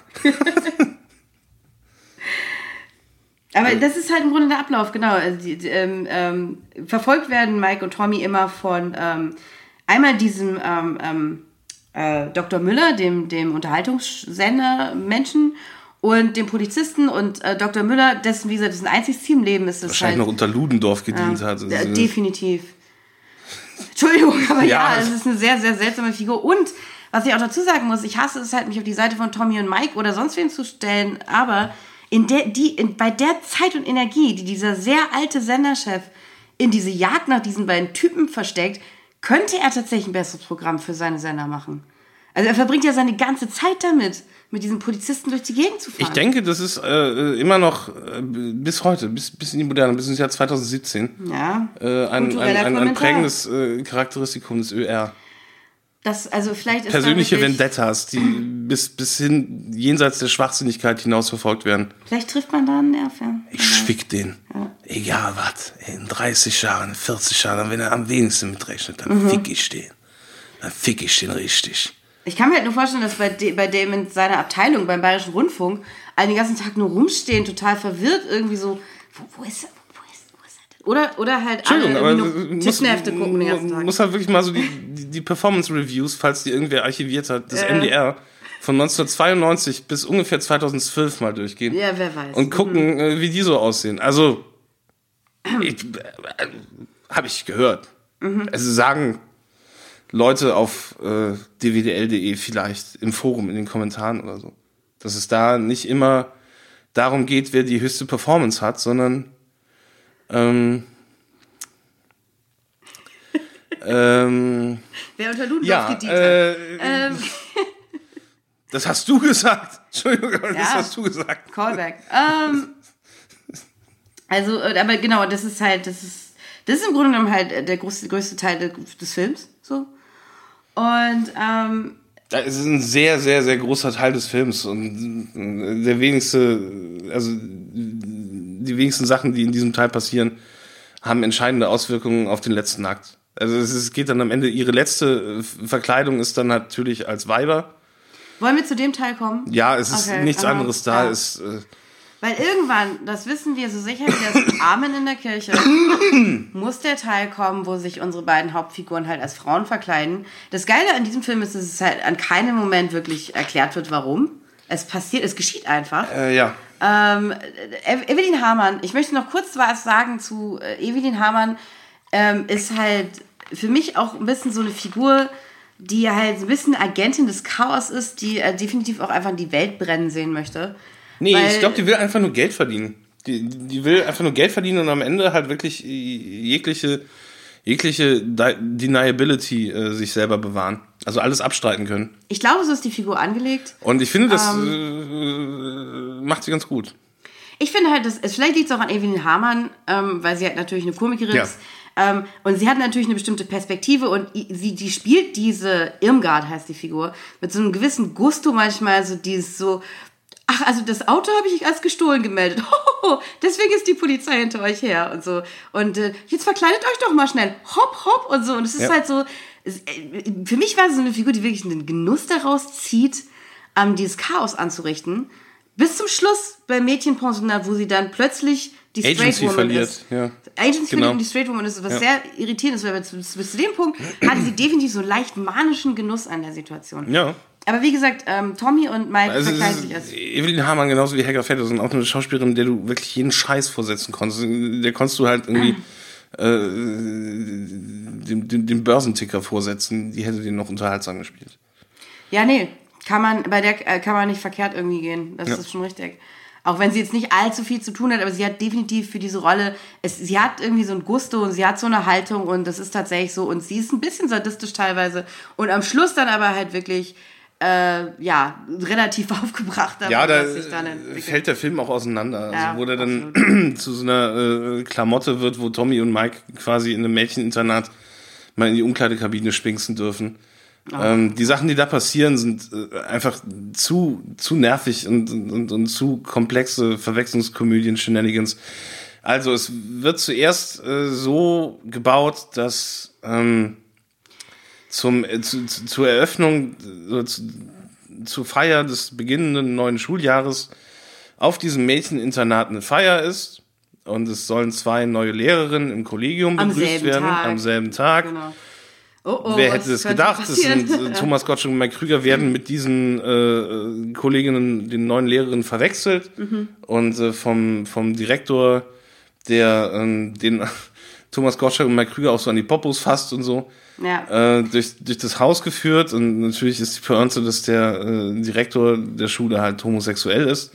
Speaker 1: aber das ist halt im Grunde der Ablauf, genau. Also die, die, ähm, ähm, verfolgt werden Mike und Tommy immer von ähm, einmal diesem ähm, ähm, äh, Doktor Müller, dem, dem Unterhaltungssender Menschen, und dem Polizisten und äh, Doktor Müller, dessen, wie gesagt, dessen einziges Ziel im Leben ist es
Speaker 3: Wahrscheinlich
Speaker 1: halt,
Speaker 3: noch unter Ludendorff gedient hat.
Speaker 1: äh,
Speaker 3: Also,
Speaker 1: definitiv. Entschuldigung, aber ja,
Speaker 3: Ja.
Speaker 1: es ist eine sehr, sehr seltsame Figur. Und was ich auch dazu sagen muss, ich hasse es halt, mich auf die Seite von Tommy und Mike oder sonst wem zu stellen, aber in der, die, in, bei der Zeit und Energie, die dieser sehr alte Senderchef in diese Jagd nach diesen beiden Typen versteckt, könnte er tatsächlich ein besseres Programm für seine Sender machen. Also er verbringt ja seine ganze Zeit damit, mit diesen Polizisten durch die Gegend zu fahren.
Speaker 3: ich denke, das ist äh, immer noch äh, bis heute, bis, bis in die Moderne, bis ins Jahr zwanzig siebzehn,
Speaker 1: ja,
Speaker 3: äh, ein, ein,
Speaker 1: kultureller
Speaker 3: ein, ein
Speaker 1: Kommentar.
Speaker 3: prägendes äh, Charakteristikum des Ö R.
Speaker 1: Das, also vielleicht ist
Speaker 3: Persönliche
Speaker 1: da wirklich,
Speaker 3: Vendettas, die bis, bis hin jenseits der Schwachsinnigkeit hinaus verfolgt werden.
Speaker 1: Vielleicht trifft man da einen Nerv, ja.
Speaker 3: Ich schwick den. Egal was. In dreißig Jahren, vierzig Jahren, wenn er am wenigsten mitrechnet, dann
Speaker 1: Mhm.
Speaker 3: fick ich den. Dann fick ich den richtig.
Speaker 1: Ich kann mir halt nur vorstellen, dass bei, de, bei dem in seiner Abteilung, beim Bayerischen Rundfunk, alle den ganzen Tag nur rumstehen, total verwirrt, irgendwie so, wo, wo ist er? Wo ist, wo ist er denn? Oder, oder halt alle
Speaker 3: Entschuldigung, aber
Speaker 1: irgendwie nur
Speaker 3: muss,
Speaker 1: Tittenhefte gucken den ganzen Tag.
Speaker 3: muss halt wirklich mal so die, die, die Performance-Reviews, falls die irgendwer archiviert hat, des M D R von neunzehnhundertzweiundneunzig bis ungefähr zweitausendzwölf mal durchgehen.
Speaker 1: Ja, wer weiß.
Speaker 3: Und gucken, äh, wie die so aussehen. Also, ich, äh, habe ich gehört. Also sagen Leute auf äh, d w d l punkt d e vielleicht im Forum, in den Kommentaren oder so, dass es da nicht immer darum geht, wer die höchste Performance hat, sondern ähm, ähm,
Speaker 1: Wer unter Ludendorff
Speaker 3: ja,
Speaker 1: gedient hat.
Speaker 3: äh,
Speaker 1: Ähm,
Speaker 3: das hast du gesagt. Entschuldigung, aber das
Speaker 1: Ja.
Speaker 3: hast du gesagt.
Speaker 1: Callback. Ähm, also, äh, aber genau, das ist halt, das ist, das ist im Grunde genommen halt der größte, größte Teil des, des Films, so. Und, ähm,
Speaker 3: Das ist ein sehr, sehr, sehr großer Teil des Films und der wenigste, also die wenigsten Sachen, die in diesem Teil passieren, haben entscheidende Auswirkungen auf den letzten Akt. Also es ist, geht dann am Ende, ihre letzte Verkleidung ist dann natürlich als Weiber.
Speaker 1: wollen wir zu dem Teil kommen?
Speaker 3: Ja, es ist
Speaker 1: Okay,
Speaker 3: nichts
Speaker 1: aha,
Speaker 3: anderes da.
Speaker 1: ja.
Speaker 3: Es, äh,
Speaker 1: Weil irgendwann, das wissen wir so sicher wie das Amen in der Kirche, muss der Teil kommen, wo sich unsere beiden Hauptfiguren halt als Frauen verkleiden. Das Geile an diesem Film ist, dass es halt an keinem Moment wirklich erklärt wird, warum. Es passiert, es geschieht einfach.
Speaker 3: äh, ja.
Speaker 1: Ähm, Ev- Evelyn Hamann, ich möchte noch kurz was sagen zu äh, Evelyn Hamann, ähm, ist halt für mich auch ein bisschen so eine Figur, die halt ein bisschen Agentin des Chaos ist, die äh, definitiv auch einfach die Welt brennen sehen möchte.
Speaker 3: Nee,
Speaker 1: Weil-
Speaker 3: ich glaube, die will einfach nur Geld verdienen. Die, die will einfach nur Geld verdienen und am Ende halt wirklich jegliche, jegliche De- Deniability äh, sich selber bewahren. Also alles abstreiten können.
Speaker 1: Ich glaube, so ist die Figur angelegt.
Speaker 3: Und ich finde, das äh, macht sie ganz gut.
Speaker 1: Ich finde halt, dass es vielleicht liegt es auch an Evelyn Hamann, ähm, weil sie halt natürlich eine Komikerin
Speaker 3: Ja.
Speaker 1: ist. Ähm, und sie hat natürlich eine bestimmte Perspektive und i- sie, die spielt diese, Irmgard heißt die Figur, mit so einem gewissen Gusto manchmal, so dieses so, ach, also das Auto habe ich als gestohlen gemeldet. Deswegen ist die Polizei hinter euch her und so. Und äh, jetzt verkleidet euch doch mal schnell. Hopp, hopp und so. Und es ist
Speaker 3: Ja.
Speaker 1: halt so, es, äh, für mich war es so eine Figur, die wirklich einen Genuss daraus zieht, ähm, dieses Chaos anzurichten, bis zum Schluss beim Mädchenpensionat, wo sie dann plötzlich die Straight
Speaker 3: Agency
Speaker 1: Woman
Speaker 3: verliert,
Speaker 1: ist.
Speaker 3: ja.
Speaker 1: Agency
Speaker 3: Genau.
Speaker 1: verliert und die Straight Woman ist, was
Speaker 3: Ja.
Speaker 1: sehr irritierend ist, weil bis, bis zu dem Punkt hatte sie definitiv so einen leicht manischen Genuss an der Situation.
Speaker 3: Ja.
Speaker 1: Aber wie gesagt, ähm, Tommy und Mike
Speaker 3: Also
Speaker 1: verkleiden
Speaker 3: es
Speaker 1: sich
Speaker 3: ist,
Speaker 1: als...
Speaker 3: Evelyn Hamann, genauso wie Helga Feddersen, auch eine Schauspielerin, der du wirklich jeden Scheiß vorsetzen konntest. Der konntest du halt irgendwie äh, den, den, den Börsenticker vorsetzen. Die hätte den noch unterhaltsam gespielt.
Speaker 1: Ja, nee, kann man, bei der äh, kann man nicht verkehrt irgendwie gehen. Das
Speaker 3: Ja.
Speaker 1: ist schon richtig. Auch wenn sie jetzt nicht allzu viel zu tun hat, aber sie hat definitiv für diese Rolle, es, sie hat irgendwie so ein Gusto und sie hat so eine Haltung und das ist tatsächlich so und sie ist ein bisschen sadistisch teilweise und am Schluss dann aber halt wirklich, äh, ja, relativ aufgebracht.
Speaker 3: Ja, da
Speaker 1: was sich dann entwickelt.
Speaker 3: fällt der Film auch auseinander. Also,
Speaker 1: Ja,
Speaker 3: wo der dann zu so einer äh, Klamotte wird, wo Tommy und Mike quasi in einem Mädcheninternat mal in die Umkleidekabine schwinksen dürfen.
Speaker 1: Oh.
Speaker 3: Ähm, die Sachen, die da passieren, sind äh, einfach zu, zu nervig und, und, und zu komplexe Verwechslungskomödien, Shenanigans. Also es wird zuerst äh, so gebaut, dass ähm, zum, äh, zu, zu, zur Eröffnung, äh, zu, zur Feier des beginnenden neuen Schuljahres auf diesem Mädcheninternat eine Feier ist und es sollen zwei neue Lehrerinnen im Kollegium
Speaker 1: Am
Speaker 3: begrüßt
Speaker 1: selben
Speaker 3: werden
Speaker 1: Tag.
Speaker 3: am selben Tag.
Speaker 1: Genau. Oh, oh,
Speaker 3: Wer
Speaker 1: was
Speaker 3: hätte es
Speaker 1: könnte
Speaker 3: gedacht? Das
Speaker 1: passieren?
Speaker 3: sind, äh, Thomas Gottschalk und Mike Krüger werden mit diesen äh, Kolleginnen, den neuen Lehrerinnen verwechselt
Speaker 1: Mhm.
Speaker 3: und äh, vom, vom Direktor, der ähm, den Thomas Gottschalk und Mike Krüger auch so an die Popos fasst und so,
Speaker 1: Ja.
Speaker 3: äh, durch, durch das Haus geführt. Und natürlich ist die Pointe, dass der äh, Direktor der Schule halt homosexuell ist.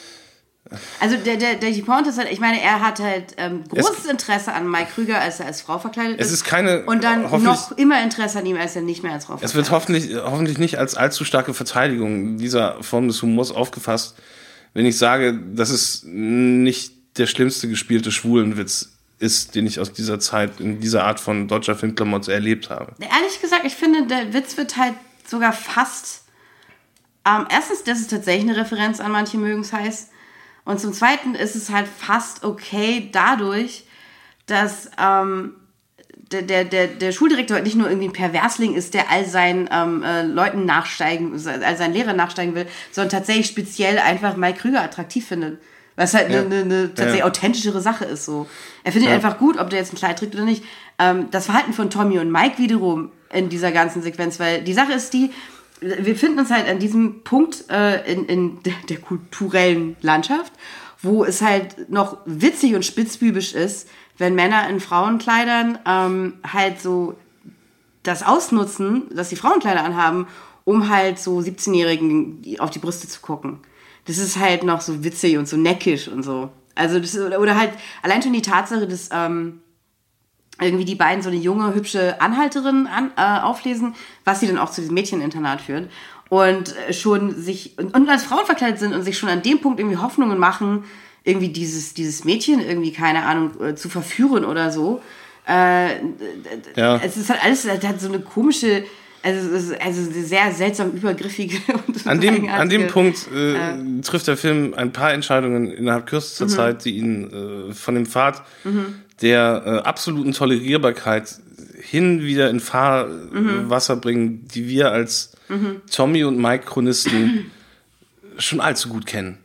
Speaker 1: Also der, der, der die Pointe ist halt, ich meine, er hat halt ähm, großes Interesse an Mike Krüger, als er als Frau verkleidet ist.
Speaker 3: Es ist keine...
Speaker 1: Und dann
Speaker 3: hoffentlich-
Speaker 1: noch immer Interesse an ihm, als er nicht mehr als Frau
Speaker 3: Es
Speaker 1: verkleidet
Speaker 3: wird hoffentlich, hoffentlich nicht als allzu starke Verteidigung dieser Form des Humors aufgefasst, wenn ich sage, dass es nicht der schlimmste gespielte Schwulenwitz ist, den ich aus dieser Zeit in dieser Art von deutscher Filmklamotte erlebt habe.
Speaker 1: Ehrlich gesagt, ich finde, der Witz wird halt sogar fast... Ähm, erstens, das ist tatsächlich eine Referenz an Manche mögen's heiß. Und zum Zweiten ist es halt fast okay dadurch, dass ähm, der, der, der, der Schuldirektor halt nicht nur irgendwie ein Perversling ist, der all seinen ähm, äh, Leuten nachsteigen, all seinen Lehrern nachsteigen will, sondern tatsächlich speziell einfach Mike Krüger attraktiv findet. Was halt eine
Speaker 3: Ja.
Speaker 1: ne, ne tatsächlich
Speaker 3: Ja.
Speaker 1: authentischere Sache ist. So. Er findet ihn
Speaker 3: Ja.
Speaker 1: einfach gut, ob der jetzt ein Kleid trägt oder nicht. Ähm, das Verhalten von Tommy und Mike wiederum in dieser ganzen Sequenz, weil die Sache ist die, wir finden uns halt an diesem Punkt äh, in, in der, der kulturellen Landschaft, wo es halt noch witzig und spitzbübisch ist, wenn Männer in Frauenkleidern ähm, halt so das ausnutzen, dass sie Frauenkleider anhaben, um halt so siebzehnjährigen auf die Brüste zu gucken. Das ist halt noch so witzig und so neckisch und so. Also das, oder, oder halt allein schon die Tatsache, dass ähm, irgendwie die beiden so eine junge, hübsche Anhalterin an, äh, auflesen, was sie dann auch zu diesem Mädcheninternat führt. Und äh, schon sich, und, und als Frauen verkleidet sind und sich schon an dem Punkt irgendwie Hoffnungen machen, irgendwie dieses, dieses Mädchen irgendwie, keine Ahnung, äh, zu verführen oder so. Äh,
Speaker 3: Ja.
Speaker 1: Es ist halt alles, es hat so eine komische, also, es ist also eine sehr seltsam übergriffige und
Speaker 3: An dem, an
Speaker 1: eigenartige-
Speaker 3: dem Punkt äh, trifft der Film ein paar Entscheidungen innerhalb kürzester
Speaker 1: Mhm.
Speaker 3: Zeit, die ihn äh, von dem Pfad der äh, absoluten Tolerierbarkeit hin wieder in Fahrwasser
Speaker 1: Mhm.
Speaker 3: bringen, die wir als Tommy und Mike Chronisten schon allzu gut kennen.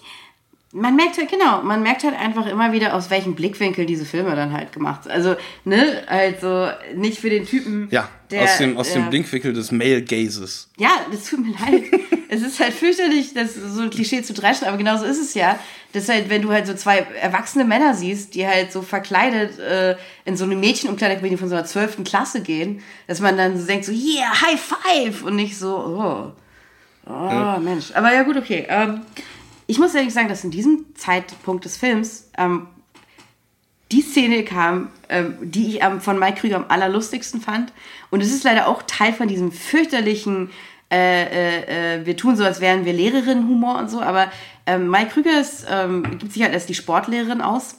Speaker 1: Man merkt halt, genau, man merkt halt einfach immer wieder, aus welchem Blickwinkel diese Filme dann halt gemacht sind. Also, ne, also nicht für den Typen,
Speaker 3: Ja,
Speaker 1: der,
Speaker 3: aus dem, aus
Speaker 1: der,
Speaker 3: dem Blickwinkel des Male Gazes.
Speaker 1: Ja, das tut mir leid. Es ist halt fürchterlich, das so ein Klischee zu dreschen, aber genauso ist es ja. Dass halt, wenn du halt so zwei erwachsene Männer siehst, die halt so verkleidet äh, in so eine Mädchenumkleidekabine von so einer zwölften Klasse gehen, dass man dann so denkt so, yeah, High Five! Und nicht so, oh, oh
Speaker 3: Ja.
Speaker 1: Mensch. Aber ja gut, okay. Ähm, ich muss ehrlich sagen, dass in diesem Zeitpunkt des Films ähm, die Szene kam, ähm, die ich ähm, von Mike Krüger am allerlustigsten fand. Und es ist leider auch Teil von diesem fürchterlichen äh, äh, äh, wir tun so, als wären wir Lehrerinnen Humor und so, aber ähm, Mike Krüger ist, ähm, gibt sich halt als die Sportlehrerin aus,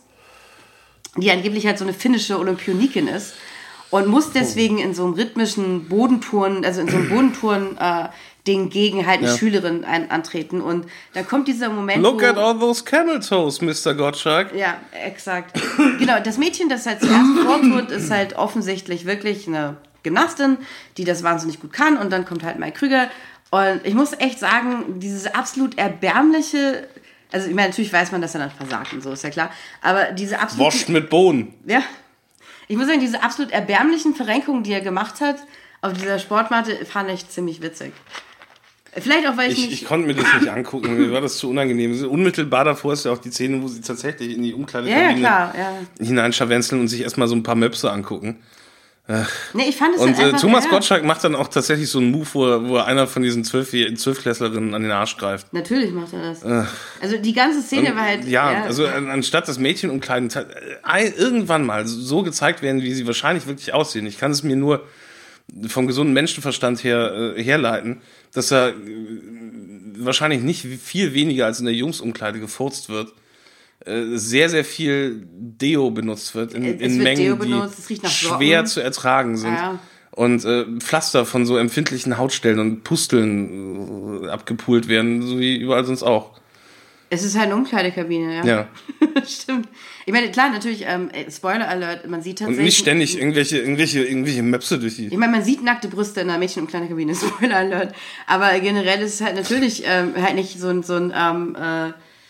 Speaker 1: die angeblich halt so eine finnische Olympionikin ist und muss deswegen in so einem rhythmischen Bodentouren, also in so einem Bodentouren äh, Ding gegen halt eine
Speaker 3: Ja.
Speaker 1: Schülerin ein, antreten und da kommt dieser Moment,
Speaker 3: Look
Speaker 1: wo,
Speaker 3: at all those camel toes, Mister Gottschalk.
Speaker 1: ja, exakt. Genau, das Mädchen, das halt zuerst vortut, ist halt offensichtlich wirklich eine Gymnastin, die das wahnsinnig gut kann. Und dann kommt halt Mike Krüger Und ich muss echt sagen, dieses absolut erbärmliche, also ich meine, natürlich weiß man, dass er dann versagt und so, ist ja klar, aber diese absolut...
Speaker 3: Wurst mit Bohnen.
Speaker 1: Ja, ich muss sagen, diese absolut erbärmlichen Verrenkungen, die er gemacht hat auf dieser Sportmatte, fand ich ziemlich witzig. Vielleicht auch, weil ich,
Speaker 3: ich
Speaker 1: nicht...
Speaker 3: Ich konnte mir das nicht angucken, mir war das zu unangenehm. Unmittelbar davor ist ja auch die Szene, wo sie tatsächlich in die Umkleidekabine
Speaker 1: ja, ja, klar, ja.
Speaker 3: hineinscharwenzeln und sich erstmal so ein paar Möpse angucken.
Speaker 1: Nee, ich fand es
Speaker 3: Und
Speaker 1: halt
Speaker 3: äh, Thomas
Speaker 1: ja.
Speaker 3: Gottschalk macht dann auch tatsächlich so einen Move, wo er, wo er einer von diesen Zwölf- Zwölfklässlerinnen an den Arsch greift.
Speaker 1: Natürlich macht er das. Äh. Also die ganze Szene
Speaker 3: Und,
Speaker 1: war halt...
Speaker 3: Ja,
Speaker 1: ja,
Speaker 3: also an, anstatt das Mädchen umkleiden, äh, irgendwann mal so gezeigt werden, wie sie wahrscheinlich wirklich aussehen. Ich kann es mir nur vom gesunden Menschenverstand her äh, herleiten, dass er äh, wahrscheinlich nicht viel weniger als in der Jungsumkleide gefurzt wird. Sehr, sehr viel Deo benutzt wird in,
Speaker 1: es
Speaker 3: in
Speaker 1: wird
Speaker 3: Mengen,
Speaker 1: Deo benutzt, es riecht nach
Speaker 3: die
Speaker 1: Socken.
Speaker 3: schwer zu ertragen sind.
Speaker 1: Ja.
Speaker 3: Und äh, Pflaster von so empfindlichen Hautstellen und Pusteln äh, abgepult werden, so wie überall sonst auch.
Speaker 1: Es ist halt eine Umkleidekabine, ja.
Speaker 3: Ja.
Speaker 1: Stimmt. Ich meine, klar, natürlich, ähm, Spoiler Alert, man sieht tatsächlich...
Speaker 3: Und nicht ständig irgendwelche, irgendwelche, irgendwelche Möpse durch die...
Speaker 1: Ich meine, man sieht nackte Brüste in einer Mädchen-Umkleidekabine, Spoiler Alert. Aber generell ist es halt natürlich ähm, halt nicht so ein, so ein ähm, äh,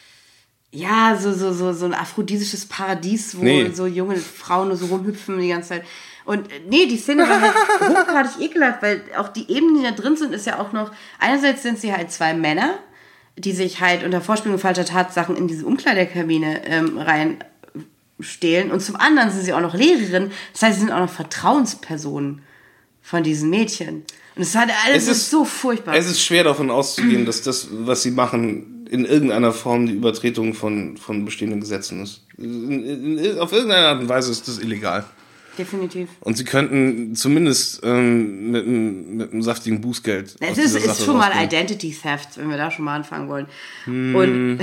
Speaker 1: ja, so, so, so, so ein aphrodisisches Paradies, wo
Speaker 3: Nee.
Speaker 1: so junge Frauen nur so rumhüpfen die ganze Zeit. Und äh, nee, die Szene war halt hochgradig ekelhaft, weil auch die Ebenen, die da drin sind, ist ja auch noch, einerseits sind sie halt zwei Männer, die sich halt unter Vorspielung falscher Tatsachen in diese Umkleidekabine ähm, reinstehlen. Und zum anderen sind sie auch noch Lehrerinnen, das heißt, sie sind auch noch Vertrauenspersonen von diesen Mädchen. Und es hat alles
Speaker 3: Es ist-
Speaker 1: so furchtbar.
Speaker 3: Es ist schwer davon auszugehen, dass das, was sie machen, in irgendeiner Form die Übertretung von, von bestehenden Gesetzen ist. In, in, auf irgendeine Art und Weise ist das illegal.
Speaker 1: Definitiv.
Speaker 3: Und sie könnten zumindest ähm, mit, einem, mit einem saftigen Bußgeld.
Speaker 1: Es
Speaker 3: aus
Speaker 1: ist,
Speaker 3: dieser
Speaker 1: ist
Speaker 3: Sache
Speaker 1: schon mal
Speaker 3: rausgehen.
Speaker 1: Identity Theft, wenn wir da schon mal anfangen wollen.
Speaker 3: Hm.
Speaker 1: Und,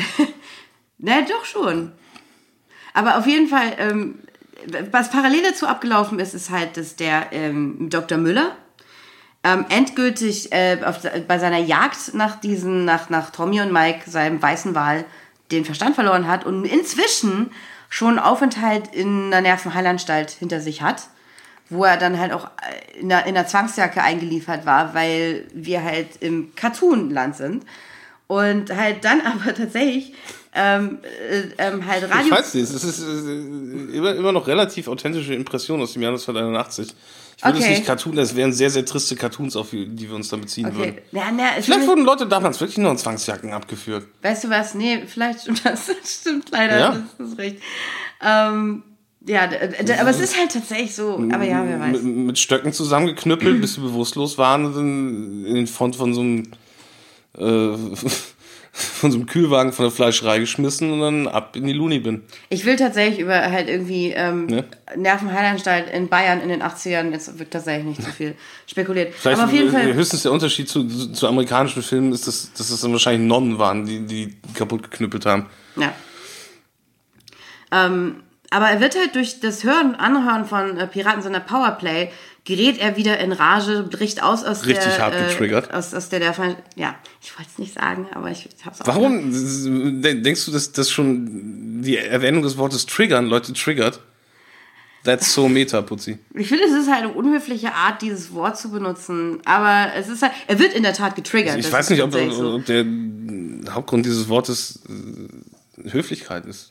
Speaker 1: na doch schon. Aber auf jeden Fall, ähm, was parallel dazu abgelaufen ist, ist halt, dass der ähm, Doktor Müller ähm, endgültig äh, auf, bei seiner Jagd nach diesen, nach, nach Tommy und Mike, seinem weißen Wal, den Verstand verloren hat und inzwischen schon einen Aufenthalt in einer Nervenheilanstalt hinter sich hat, wo er dann halt auch in einer, in einer Zwangsjacke eingeliefert war, weil wir halt im Cartoonland sind. Und halt dann aber tatsächlich ähm, äh, ähm, halt Radio...
Speaker 3: Ich weiß nicht, es ist äh, immer, immer noch relativ authentische Impression aus dem Jahr neunzehnhunderteinundachtzig. Ich würde
Speaker 1: Okay.
Speaker 3: es nicht Cartoon, das wären sehr, sehr triste Cartoons, auf die die wir uns da beziehen würden.
Speaker 1: Okay, na, na, es
Speaker 3: Vielleicht
Speaker 1: ist-
Speaker 3: wurden Leute damals wirklich noch in Zwangsjacken abgeführt.
Speaker 1: Weißt du was? Nee, vielleicht stimmt das. Das stimmt leider.
Speaker 3: Ja.
Speaker 1: Das ist recht. Ähm, ja, d- d- aber es ist halt tatsächlich so. Aber ja, wer weiß.
Speaker 3: Mit, mit Stöcken zusammengeknüppelt, bis sie bewusstlos waren und dann in den Front von so einem äh, von so einem Kühlwagen von der Fleischerei geschmissen und dann ab in die Looney-Bin.
Speaker 1: Ich will tatsächlich über halt irgendwie ähm,
Speaker 3: Ne?
Speaker 1: Nervenheilanstalt in Bayern in den achtzigern, jetzt wird tatsächlich nicht so viel spekuliert.
Speaker 3: Vielleicht
Speaker 1: aber auf jeden
Speaker 3: äh,
Speaker 1: Fall.
Speaker 3: höchstens der Unterschied zu, zu, zu amerikanischen Filmen ist, dass, dass es dann wahrscheinlich Nonnen waren, die die kaputt geknüppelt haben.
Speaker 1: Ja. Ähm, aber er wird halt durch das Hören und Anhören von äh, Piraten seiner Powerplay gerät er wieder in Rage, bricht aus aus
Speaker 3: Richtig
Speaker 1: der...
Speaker 3: hart getriggert.
Speaker 1: Äh, aus, aus der, der... Ja, ich wollte es nicht sagen, aber ich hab's auch...
Speaker 3: Warum de- denkst du, dass das schon die Erwähnung des Wortes triggern Leute triggert? That's so meta, Putzi.
Speaker 1: Ich finde, es ist halt eine unhöfliche Art, dieses Wort zu benutzen. Aber es ist halt... Er wird in der Tat getriggert.
Speaker 3: Ich
Speaker 1: das
Speaker 3: weiß
Speaker 1: ist
Speaker 3: nicht, ob,
Speaker 1: tatsächlich so.
Speaker 3: ob der Hauptgrund dieses Wortes äh, Höflichkeit ist.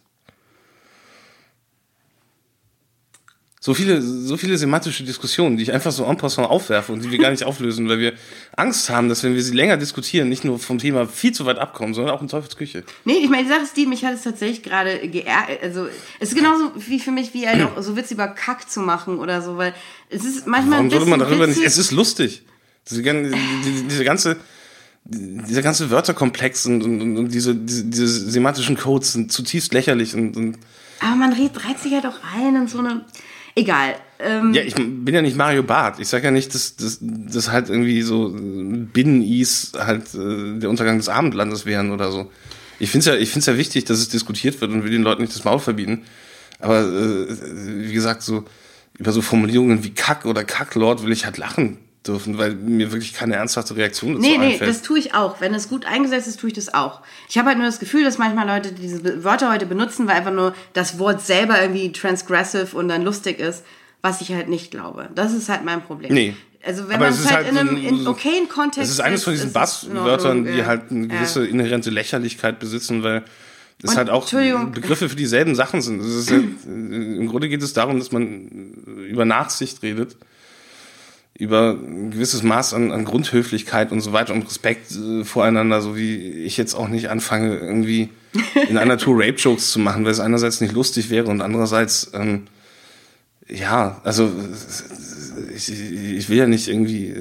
Speaker 3: So viele, so viele semantische Diskussionen, die ich einfach so en passant aufwerfe und die wir gar nicht auflösen, weil wir Angst haben, dass wenn wir sie länger diskutieren, nicht nur vom Thema viel zu weit abkommen, sondern auch in Teufels Küche.
Speaker 1: Nee, ich meine, die Sache ist die, mich hat es tatsächlich gerade geärgert. Also, es ist genauso wie für mich, wie halt auch so Witze über Kack zu machen oder so, weil es ist manchmal
Speaker 3: Warum
Speaker 1: ein
Speaker 3: sollte
Speaker 1: bisschen
Speaker 3: man darüber
Speaker 1: witzig.
Speaker 3: nicht? Es ist lustig. Diese, gan- die- diese ganze, dieser ganze Wörterkomplex und, und, und diese, diese, diese semantischen Codes sind zutiefst lächerlich und, und
Speaker 1: Aber man reiht, reiht sich halt auch ein in so eine... Egal. Ähm,
Speaker 3: ja, ich bin ja nicht Mario Barth. Ich sag ja nicht, dass dass, dass halt irgendwie so Binnen-Is halt äh, der Untergang des Abendlandes wären oder so. Ich find's ja, ich find's ja wichtig, dass es diskutiert wird und will den Leuten nicht das Maul verbieten. Aber äh, wie gesagt, so über so Formulierungen wie Kack oder Kacklord will ich halt lachen dürfen, weil mir wirklich keine ernsthafte Reaktion dazu
Speaker 1: Nee, nee,
Speaker 3: einfällt.
Speaker 1: das tue ich auch. Wenn es gut eingesetzt ist, tue ich das auch. Ich habe halt nur das Gefühl, dass manchmal Leute diese Wörter heute benutzen, weil einfach nur das Wort selber irgendwie transgressive und dann lustig ist, was ich halt nicht glaube. Das ist halt mein Problem.
Speaker 3: Nee.
Speaker 1: also wenn man es halt, halt in einem in okayen Kontext...
Speaker 3: Es ist eines von diesen Buzzwörtern, die halt eine gewisse ja. inhärente Lächerlichkeit besitzen, weil es und, halt auch Begriffe für dieselben Sachen sind. Es ist halt, im Grunde geht es darum, dass man über Nachsicht redet, über ein gewisses Maß an, an Grundhöflichkeit und so weiter und Respekt äh, voreinander, so wie ich jetzt auch nicht anfange, irgendwie in einer Tour Rape-Jokes zu machen, weil es einerseits nicht lustig wäre und andererseits... Ähm, ja, also ich, ich will ja nicht irgendwie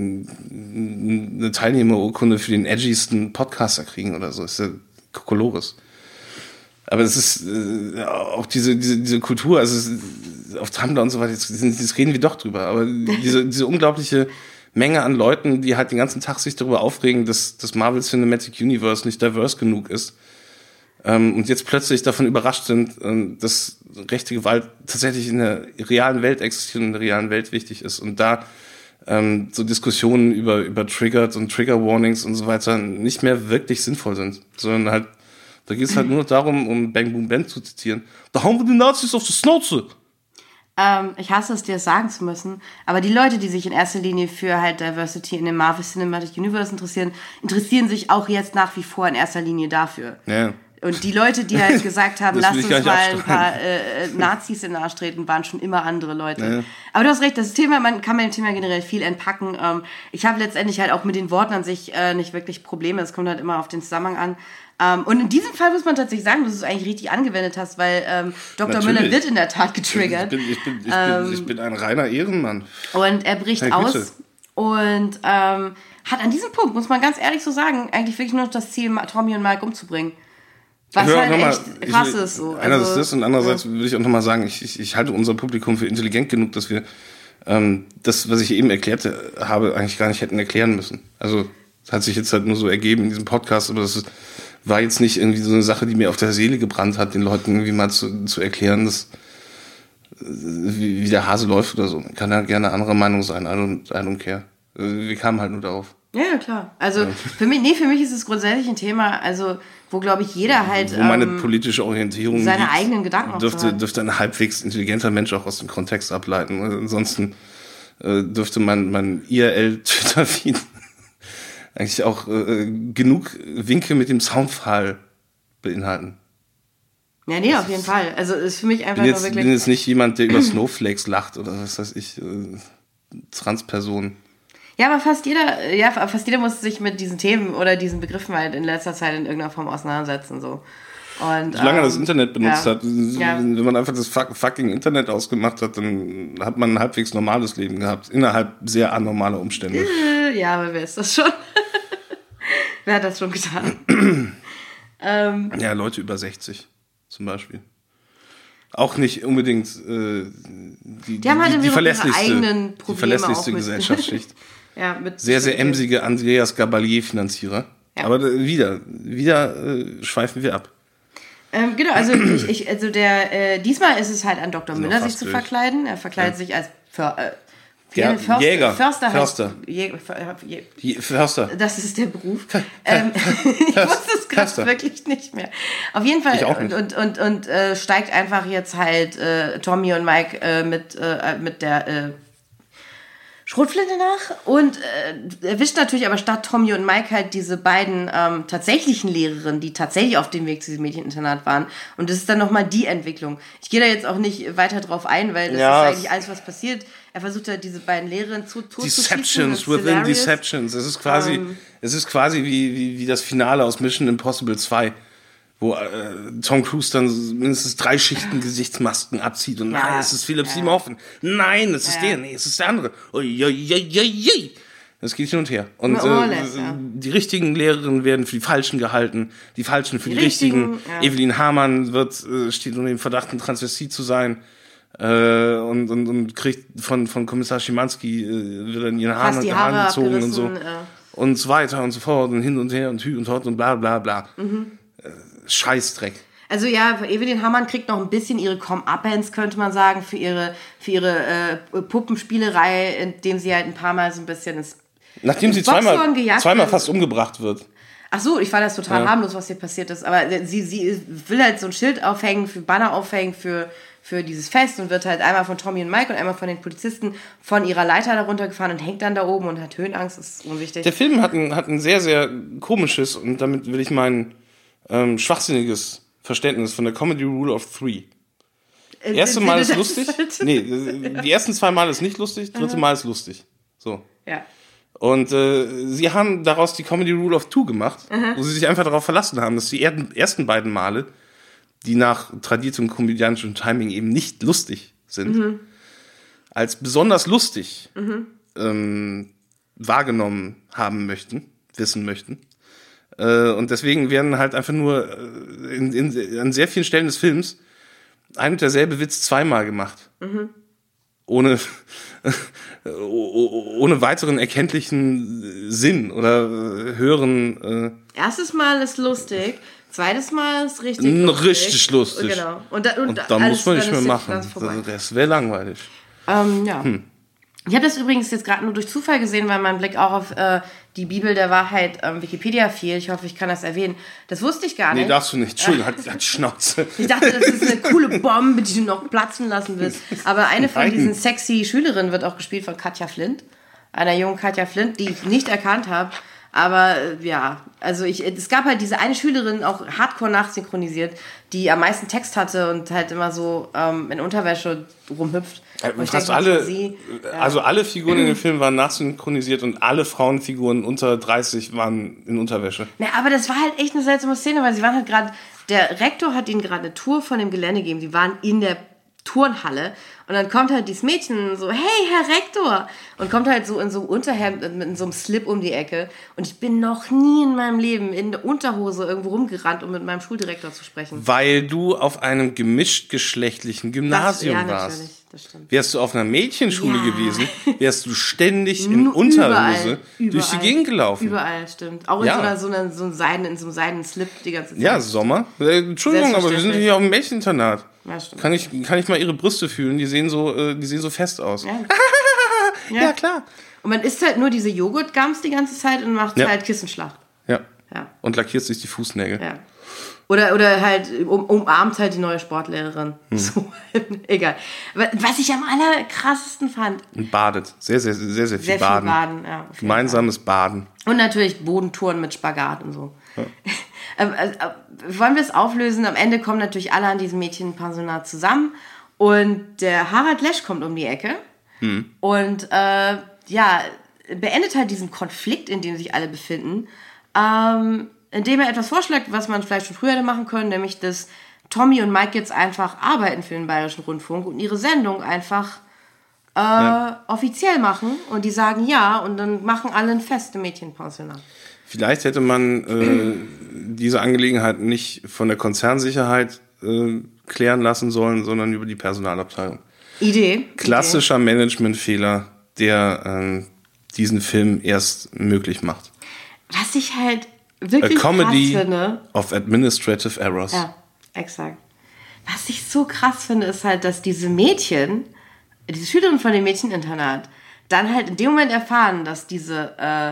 Speaker 3: eine Teilnehmerurkunde für den edgysten Podcaster kriegen oder so. Das ist ja Kokolores. Aber es ist äh, auch diese, diese, diese Kultur, also es ist, auf Tumblr und so weiter, jetzt, jetzt reden wir doch drüber, aber diese, diese unglaubliche Menge an Leuten, die halt den ganzen Tag sich darüber aufregen, dass das Marvel Cinematic Universe nicht diverse genug ist. Ähm, und jetzt plötzlich davon überrascht sind, ähm, dass rechte Gewalt tatsächlich in der realen Welt existiert und in der realen Welt wichtig ist. Und da ähm, so Diskussionen über, über Triggers und Trigger Warnings und so weiter nicht mehr wirklich sinnvoll sind. Sondern halt, da geht es halt nur noch darum, um Bang Boom Bang zu zitieren. Da hauen wir die Nazis auf die Schnauze.
Speaker 1: Ähm, ich hasse es, dir das sagen zu müssen, aber die Leute, die sich in erster Linie für halt Diversity in dem Marvel Cinematic Universe interessieren, interessieren sich auch jetzt nach wie vor in erster Linie dafür. Ja. Und die Leute, die halt gesagt haben, lass uns mal ein paar äh, Nazis in den Arsch treten, waren schon immer andere Leute. Ja. Aber du hast recht, das Thema, man kann mit dem Thema generell viel entpacken. Ähm, ich habe letztendlich halt auch mit den Worten an sich äh, nicht wirklich Probleme. Es kommt halt immer auf den Zusammenhang an. Ähm, und in diesem Fall muss man tatsächlich sagen, dass du es eigentlich richtig angewendet hast, weil ähm, Doktor Natürlich. Müller wird in der Tat getriggert.
Speaker 3: Ich bin, ich bin, ich ähm, bin, ich bin ein reiner Ehrenmann.
Speaker 1: Und er bricht hey, aus und ähm, hat an diesem Punkt, muss man ganz ehrlich so sagen, eigentlich wirklich nur noch das Ziel, Tommy und Mike umzubringen. Was
Speaker 3: ja,
Speaker 1: halt
Speaker 3: mal,
Speaker 1: echt krass
Speaker 3: will,
Speaker 1: ist. So.
Speaker 3: Einerseits
Speaker 1: also,
Speaker 3: das und andererseits ja. würde ich auch nochmal sagen, ich, ich, ich halte unser Publikum für intelligent genug, dass wir ähm, das, was ich eben erklärt habe, eigentlich gar nicht hätten erklären müssen. Also das hat sich jetzt halt nur so ergeben in diesem Podcast, aber das ist, war jetzt nicht irgendwie so eine Sache, die mir auf der Seele gebrannt hat, den Leuten irgendwie mal zu, zu erklären, dass, wie, wie der Hase läuft oder so. Man kann ja gerne anderer Meinung sein, I don't, I don't care. Wir kamen halt nur darauf.
Speaker 1: Ja, ja, klar. Also ja. für mich, nee, für mich ist es grundsätzlich ein Thema, also wo, glaube ich, jeder halt
Speaker 3: wo meine
Speaker 1: ähm,
Speaker 3: politische Orientierung
Speaker 1: seine
Speaker 3: liegt,
Speaker 1: eigenen Gedanken
Speaker 3: dürfte, dürfte ein halbwegs intelligenter Mensch auch aus dem Kontext ableiten. Ansonsten äh, dürfte mein, mein I R L-Twitter-Feed eigentlich auch äh, genug Winke mit dem Soundfall beinhalten.
Speaker 1: Ja, nee, auf jeden Fall. Also ist für mich einfach
Speaker 3: bin jetzt,
Speaker 1: nur wirklich...
Speaker 3: Ich bin jetzt nicht jemand, der über Snowflakes lacht oder was weiß ich, äh, Transperson.
Speaker 1: Ja, aber fast jeder, ja, fast jeder muss sich mit diesen Themen oder diesen Begriffen halt in letzter Zeit in irgendeiner Form auseinandersetzen. So. Und,
Speaker 3: Solange
Speaker 1: ähm,
Speaker 3: er das Internet benutzt
Speaker 1: ja.
Speaker 3: hat, wenn man einfach das fucking Internet ausgemacht hat, dann hat man ein halbwegs normales Leben gehabt, innerhalb sehr anormaler Umstände.
Speaker 1: Ja, aber wer ist das schon? Wer hat das schon getan? ähm,
Speaker 3: ja, Leute über sechzig zum Beispiel. Auch nicht unbedingt äh, die, die,
Speaker 1: haben halt
Speaker 3: die, die verlässlichste,
Speaker 1: eigenen Probleme
Speaker 3: die verlässlichste
Speaker 1: auch mit.
Speaker 3: Gesellschaftsschicht.
Speaker 1: Ja, mit
Speaker 3: sehr, sehr emsige Andreas Gabalier-Finanzierer. Ja. Aber äh, wieder, wieder äh, schweifen wir ab.
Speaker 1: Ähm, genau, also, ich, ich, also der, äh, diesmal ist es halt an Doktor Müller, sich zu
Speaker 3: durch.
Speaker 1: verkleiden. Er verkleidet ja. sich als För, äh,
Speaker 3: ja,
Speaker 1: Förster,
Speaker 3: Jäger.
Speaker 1: Förster.
Speaker 3: Förster.
Speaker 1: Heißt, Jäger, Jä,
Speaker 3: Jä, Förster.
Speaker 1: Das ist der Beruf. ähm, ich wusste es gerade wirklich nicht mehr. Auf jeden Fall. Und, und, und, und äh, steigt einfach jetzt halt äh, Tommy und Mike äh, mit, äh, mit der äh, Schrotflinte nach und äh, erwischt natürlich aber statt Tommy und Mike halt diese beiden ähm, tatsächlichen Lehrerinnen, die tatsächlich auf dem Weg zu diesem Mädcheninternat waren. Und das ist dann nochmal die Entwicklung. Ich gehe da jetzt auch nicht weiter drauf ein, weil das ja, ist eigentlich alles, was passiert. Er versucht halt diese beiden Lehrerinnen zu tot
Speaker 3: Deceptions zu within Deceptions. Es ist quasi, ähm, es ist quasi wie, wie, wie das Finale aus Mission Impossible zwei. Wo äh, Tom Cruise dann mindestens drei Schichten Gesichtsmasken abzieht und ja, nein, es ist Philip ja. Seymour Hoffman. Nein, es ist ja. der, nee, es ist der andere. Uiuiuiui. Das geht hin und her. Und äh, less, ja. die richtigen Lehrerinnen werden für die Falschen gehalten, die Falschen für die, die richtigen. richtigen. Ja. Evelyn Hamann wird, äh, steht unter dem Verdacht, ein Transvestit zu sein. Äh, und, und, und kriegt von, von Kommissar Schimanski äh, wird in ihren Haaren die Haare gezogen und so. Äh. Und so weiter und so fort und hin und her und hü und hot und bla bla bla. Mhm. Äh, Scheißdreck.
Speaker 1: Also ja, Evelyn Hamann kriegt noch ein bisschen ihre Come-Up-Bands, könnte man sagen, für ihre, für ihre äh, Puppenspielerei, indem sie halt ein paar Mal so ein bisschen ins
Speaker 3: Nachdem sie zweimal, zweimal fast umgebracht wird.
Speaker 1: Ach so, ich fand das total ja. harmlos, was hier passiert ist. Aber sie, sie will halt so ein Schild aufhängen, für Banner aufhängen, für, für dieses Fest und wird halt einmal von Tommy und Mike und einmal von den Polizisten von ihrer Leiter darunter gefahren und hängt dann da oben und hat Höhenangst, das ist unwichtig.
Speaker 3: Der Film hat ein, hat ein sehr, sehr komisches, und damit will ich mein ähm, schwachsinniges Verständnis von der Comedy Rule of Three. Das erste Mal ist lustig. Nee, die ersten zwei Mal ist nicht lustig, dritte Mal ist lustig. So.
Speaker 1: Ja.
Speaker 3: Und äh, sie haben daraus die Comedy Rule of Two gemacht, Aha. wo sie sich einfach darauf verlassen haben, dass die ersten beiden Male, die nach tradiertem komödiantischem Timing eben nicht lustig sind, mhm. als besonders lustig mhm. ähm, wahrgenommen haben möchten, wissen möchten. Äh, und deswegen werden halt einfach nur äh, in, in, an sehr vielen Stellen des Films ein und derselbe Witz zweimal gemacht. Mhm. Ohne, ohne weiteren erkenntlichen Sinn oder höheren...
Speaker 1: Äh Erstes Mal ist lustig, zweites Mal ist richtig
Speaker 3: lustig. Richtig lustig.
Speaker 1: Genau. Und da, und
Speaker 3: und da muss man nicht mehr machen. Das, das wäre langweilig.
Speaker 1: Ähm, ja. Hm. Ich habe das übrigens jetzt gerade nur durch Zufall gesehen, weil mein Blick auch auf äh, die Bibel der Wahrheit ähm, Wikipedia fiel. Ich hoffe, ich kann das erwähnen. Das wusste ich gar nicht.
Speaker 3: Nee, darfst du nicht. Entschuldigung, halt, halt Schnauze.
Speaker 1: Ich dachte, das ist eine coole Bombe, die du noch platzen lassen willst. Aber eine von Nein. diesen sexy Schülerinnen wird auch gespielt von Katja Flint. Einer jungen Katja Flint, die ich nicht erkannt habe. Aber äh, ja, also ich, es gab halt diese eine Schülerin, auch hardcore nachsynchronisiert, die am meisten Text hatte und halt immer so ähm, in Unterwäsche rumhüpft.
Speaker 3: Ja, fast denke, alle, sie, ja. Also alle Figuren in dem Film waren nachsynchronisiert und alle Frauenfiguren unter dreißig waren in Unterwäsche.
Speaker 1: Na, aber das war halt echt eine seltsame Szene, weil sie waren halt gerade, der Rektor hat ihnen gerade eine Tour von dem Gelände gegeben, sie waren in der Turnhalle und dann kommt halt dieses Mädchen so, hey, Herr Rektor, und kommt halt so in so einem Unterhemd, in so einem Slip um die Ecke und ich bin noch nie in meinem Leben in der Unterhose irgendwo rumgerannt, um mit meinem Schuldirektor zu sprechen.
Speaker 3: Weil du auf einem gemischt-geschlechtlichen Gymnasium das, ja, warst. Natürlich, das stimmt. Wärst du auf einer Mädchenschule ja. gewesen, wärst du ständig in Unterhose überall, durch überall, die Gegend gelaufen.
Speaker 1: Überall, stimmt. Auch in ja. so, einer, so, einer, so, einem Seiden, in so einem Seidenslip die ganze Zeit.
Speaker 3: Ja, Sommer. Äh, Entschuldigung, aber wir sind hier auf dem Mädcheninternat. Ja, stimmt. Kann ich, kann ich mal ihre Brüste fühlen? Die sehen so, äh, die sehen so fest aus.
Speaker 1: Ja.
Speaker 3: ja. ja, klar.
Speaker 1: Und man isst halt nur diese Joghurtgums die ganze Zeit und macht ja. halt Kissenschlacht.
Speaker 3: Ja. ja. Und lackiert sich die Fußnägel.
Speaker 1: Ja. Oder, oder halt um, umarmt halt die neue Sportlehrerin. Hm. So, egal. Was ich am allerkrassesten fand.
Speaker 3: Und badet. Sehr, sehr, sehr, sehr viel
Speaker 1: sehr
Speaker 3: Baden.
Speaker 1: Viel Baden ja,
Speaker 3: Gemeinsames Fall. Baden.
Speaker 1: Und natürlich Bodentouren mit Spagat und so. Ja. ähm, äh, wollen wir es auflösen? Am Ende kommen natürlich alle an diesem Mädchenpensionat zusammen. Und der Harald Lesch kommt um die Ecke. Hm. Und äh, ja, beendet halt diesen Konflikt, in dem sich alle befinden. Ähm... indem er etwas vorschlägt, was man vielleicht schon früher hätte machen können, nämlich, dass Tommy und Mike jetzt einfach arbeiten für den Bayerischen Rundfunk und ihre Sendung einfach äh, ja. offiziell machen. Und die sagen ja, und dann machen alle ein Fest im Mädchenpensionat.
Speaker 3: Vielleicht hätte man äh, diese Angelegenheit nicht von der Konzernsicherheit äh, klären lassen sollen, sondern über die Personalabteilung.
Speaker 1: Idee.
Speaker 3: Klassischer Idee. Managementfehler, der äh, diesen Film erst möglich macht.
Speaker 1: Was ich halt wirklich
Speaker 3: A comedy
Speaker 1: krass finde.
Speaker 3: Of administrative errors.
Speaker 1: Ja, exakt. Was ich so krass finde, ist halt, dass diese Mädchen, diese Schülerinnen von dem Mädcheninternat, dann halt in dem Moment erfahren, dass diese äh,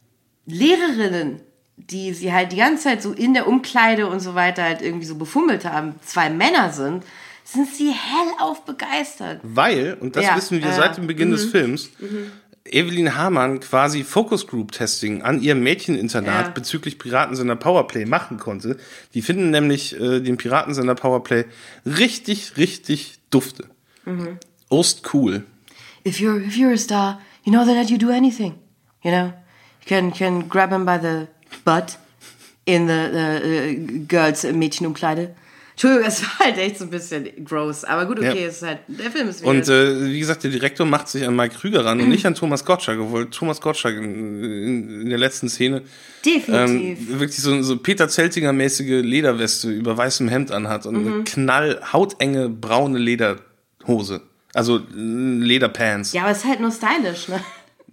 Speaker 1: Lehrerinnen, die sie halt die ganze Zeit so in der Umkleide und so weiter halt irgendwie so befummelt haben, zwei Männer sind, sind sie hellauf begeistert.
Speaker 3: Weil, und das ja, wissen wir äh, seit dem Beginn m- des Films, m- Evelyn Hamann quasi Focus Group Testing an ihrem Mädcheninternat ja. bezüglich Piratensender Powerplay machen konnte. Die finden nämlich äh, den Piratensender Powerplay richtig, richtig dufte. Mhm. Ostcool.
Speaker 1: If you're, if you're a star, you know that you do anything. You know? You can, can grab him by the butt in the, the uh, girls Mädchenumkleide. Entschuldigung, es war halt echt so ein bisschen gross. Aber gut, okay, ja. es ist halt, der Film ist wieder...
Speaker 3: Und äh, wie gesagt, der Direktor macht sich an Mike Krüger ran und nicht an Thomas Gottschalk, obwohl Thomas Gottschalk in, in, in der letzten Szene
Speaker 1: definitiv
Speaker 3: ähm, wirklich so, so Peter Zeltinger-mäßige Lederweste über weißem Hemd anhat und mhm. eine knall, hautenge, braune Lederhose. Also Lederpants.
Speaker 1: Ja, aber es ist halt nur stylisch, ne?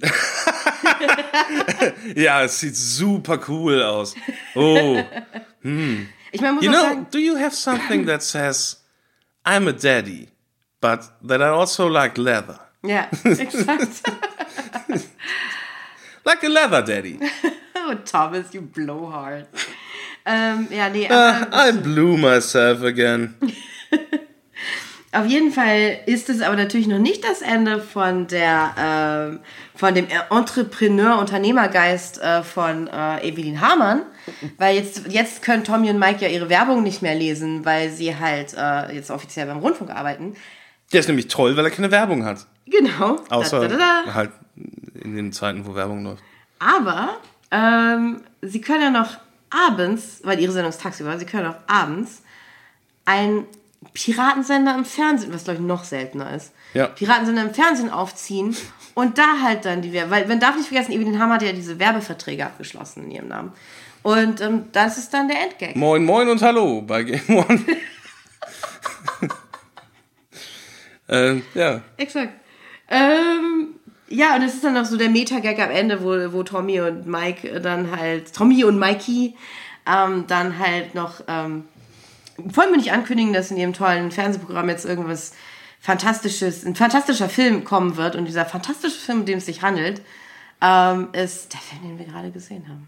Speaker 3: Ja, es sieht super cool aus. Oh, hm.
Speaker 1: Ich meine, muss
Speaker 3: you
Speaker 1: auch
Speaker 3: know,
Speaker 1: sagen,
Speaker 3: do you have something that says, I'm a daddy, but that I also like leather?
Speaker 1: Ja, exakt.
Speaker 3: Like a leather daddy.
Speaker 1: Oh, Thomas, you blowhard. Ähm, ja, nee.
Speaker 3: Uh, I blew myself again.
Speaker 1: Auf jeden Fall ist es aber natürlich noch nicht das Ende von der ähm, von dem Entrepreneur, Unternehmergeist äh, von äh, Evelyn Hamann, weil jetzt jetzt können Tommy und Mike ja ihre Werbung nicht mehr lesen, weil sie halt äh, jetzt offiziell beim Rundfunk arbeiten.
Speaker 3: Der ist nämlich toll, weil er keine Werbung hat.
Speaker 1: Genau.
Speaker 3: Außer
Speaker 1: da, da, da, da.
Speaker 3: halt in den Zeiten, wo Werbung läuft.
Speaker 1: Aber ähm, sie können ja noch abends, weil ihre Sendung ist tagsüber, sie können auch abends ein Piratensender im Fernsehen, was glaube ich noch seltener ist,
Speaker 3: ja.
Speaker 1: Piratensender im Fernsehen aufziehen und da halt dann die Werbung, weil man darf nicht vergessen, Evelyn Hamann hat ja diese Werbeverträge abgeschlossen in ihrem Namen. Und ähm, das ist dann der Endgag.
Speaker 3: Moin, moin und hallo bei Game One. ähm, ja.
Speaker 1: Exakt. Ähm, ja, und es ist dann noch so der Meta-Gag am Ende, wo, wo Tommy und Mike dann halt, Tommy und Mikey ähm, dann halt noch ähm, wollen wir nicht ankündigen, dass in ihrem tollen Fernsehprogramm jetzt irgendwas Fantastisches, ein fantastischer Film kommen wird. Und dieser fantastische Film, um den es sich handelt, ähm, ist der Film, den wir gerade gesehen haben.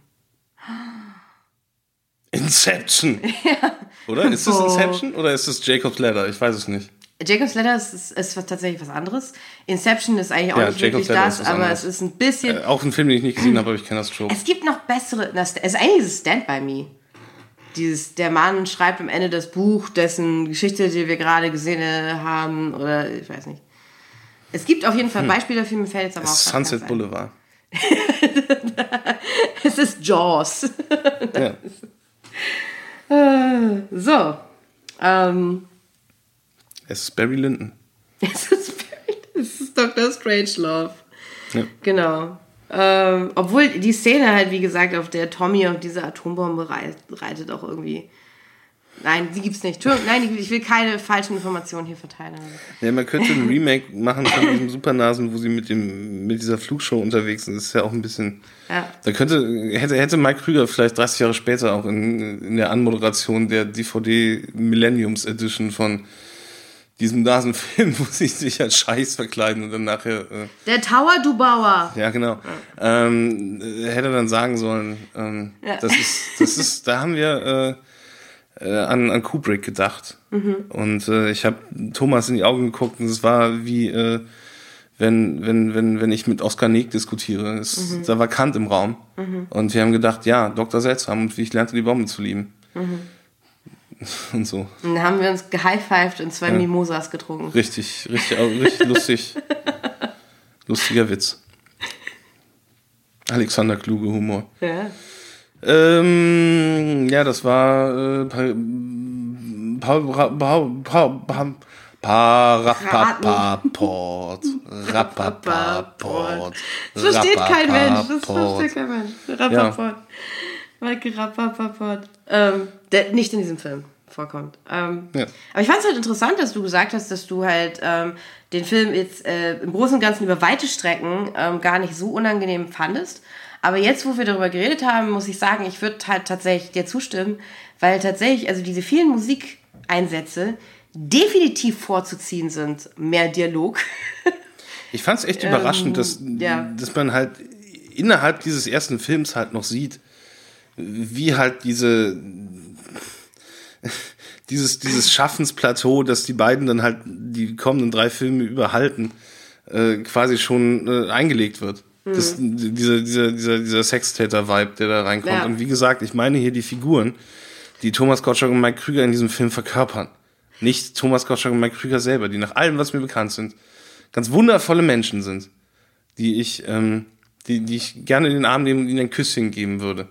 Speaker 3: Inception. Ja. Oder? Ist das Inception oder ist das Jacob's Ladder? Ich weiß es nicht.
Speaker 1: Jacob's Ladder ist, ist, ist tatsächlich was anderes. Inception ist eigentlich auch
Speaker 3: ja,
Speaker 1: nicht
Speaker 3: Jacob's
Speaker 1: wirklich
Speaker 3: Ladder
Speaker 1: das, aber
Speaker 3: anderes.
Speaker 1: es ist ein bisschen...
Speaker 3: Äh, auch ein Film, den ich nicht gesehen habe, aber ich kenne das schon.
Speaker 1: Es gibt noch bessere... Es ist eigentlich dieses Stand By Me. Dieses, der Mann schreibt am Ende das Buch, dessen Geschichte, die wir gerade gesehen haben, oder ich weiß nicht. Es gibt auf jeden Fall Beispiele dafür, mir fällt jetzt aber auch
Speaker 3: Sunset Boulevard.
Speaker 1: Es ist Jaws.
Speaker 3: Ja.
Speaker 1: So. Ähm,
Speaker 3: es ist Barry Lyndon.
Speaker 1: Es ist, Barry, es ist Doktor Strangelove.
Speaker 3: Ja.
Speaker 1: Genau. Ähm, obwohl die Szene halt, wie gesagt, auf der Tommy auf diese Atombombe reit, reitet auch irgendwie. Nein, die gibt's nicht. Nein, ich will keine falschen Informationen hier verteilen.
Speaker 3: Ja, man könnte ein Remake machen von diesem Supernasen, wo sie mit dem mit dieser Flugshow unterwegs sind. Das ist ja auch ein bisschen. Ja. Da könnte hätte hätte Mike Krüger vielleicht dreißig Jahre später auch in, in der Anmoderation der D V D Millenniums Edition von diesem Nasenfilm, wo sie sich als Scheiß verkleiden und dann nachher... Äh,
Speaker 1: der Tower, du Bauer.
Speaker 3: Ja, genau. Ja. Ähm, hätte dann sagen sollen, ähm, ja. das ist, das ist, da haben wir äh, äh, an, an Kubrick gedacht. Mhm. Und äh, ich habe Thomas in die Augen geguckt und es war wie, äh, wenn, wenn, wenn, wenn ich mit Oskar Neek diskutiere. Es, mhm. Da war Kant im Raum. Mhm. Und wir haben gedacht, ja, Doktor Seltsam und wie ich lernte, die Bombe zu lieben. Mhm. Und so.
Speaker 1: Und dann haben wir uns gehighfived und zwei ja. Mimosas getrunken.
Speaker 3: Richtig, richtig, richtig lustig. Lustiger Witz. Alexander Kluge Humor. Ja. Ähm, ja, das war äh, Parapapaport. Rapapaport.
Speaker 1: Das versteht kein Mensch. Das versteht kein Mensch. Rapaport. Michael Rapapaport. Ähm, der nicht in diesem Film vorkommt. Ähm, ja. Aber ich fand es halt interessant, dass du gesagt hast, dass du halt ähm, den Film jetzt äh, im Großen und Ganzen über weite Strecken ähm, gar nicht so unangenehm fandest. Aber jetzt, wo wir darüber geredet haben, muss ich sagen, ich würde halt tatsächlich dir zustimmen, weil tatsächlich, also diese vielen Musikeinsätze definitiv vorzuziehen sind, mehr Dialog.
Speaker 3: Ich fand es echt ähm, überraschend, dass, ja. dass man halt innerhalb dieses ersten Films halt noch sieht, wie halt diese dieses dieses Schaffensplateau, das die beiden dann halt die kommenden drei Filme überhalten, äh, quasi schon äh, eingelegt wird. Mhm. Das, dieser dieser dieser dieser Sextäter-Vibe, der da reinkommt. Ja. Und wie gesagt, ich meine hier die Figuren, die Thomas Gottschalk und Mike Krüger in diesem Film verkörpern. Nicht Thomas Gottschalk und Mike Krüger selber, die nach allem, was mir bekannt sind, ganz wundervolle Menschen sind, die ich ähm, die die ich gerne in den Arm nehmen und ihnen ein Küsschen geben würde.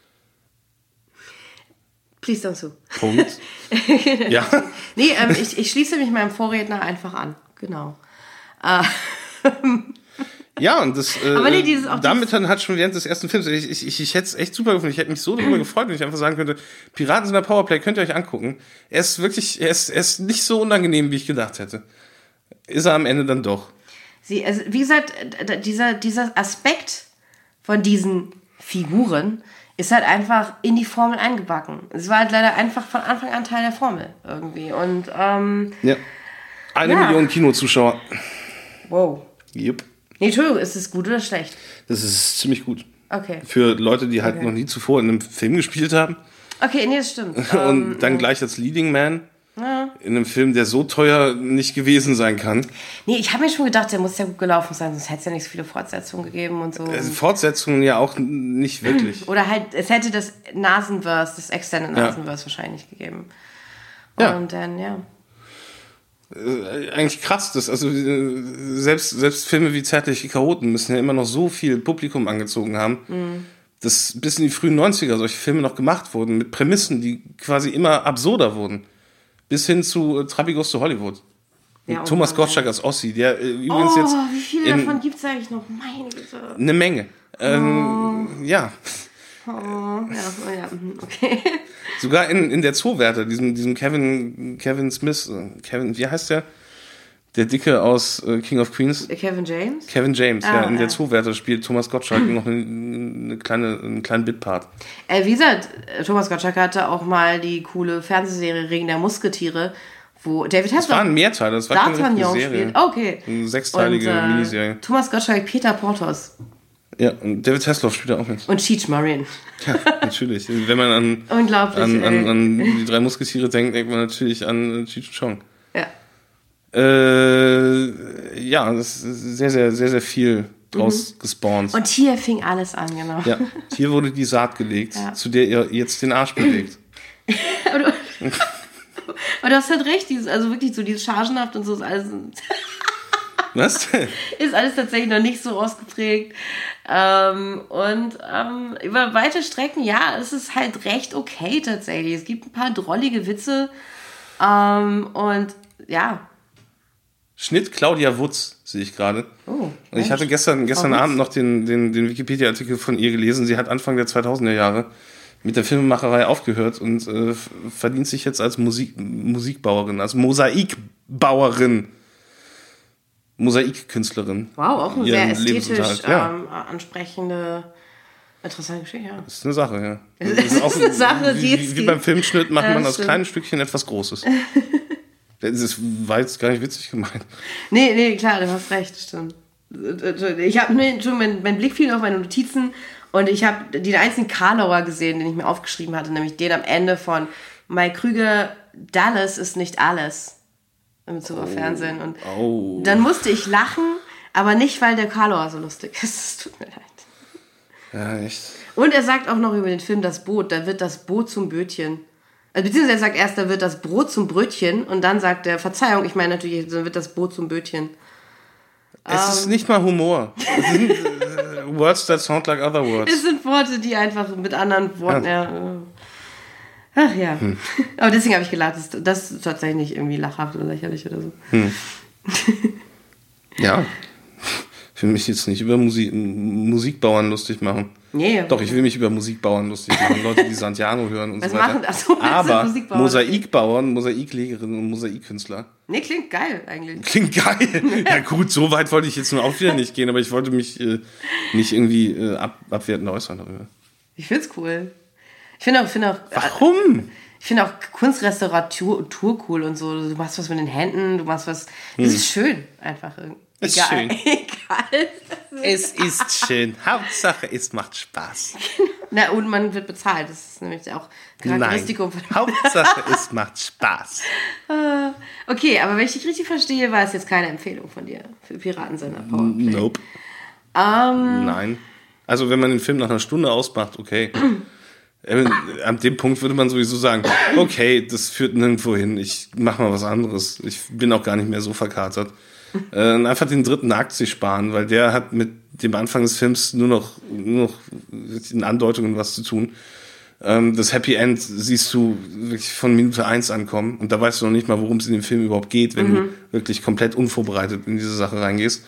Speaker 1: Please don't so.
Speaker 3: Punkt. Ja.
Speaker 1: Nee, ähm, ich, ich schließe mich meinem Vorredner einfach an. Genau. Äh,
Speaker 3: ja, und das, äh,
Speaker 1: Aber nee, dieses, auch
Speaker 3: damit dann hat schon während des ersten Films, ich, ich, ich, ich hätte es echt super gefunden, ich hätte mich so darüber gefreut, wenn ich einfach sagen könnte, Piraten sind der Powerplay, könnt ihr euch angucken. Er ist wirklich, er ist, er ist nicht so unangenehm, wie ich gedacht hätte. Ist er am Ende dann doch.
Speaker 1: Sie, also, wie gesagt, dieser, dieser Aspekt von diesen Figuren ist halt einfach in die Formel eingebacken. Es war halt leider einfach von Anfang an Teil der Formel irgendwie. Und, ähm...
Speaker 3: Ja. Eine ja. Million Kinozuschauer.
Speaker 1: Wow.
Speaker 3: Yep.
Speaker 1: Nee, Entschuldigung, ist es gut oder schlecht?
Speaker 3: Das ist ziemlich gut.
Speaker 1: Okay.
Speaker 3: Für Leute, die halt
Speaker 1: okay.
Speaker 3: noch nie zuvor in einem Film gespielt haben.
Speaker 1: Okay, nee, das stimmt.
Speaker 3: Und dann gleich als Leading Man.
Speaker 1: Ja.
Speaker 3: In einem Film, der so teuer nicht gewesen sein kann.
Speaker 1: Nee, ich habe mir schon gedacht, der muss ja gut gelaufen sein, sonst hätte es ja nicht so viele Fortsetzungen gegeben und so.
Speaker 3: Also Fortsetzungen ja auch nicht wirklich.
Speaker 1: Oder halt, es hätte das Nasenverse, das Extended Nasenverse ja. wahrscheinlich gegeben.
Speaker 3: Ja.
Speaker 1: Und dann, ja.
Speaker 3: Äh, eigentlich krass, das, also äh, selbst, selbst Filme wie Zärtliche Chaoten müssen ja immer noch so viel Publikum angezogen haben, mhm. dass bis in die frühen neunziger solche Filme noch gemacht wurden, mit Prämissen, die quasi immer absurder wurden. Bis hin zu äh, Trabi Goes to Hollywood. Ja, Thomas Gottschalk als Ossi, der äh, übrigens
Speaker 1: oh,
Speaker 3: jetzt...
Speaker 1: wie viele in, davon gibt es eigentlich noch? Meine Güte.
Speaker 3: Eine Menge. Ähm, oh. Ja.
Speaker 1: Oh, ja, ja, okay.
Speaker 3: Sogar in, in der Zoowärter, diesem, diesem Kevin, Kevin Smith, Kevin, wie heißt der? Der Dicke aus äh, King of Queens.
Speaker 1: Kevin James?
Speaker 3: Kevin James, ah, ja. In ja. der Zoowärter spielt Thomas Gottschalk noch eine, eine kleine, einen kleinen Bitpart.
Speaker 1: Äh, wie gesagt, Thomas Gottschalk hatte auch mal die coole Fernsehserie Ring der Musketiere, wo David Hasselhoff...
Speaker 3: Das war ein Mehrteil, das war keine richtige Serie.
Speaker 1: Spielt. Okay.
Speaker 3: Eine sechsteilige und, äh, Miniserie.
Speaker 1: Thomas Gottschalk, Peter Porthos.
Speaker 3: Ja, und David Hasselhoff spielt da auch mit.
Speaker 1: Und Cheech Marin.
Speaker 3: Ja, natürlich. Wenn man an,
Speaker 1: Unglaublich,
Speaker 3: an, an, an die drei Musketiere denkt, denkt man natürlich an Cheech und Chong.
Speaker 1: Ja.
Speaker 3: Äh, ja, das ist sehr, sehr, sehr, sehr viel draus mhm. gespawnt.
Speaker 1: Und hier fing alles an, genau.
Speaker 3: Ja, hier wurde die Saat gelegt, ja. zu der ihr jetzt den Arsch bewegt.
Speaker 1: aber, du, aber du hast halt recht, dieses, also wirklich so dieses Chargenhaft und so ist alles...
Speaker 3: Was?
Speaker 1: Ist alles tatsächlich noch nicht so ausgeprägt. Ähm, und ähm, über weite Strecken, ja, es ist halt recht okay tatsächlich. Es gibt ein paar drollige Witze. Ähm, und ja.
Speaker 3: Schnitt Claudia Wutz, sehe ich gerade.
Speaker 1: Oh,
Speaker 3: und ich hatte gestern, gestern Abend noch den, den, den Wikipedia-Artikel von ihr gelesen. Sie hat Anfang der zweitausender Jahre mit der Filmemacherei aufgehört und äh, verdient sich jetzt als Musik, Musikbauerin, als Mosaikbauerin. Mosaikkünstlerin.
Speaker 1: Wow, auch eine sehr ästhetisch
Speaker 3: ja.
Speaker 1: ähm, ansprechende, interessante Geschichte, ja.
Speaker 3: Das ist eine Sache, ja.
Speaker 1: Das ist, das ist auch eine Sache,
Speaker 3: wie,
Speaker 1: die ist
Speaker 3: Wie, wie beim Filmschnitt macht
Speaker 1: ja,
Speaker 3: man aus
Speaker 1: stimmt.
Speaker 3: kleinen Stückchen etwas Großes. Das war jetzt gar nicht witzig gemeint.
Speaker 1: Nee, nee, klar, du hast recht, stimmt. Ich habe nee, schon mein, mein Blick fiel auf meine Notizen und ich habe den einzigen Karlauer gesehen, den ich mir aufgeschrieben hatte, nämlich den am Ende von Mike Krüger, Dallas ist nicht alles. Im Bezug auf oh. Fernsehen. Und
Speaker 3: oh.
Speaker 1: dann musste ich lachen, aber nicht, weil der Karlauer so lustig ist. Es tut mir leid.
Speaker 3: Ja, echt.
Speaker 1: Und er sagt auch noch über den Film Das Boot, da wird das Boot zum Bötchen. Also, beziehungsweise er sagt erst, da wird das Brot zum Brötchen und dann sagt er, Verzeihung, ich meine natürlich, dann wird das Boot zum Bötchen.
Speaker 3: Es um, ist nicht mal Humor. Es sind uh, Words that sound like other words.
Speaker 1: Es sind Worte, die einfach mit anderen Worten... Ja. Ja, ach ja, hm. aber deswegen habe ich gelacht. Das, das ist tatsächlich nicht irgendwie lachhaft oder lächerlich oder so.
Speaker 3: Hm. Ja, ich will mich jetzt nicht über Musik, Musikbauern lustig machen.
Speaker 1: Nee.
Speaker 3: Doch, ich will mich über Musikbauern lustig machen. Leute, die Santiano hören und
Speaker 1: Was
Speaker 3: so weiter.
Speaker 1: Machen, achso,
Speaker 3: aber Mosaikbauern, Mosaiklegerinnen und Mosaikkünstler.
Speaker 1: Nee, klingt geil eigentlich.
Speaker 3: Klingt geil. Ja gut, so weit wollte ich jetzt nur auch wieder nicht gehen, aber ich wollte mich äh, nicht irgendwie äh, ab, abwertend äußern darüber.
Speaker 1: Ich find's cool. Ich finde auch, finde auch.
Speaker 3: Warum?
Speaker 1: Ich finde auch Kunstrestauratur cool und so. Du machst was mit den Händen, du machst was. Das hm. ist schön, einfach irgendwie.
Speaker 3: Ist
Speaker 1: egal.
Speaker 3: schön.
Speaker 1: Egal.
Speaker 3: Es ist schön. Hauptsache, es macht Spaß.
Speaker 1: Na, und man wird bezahlt. Das ist nämlich auch Charakteristikum.
Speaker 3: Nein. Hauptsache, es macht Spaß.
Speaker 1: Okay, aber wenn ich dich richtig verstehe, war es jetzt keine Empfehlung von dir für Piratensender Powerplay.
Speaker 3: Nope.
Speaker 1: Um,
Speaker 3: Nein. Also, wenn man den Film nach einer Stunde ausmacht, okay. An dem Punkt würde man sowieso sagen, okay, das führt nirgendwo hin. Ich mache mal was anderes. Ich bin auch gar nicht mehr so verkatert. Äh, einfach den dritten Akt sich sparen, weil der hat mit dem Anfang des Films nur noch, nur noch in Andeutungen was zu tun. Ähm, das Happy End siehst du wirklich von Minute eins ankommen und da weißt du noch nicht mal, worum es in dem Film überhaupt geht, wenn mhm. du wirklich komplett unvorbereitet in diese Sache reingehst.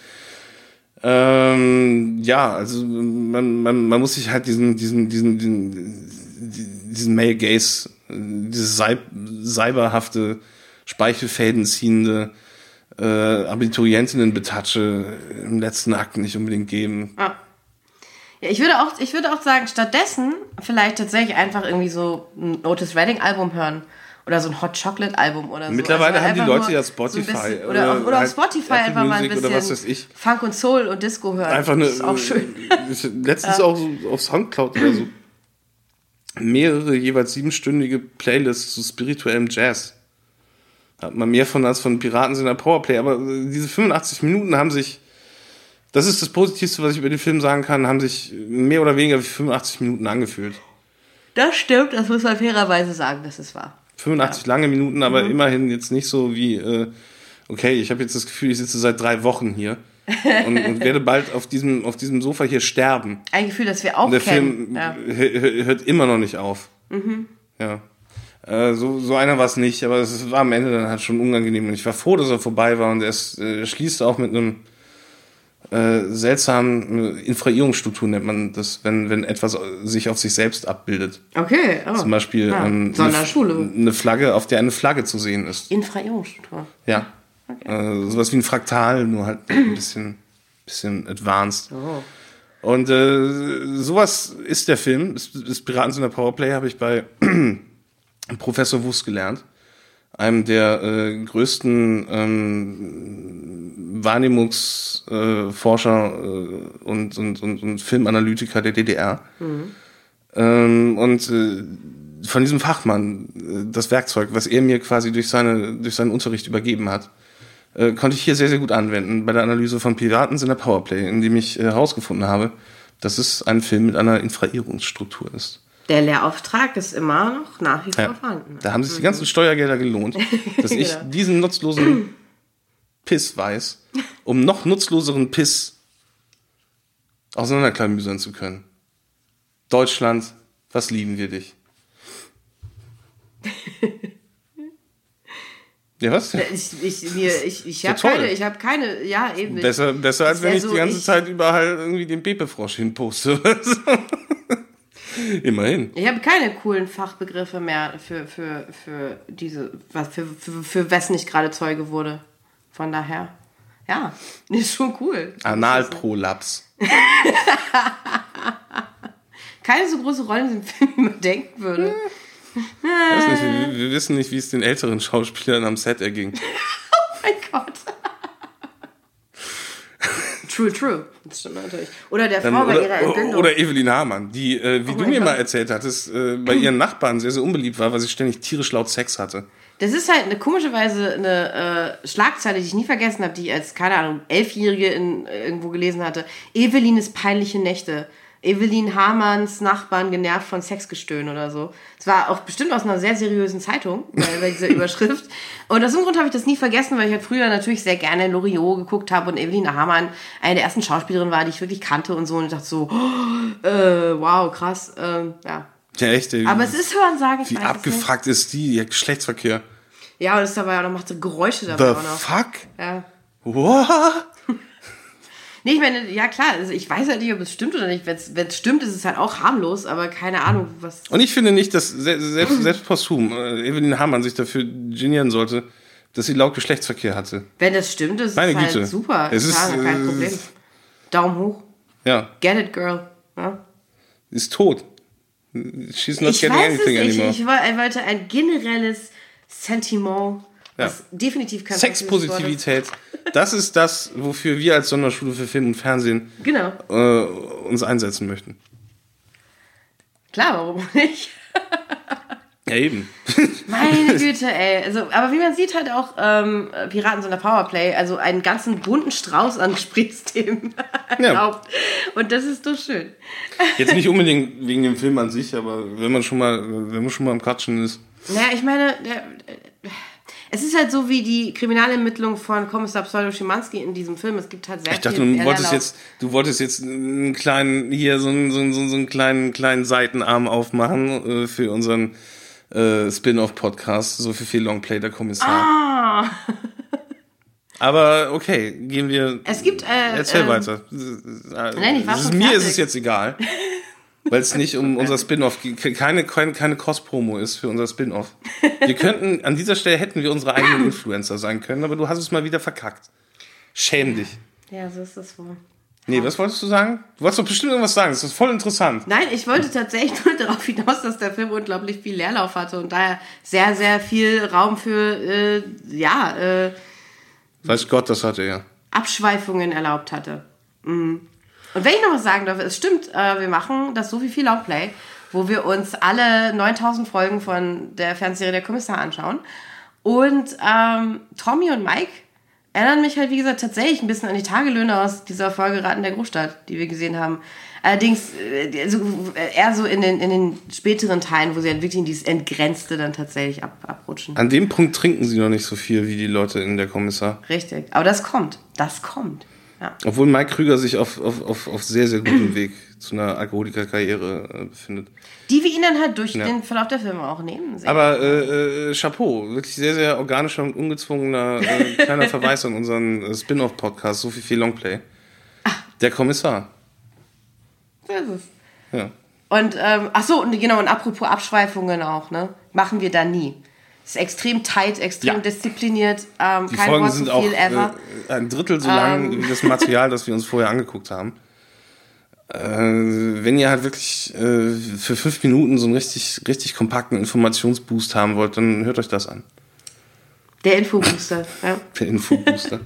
Speaker 3: Ähm, ja, also man, man, man muss sich halt diesen, diesen, diesen, diesen, diesen Male Gaze, dieses cyberhafte, Speichelfäden ziehende Äh, Abiturientinnen-Betatsche im letzten Akt nicht unbedingt geben.
Speaker 1: Ah. Ja, ich würde auch, ich würde auch sagen, stattdessen vielleicht tatsächlich einfach irgendwie so ein Otis Redding-Album hören oder so ein Hot Chocolate-Album oder so.
Speaker 3: Mittlerweile
Speaker 1: also
Speaker 3: haben die Leute ja Spotify.
Speaker 1: So ein bisschen, oder, oder, oder halt auf Spotify Apple einfach mal ein bisschen
Speaker 3: was weiß ich.
Speaker 1: Funk und Soul und Disco hören.
Speaker 3: Einfach eine,
Speaker 1: das ist auch schön.
Speaker 3: Letztens ja. auch so auf Soundcloud oder so mehrere jeweils siebenstündige Playlists zu spirituellem Jazz. Hat man mehr von als von Piraten sind der Powerplay. Aber diese fünfundachtzig Minuten haben sich, das ist das Positivste, was ich über den Film sagen kann, haben sich mehr oder weniger wie fünfundachtzig Minuten angefühlt.
Speaker 1: Das stimmt, das muss man fairerweise sagen, dass es war.
Speaker 3: fünfundachtzig ja. lange Minuten, aber mhm. immerhin jetzt nicht so wie, äh, okay, ich habe jetzt das Gefühl, ich sitze seit drei Wochen hier und, und werde bald auf diesem, auf diesem Sofa hier sterben.
Speaker 1: Ein Gefühl, das wir auch
Speaker 3: und der
Speaker 1: kennen.
Speaker 3: Film
Speaker 1: ja.
Speaker 3: h- hört immer noch nicht auf.
Speaker 1: Mhm.
Speaker 3: Ja. Äh, so, so einer war es nicht, aber es war am Ende dann halt schon unangenehm und ich war froh, dass er vorbei war und er äh, schließt auch mit einem äh, seltsamen Infrahierungsstruktur, nennt man das, wenn, wenn etwas sich auf sich selbst abbildet.
Speaker 1: Okay. Oh.
Speaker 3: Zum Beispiel
Speaker 1: ja.
Speaker 3: ähm,
Speaker 1: Sonderschule.
Speaker 3: Eine, eine Flagge, auf der eine Flagge zu sehen ist.
Speaker 1: Infrahierungsstruktur.
Speaker 3: Ja. Okay. Äh, sowas wie ein Fraktal, nur halt ein bisschen, bisschen advanced.
Speaker 1: Oh.
Speaker 3: Und äh, sowas ist der Film. Ist, ist Piraten sind der Powerplay, habe ich bei Professor Wuss gelernt. Einem der äh, größten ähm, Wahrnehmungsforscher äh, und, und, und, und Filmanalytiker der D D R. Mhm. Ähm, und äh, von diesem Fachmann, äh, das Werkzeug, was er mir quasi durch, seine, durch seinen Unterricht übergeben hat, äh, konnte ich hier sehr, sehr gut anwenden bei der Analyse von Piraten sind der Powerplay, indem ich herausgefunden äh, habe, dass es ein Film mit einer Infrahierungsstruktur ist.
Speaker 1: Der Lehrauftrag ist immer noch nach wie vor
Speaker 3: ja,
Speaker 1: vorhanden.
Speaker 3: Da haben sich die ganzen Steuergelder gelohnt, dass ich
Speaker 1: genau.
Speaker 3: diesen nutzlosen Piss weiß, um noch nutzloseren Piss auseinanderklamüsern zu können. Deutschland, was lieben wir dich? Ja, was?
Speaker 1: Ich, ich, mir, ich, ich habe
Speaker 3: toll.
Speaker 1: keine, ich habe keine, ja, eben.
Speaker 3: Besser, besser als wenn ich
Speaker 1: so,
Speaker 3: die ganze
Speaker 1: ich,
Speaker 3: Zeit überall irgendwie den Pepefrosch hinposte. Immerhin.
Speaker 1: Ich habe keine coolen Fachbegriffe mehr für, für, für diese, was für, für, für wessen ich gerade Zeuge wurde. Von daher, ja, ist schon cool.
Speaker 3: Analprolaps.
Speaker 1: Keine so große Rolle in dem Film, wie man denken würde.
Speaker 3: Weiß nicht, wir, wir wissen nicht, wie es den älteren Schauspielern am Set erging.
Speaker 1: Oh mein Gott. True, true. Das stimmt natürlich. Oder der Frau
Speaker 3: ähm,
Speaker 1: bei
Speaker 3: oder,
Speaker 1: ihrer Entbindung.
Speaker 3: Oder Evelyn Hamann, die, äh, wie
Speaker 1: oh
Speaker 3: du mir
Speaker 1: Gott.
Speaker 3: mal erzählt hattest, äh, bei ihren Nachbarn sehr, sehr unbeliebt war, weil sie ständig tierisch laut Sex hatte.
Speaker 1: Das ist halt eine komischerweise eine äh, Schlagzeile, die ich nie vergessen habe, die ich als, keine Ahnung, Elfjährige in, äh, irgendwo gelesen hatte. Evelyn peinliche Nächte. Evelyn Hamanns Nachbarn genervt von Sexgestöhn oder so. Es war auch bestimmt aus einer sehr seriösen Zeitung, bei, bei dieser Überschrift. Und aus dem Grund habe ich das nie vergessen, weil ich halt früher natürlich sehr gerne Loriot geguckt habe und Evelyn Hamann eine der ersten Schauspielerinnen war, die ich wirklich kannte und so. Und ich dachte so, oh, äh, wow, krass, ähm, ja.
Speaker 3: Ja, echt. Ey,
Speaker 1: aber es ist Hörensagen, ich
Speaker 3: wie
Speaker 1: weiß
Speaker 3: abgefuckt ist die, ihr Geschlechtsverkehr.
Speaker 1: Ja, und das dabei auch noch macht so Geräusche dabei
Speaker 3: The
Speaker 1: auch noch.
Speaker 3: fuck?
Speaker 1: Ja.
Speaker 3: What?
Speaker 1: Nee, ich meine, ja klar, also ich weiß halt nicht, ob es stimmt oder nicht. Wenn es stimmt, ist es halt auch harmlos, aber keine Ahnung, was...
Speaker 3: Und ich finde nicht, dass selbst, selbst posthum äh, Evelyn Hamann sich dafür genieren sollte, dass sie laut Geschlechtsverkehr hatte.
Speaker 1: Wenn das stimmt, ist
Speaker 3: Meine
Speaker 1: es halt
Speaker 3: Güte.
Speaker 1: super.
Speaker 3: Es
Speaker 1: Klar,
Speaker 3: ist,
Speaker 1: kein
Speaker 3: äh,
Speaker 1: Problem. Daumen hoch.
Speaker 3: Ja.
Speaker 1: Get it, girl. Ja.
Speaker 3: Ist tot. She's not
Speaker 1: Ich
Speaker 3: getting
Speaker 1: weiß es
Speaker 3: anything
Speaker 1: nicht.
Speaker 3: anymore.
Speaker 1: Ich wollte ein generelles Sentiment,
Speaker 3: Ja.
Speaker 1: was definitiv kein
Speaker 3: Sexpositivität. Das ist das, wofür wir als Sonderschule für Film und Fernsehen
Speaker 1: Genau.
Speaker 3: äh, uns einsetzen möchten.
Speaker 1: Klar, warum auch nicht?
Speaker 3: Ja, eben.
Speaker 1: Meine Güte, ey. Also, aber wie man sieht, halt auch ähm, Piraten sind der Powerplay, also einen ganzen bunten Strauß an Gesprächsthemen
Speaker 3: Ja.
Speaker 1: erlaubt. Und das ist doch schön.
Speaker 3: Jetzt nicht unbedingt wegen dem Film an sich, aber wenn man schon mal, wenn man schon mal am Quatschen ist.
Speaker 1: Naja, ich meine, der, es ist halt so wie die Kriminalermittlung von Kommissar Pseudo Schimanski in diesem Film. Es gibt halt sehr
Speaker 3: Ich dachte,
Speaker 1: viel
Speaker 3: du wolltest
Speaker 1: Leerlauf.
Speaker 3: jetzt, du wolltest jetzt einen kleinen, hier so einen, so einen, so einen kleinen, kleinen Seitenarm aufmachen äh, für unseren äh, Spin-off-Podcast, so für viel Longplay der Kommissar.
Speaker 1: Ah!
Speaker 3: Aber okay, gehen wir.
Speaker 1: Es gibt, äh,
Speaker 3: Erzähl
Speaker 1: ähm,
Speaker 3: weiter.
Speaker 1: Nein, ich war
Speaker 3: Es ist,
Speaker 1: schon
Speaker 3: mir
Speaker 1: fertig.
Speaker 3: ist es jetzt egal. Weil es nicht um unser Spin-off geht. Keine, keine, keine Cross-Promo ist für unser Spin-off. Wir könnten, an dieser Stelle hätten wir unsere eigenen Influencer sein können, aber du hast es mal wieder verkackt. Schäm dich.
Speaker 1: Ja, so ist das wohl.
Speaker 3: Nee, was wolltest du sagen? Du wolltest doch bestimmt irgendwas sagen, das ist voll interessant.
Speaker 1: Nein, ich wollte tatsächlich nur darauf hinaus, dass der Film unglaublich viel Leerlauf hatte und daher sehr, sehr viel Raum für, äh, ja, äh,
Speaker 3: Weiß Gott, das hatte er.
Speaker 1: Abschweifungen erlaubt hatte. Mhm. Und wenn ich noch was sagen darf, es stimmt, äh, wir machen das so wie viel Longplay, wo wir uns alle neuntausend Folgen von der Fernsehserie Der Kommissar anschauen. Und ähm, Tommy und Mike erinnern mich halt, wie gesagt, tatsächlich ein bisschen an die Tagelöhner aus dieser Folge Ratten der Großstadt, die wir gesehen haben. Allerdings äh, also, eher so in den, in den späteren Teilen, wo sie halt wirklich in dieses Entgrenzte dann tatsächlich ab, abrutschen.
Speaker 3: An dem Punkt trinken sie noch nicht so viel wie die Leute in der Kommissar.
Speaker 1: Richtig, aber das kommt, das kommt. Ja.
Speaker 3: Obwohl Mike Krüger sich auf, auf, auf, auf sehr, sehr gutem Weg zu einer Alkoholikerkarriere äh, befindet.
Speaker 1: Die wir ihn dann halt durch
Speaker 3: Ja.
Speaker 1: den Verlauf der Filme auch nehmen. Sehen.
Speaker 3: Aber äh, äh, Chapeau, wirklich sehr, sehr organischer und ungezwungener äh, kleiner Verweis an unseren äh, Spin-off-Podcast, so viel viel Longplay. Ach. Der Kommissar.
Speaker 1: So ist es.
Speaker 3: Ja.
Speaker 1: Und, ähm, ach so, und genau, und apropos Abschweifungen auch, ne? Machen wir da nie. Ist extrem tight, extrem
Speaker 3: Ja.
Speaker 1: diszipliniert, ähm,
Speaker 3: Die
Speaker 1: kein
Speaker 3: Folgen
Speaker 1: Wort
Speaker 3: sind
Speaker 1: zu
Speaker 3: auch
Speaker 1: viel ever.
Speaker 3: äh, ein Drittel so lang wie das Material, das wir uns vorher angeguckt haben. Äh, wenn ihr halt wirklich äh, für fünf Minuten so einen richtig, richtig kompakten Informationsboost haben wollt, dann hört euch das an.
Speaker 1: Der Infobooster, ja.
Speaker 3: Der Infobooster.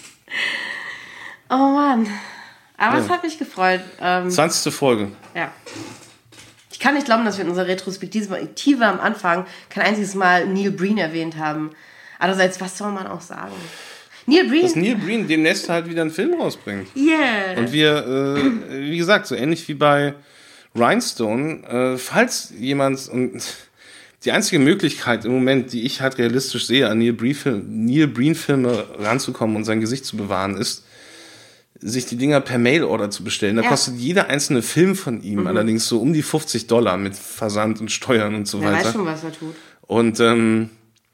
Speaker 1: Oh Mann. Aber
Speaker 3: Ja.
Speaker 1: es hat mich gefreut. Ähm,
Speaker 3: zwanzigste Folge.
Speaker 1: ja. Ich kann nicht glauben, dass wir in unserer Retrospektive am Anfang kein einziges Mal Neil Breen erwähnt haben. Andererseits, was soll man auch sagen? Neil Breen?
Speaker 3: Dass Neil Breen demnächst halt wieder einen Film rausbringt.
Speaker 1: Yeah.
Speaker 3: Und wir, äh, wie gesagt, so ähnlich wie bei Rhinestone, äh, falls jemand, und die einzige Möglichkeit im Moment, die ich halt realistisch sehe, an Neil Breen, Neil Breen Filme ranzukommen und sein Gesicht zu bewahren, ist, sich die Dinger per Mail-Order zu bestellen. Da
Speaker 1: Ja.
Speaker 3: kostet jeder einzelne Film von ihm
Speaker 1: Mhm.
Speaker 3: allerdings so um die fünfzig Dollar mit Versand und Steuern und so
Speaker 1: Wer
Speaker 3: weiter.
Speaker 1: weiß schon, was er tut.
Speaker 3: Und ähm,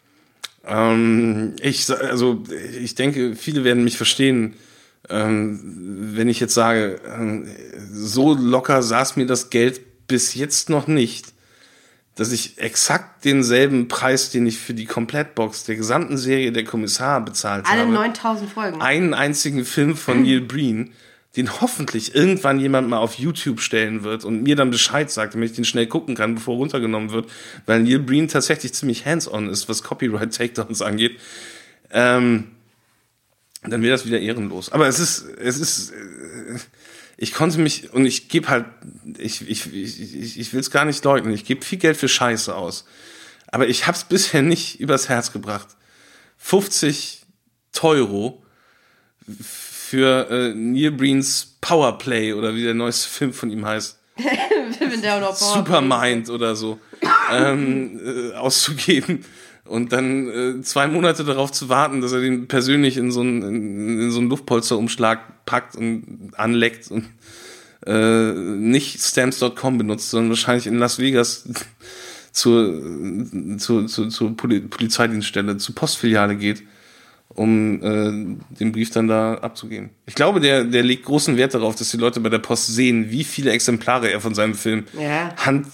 Speaker 3: ähm, ich, sa- also ich denke, viele werden mich verstehen, ähm, wenn ich jetzt sage, ähm, so locker saß mir das Geld bis jetzt noch nicht, dass ich exakt denselben Preis, den ich für die Komplettbox der gesamten Serie Der Kommissar bezahlt
Speaker 1: Alle
Speaker 3: habe,
Speaker 1: neuntausend Folgen.
Speaker 3: einen einzigen Film von Neil Breen, den hoffentlich irgendwann jemand mal auf YouTube stellen wird und mir dann Bescheid sagt, damit ich den schnell gucken kann, bevor runtergenommen wird, weil Neil Breen tatsächlich ziemlich hands-on ist, was Copyright-Takedowns angeht, ähm, dann wäre das wieder ehrenlos. Aber es ist, es ist, äh, ich konnte mich, und ich gebe halt, ich, ich, ich, ich, ich will es gar nicht leugnen, ich gebe viel Geld für Scheiße aus. Aber ich habe es bisher nicht übers Herz gebracht. fünfzig Euro für äh, Neil Breens Powerplay oder wie der neueste Film von ihm heißt.
Speaker 1: Wenn der auch noch
Speaker 3: Supermind oder so ähm, äh, auszugeben und dann äh, zwei Monate darauf zu warten, dass er den persönlich in so einen, in, in so einen Luftpolsterumschlag packt und anleckt und äh, nicht Stamps Punkt com benutzt, sondern wahrscheinlich in Las Vegas zur, zur, zur, zur Poli- Polizeidienststelle, zur Postfiliale geht, um äh, den Brief dann da abzugeben. Ich glaube, der, der legt großen Wert darauf, dass die Leute bei der Post sehen, wie viele Exemplare er von seinem Film
Speaker 1: Ja.
Speaker 3: hand...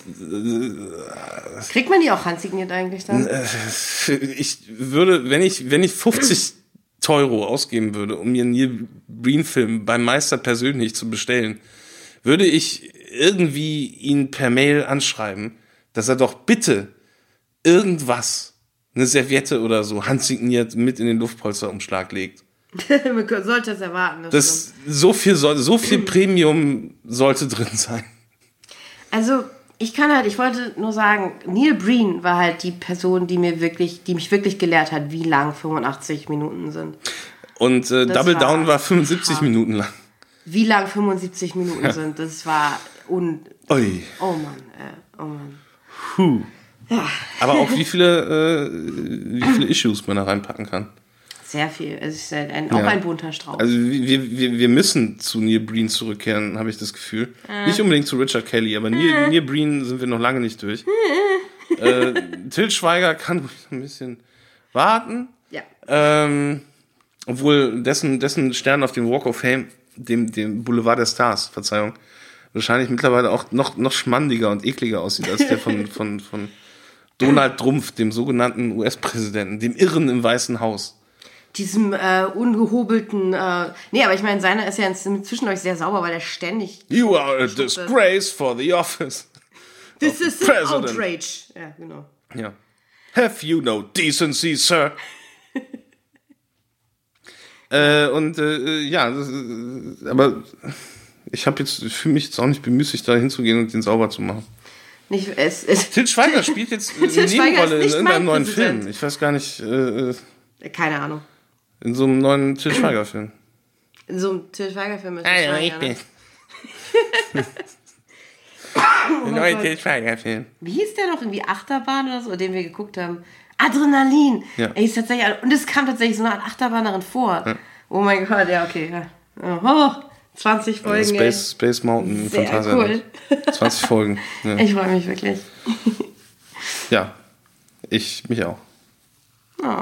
Speaker 1: Kriegt man die auch handsigniert eigentlich dann?
Speaker 3: Äh, ich würde, wenn ich, wenn ich fünfzig Euro ausgeben würde, um mir einen Neil Breen-Film beim Meister persönlich zu bestellen, würde ich irgendwie ihn per Mail anschreiben, dass er doch bitte irgendwas, eine Serviette oder so, handsigniert mit in den Luftpolsterumschlag legt.
Speaker 1: Man sollte es erwarten. Das
Speaker 3: Das, so viel soll, so viel Premium sollte drin sein.
Speaker 1: Also, ich kann halt, ich wollte nur sagen, Neil Breen war halt die Person, die mir wirklich, die mich wirklich gelehrt hat, wie lang fünfundachtzig Minuten sind.
Speaker 3: Und äh,
Speaker 1: Das
Speaker 3: Double
Speaker 1: war
Speaker 3: Down war fünfundsiebzig
Speaker 1: hart.
Speaker 3: Minuten lang.
Speaker 1: Wie lang fünfundsiebzig Minuten sind, das war un...
Speaker 3: Ui.
Speaker 1: Oh Mann, äh, oh Mann.
Speaker 3: Puh.
Speaker 1: Ja,
Speaker 3: Aber auch wie viele, äh, wie viele Issues man da reinpacken kann.
Speaker 1: sehr viel. Es ist halt ein, auch
Speaker 3: Ja.
Speaker 1: ein bunter Strauß.
Speaker 3: Also wir, wir, wir müssen zu Neil Breen zurückkehren, habe ich das Gefühl. Nicht unbedingt zu Richard Kelly, aber Neil, Neil Breen sind wir noch lange nicht durch. äh, Til Schweiger kann ruhig ein bisschen warten.
Speaker 1: ja.
Speaker 3: Ähm, obwohl dessen, dessen Stern auf dem Walk of Fame, dem, dem Boulevard der Stars, Verzeihung, wahrscheinlich mittlerweile auch noch, noch schmandiger und ekliger aussieht als der von, von, von Donald Trump, dem sogenannten U S-Präsidenten, dem Irren im Weißen Haus.
Speaker 1: Diesem äh, ungehobelten... Äh, nee, aber ich meine, seiner ist ja inzwischen euch sehr sauber, weil er ständig...
Speaker 3: You are a disgrace for the office.
Speaker 1: This is an
Speaker 3: President.
Speaker 1: outrage. Ja, genau.
Speaker 3: Ja. Have you no decency, sir? äh, und äh, ja, das, äh, aber ich habe jetzt für mich jetzt auch nicht bemüßigt, da hinzugehen und den sauber zu machen.
Speaker 1: Nicht, es, es,
Speaker 3: Til Schweiger spielt jetzt eine
Speaker 1: Til Schweiger
Speaker 3: Nebenrolle
Speaker 1: ist
Speaker 3: in
Speaker 1: nicht
Speaker 3: irgendeinem
Speaker 1: mein
Speaker 3: neuen
Speaker 1: Präsident.
Speaker 3: Film. Ich weiß gar nicht, äh,
Speaker 1: Keine Ahnung.
Speaker 3: in so einem neuen Til Schweiger-Film.
Speaker 1: In so einem Til Schweiger-Film ist
Speaker 3: Ah, ja,
Speaker 1: Schweiger,
Speaker 3: ich
Speaker 1: ne?
Speaker 3: bin. Ein neuer Til Schweiger-Film.
Speaker 1: Wie hieß der noch? Irgendwie Achterbahn oder so, den wir geguckt haben? Adrenalin.
Speaker 3: Ja.
Speaker 1: Ey, ist tatsächlich, und es kam tatsächlich so eine Art Achterbahn darin vor. Ja. Oh mein Gott, ja, okay. Ja. Oho, zwanzig Folgen.
Speaker 3: Space, Space Mountain
Speaker 1: Sehr
Speaker 3: Fantasia.
Speaker 1: cool.
Speaker 3: zwanzig Folgen. Ja.
Speaker 1: Ich freue mich wirklich.
Speaker 3: ja, ich mich auch.
Speaker 1: Oh.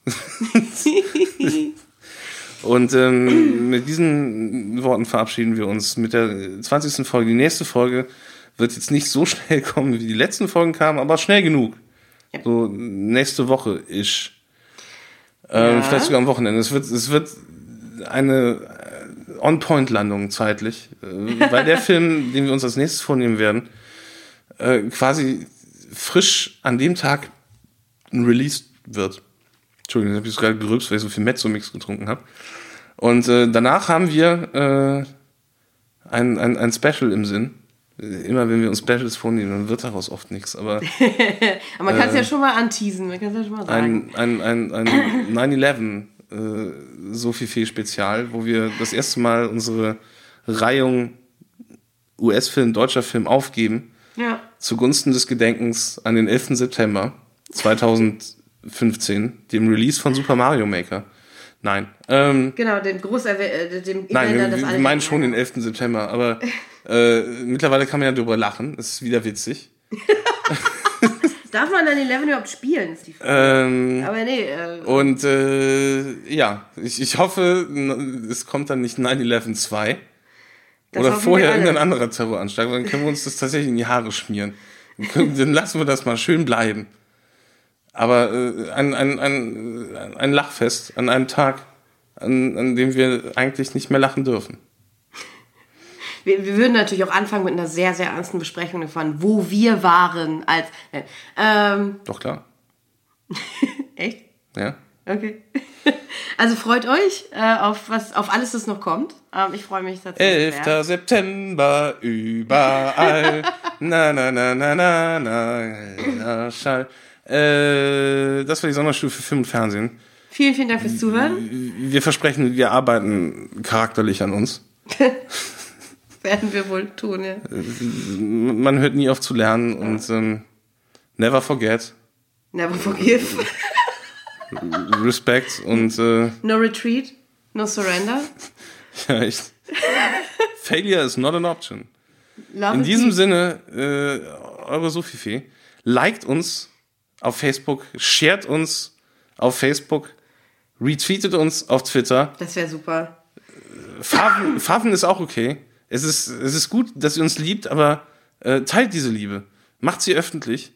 Speaker 3: Und ähm, mit diesen Worten verabschieden wir uns mit der zwanzigsten Folge. Die nächste Folge wird jetzt nicht so schnell kommen, wie die letzten Folgen kamen, aber schnell genug. Ja. So nächste Woche ist. Ähm, ja. Vielleicht sogar am Wochenende. Es wird, es wird eine On-Point-Landung zeitlich, äh, weil der Film, den wir uns als nächstes vornehmen werden, äh, quasi frisch an dem Tag released wird. Entschuldigung, ich habe jetzt gerade gerülpst, weil ich so viel Mezzo-Mix getrunken habe. Und äh, danach haben wir äh, ein, ein, ein Special im Sinn. Immer wenn wir uns Specials vornehmen, dann wird daraus oft nichts. Aber,
Speaker 1: aber man kann es äh, ja schon mal anteasen, man kann es ja schon mal sagen.
Speaker 3: Ein, ein, ein, ein nine eleven äh, Sophie-Fee-Spezial, wo wir das erste Mal unsere Reihung U S-Film, deutscher Film aufgeben.
Speaker 1: Ja. Zugunsten
Speaker 3: des Gedenkens an den elften September zweitausendfünfzehn, dem Release von Super Mario Maker. Nein. Ähm,
Speaker 1: genau, dem groß äh, dem
Speaker 3: Nein, wir, wir meinen schon den elften September, aber äh, mittlerweile kann man ja darüber lachen. Das ist wieder witzig.
Speaker 1: Darf man dann elf überhaupt spielen, ist die Frage.
Speaker 3: Ähm,
Speaker 1: aber nee. Äh,
Speaker 3: und äh, ja, ich, ich hoffe, es kommt dann nicht nine eleven zwei. Oder vorher irgendein anderer Terroranschlag, dann können wir uns das tatsächlich in die Haare schmieren. Dann, können, dann lassen wir das mal schön bleiben. Aber äh, ein, ein, ein, ein Lachfest an einem Tag, an, an dem wir eigentlich nicht mehr lachen dürfen.
Speaker 1: Wir, wir würden natürlich auch anfangen mit einer sehr, sehr ernsten Besprechung davon, wo wir waren als... Äh, ähm,
Speaker 3: Doch, klar.
Speaker 1: Echt?
Speaker 3: Ja.
Speaker 1: Okay. Also freut euch äh, auf, was, auf alles, was noch kommt. Ähm, ich freue mich tatsächlich
Speaker 3: elfter sehr. September, überall. na, na, na, na, na, na, na, schall. Äh, das war die Sonderstufe für Film und Fernsehen.
Speaker 1: Vielen, vielen Dank fürs Zuhören.
Speaker 3: Wir versprechen, wir arbeiten charakterlich an uns.
Speaker 1: Werden wir wohl tun, ja.
Speaker 3: Man hört nie auf zu lernen ja. und ähm, never forget.
Speaker 1: Never forgive.
Speaker 3: Respect und äh,
Speaker 1: no retreat, no surrender.
Speaker 3: Ja, echt. Failure is not an option.
Speaker 1: Love
Speaker 3: In diesem deep. Sinne, äh, eure Sophie-Fee, liked uns auf Facebook, shared uns auf Facebook, retweetet uns auf Twitter.
Speaker 1: Das wäre super.
Speaker 3: Farben, Farben ist auch okay. Es ist, es ist gut, dass ihr uns liebt, aber äh, teilt diese Liebe. Macht sie öffentlich.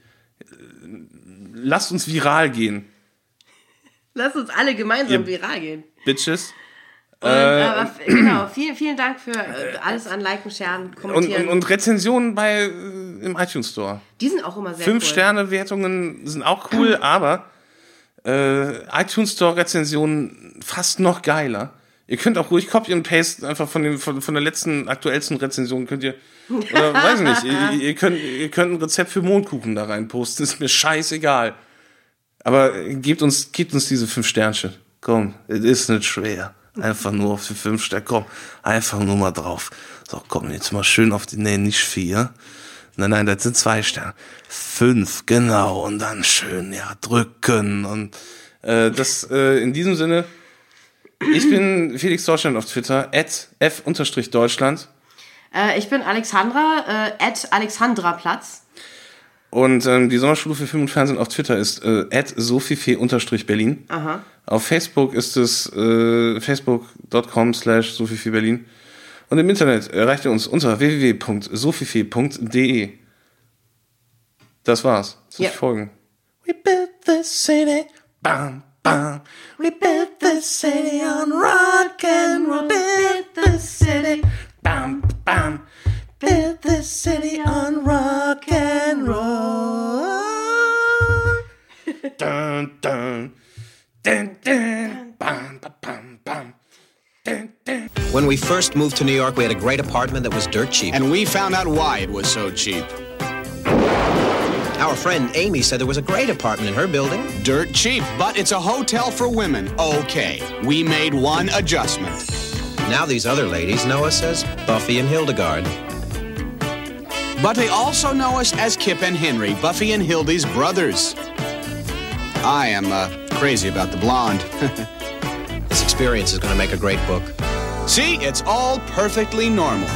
Speaker 3: Lasst uns viral gehen.
Speaker 1: Lasst uns alle gemeinsam
Speaker 3: Ihr
Speaker 1: viral gehen.
Speaker 3: Bitches.
Speaker 1: Und, äh, aber, genau, vielen, vielen Dank für äh, alles an Liken, Sharen, Kommentieren.
Speaker 3: Und, und, und Rezensionen bei, äh, im iTunes Store.
Speaker 1: Die sind auch immer sehr
Speaker 3: Fünf
Speaker 1: cool.
Speaker 3: Sterne-Wertungen sind auch cool, aber äh, iTunes Store-Rezensionen fast noch geiler. Ihr könnt auch ruhig Copy and Paste einfach von, dem, von, von der letzten, aktuellsten Rezension könnt ihr, oder weiß ich nicht, ihr, ihr, könnt, ihr könnt ein Rezept für Mondkuchen da rein posten, ist mir scheißegal. Aber gebt uns, gebt uns diese fünf Sternchen. Komm, es ist nicht schwer. Einfach nur auf die fünf Sterne, komm, einfach nur mal drauf. So, komm, jetzt mal schön auf die, nee, nicht vier. Nein, nein, das sind zwei Sterne. Fünf, genau, und dann schön, ja, drücken. Und äh, das, äh, in diesem Sinne, ich bin Felix Deutschland auf Twitter, at f-deutschland.
Speaker 1: Äh, ich bin Alexandra, äh, at Alexandraplatz.
Speaker 3: Und ähm, die Sommerschule für Film und Fernsehen auf Twitter ist äh, at sophie-berlin.
Speaker 1: Aha.
Speaker 3: Auf Facebook ist es äh, facebook.com slash sophie-berlin. Und im Internet erreicht ihr uns unter w w w punkt sophie punkt d e. Das war's. zwanzig yep. Folgen. We built this city, bam, bam. We built this city on rock and roll. Built this city, bam, bam. Built this city on rock and roll. Dun, dun, dun, dun, bam, bam, bam. Dun, dun.
Speaker 5: When we first moved to New York, we had a great apartment that was dirt cheap.
Speaker 6: And we found out why it was so cheap.
Speaker 5: Our friend Amy said there was a great apartment in her building.
Speaker 6: Dirt cheap, but it's a hotel for women. Okay, we made one adjustment.
Speaker 5: Now these other ladies know us as Buffy and Hildegard.
Speaker 6: But they also know us as Kip and Henry, Buffy and Hildy's brothers. I am uh, crazy about the blonde.
Speaker 5: This experience is going to make a great book.
Speaker 6: See, it's all perfectly normal.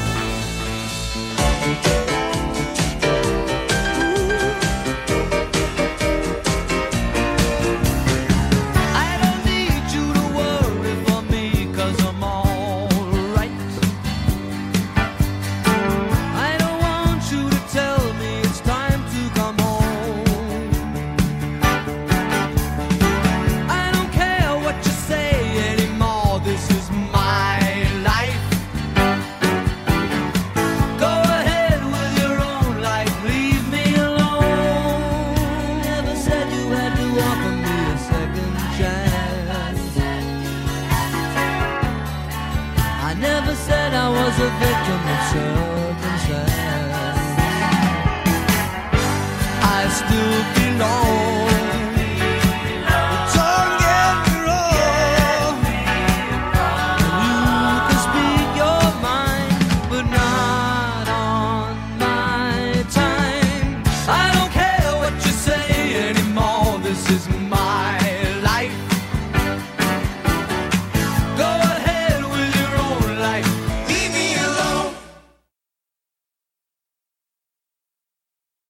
Speaker 7: Never said I was a victim of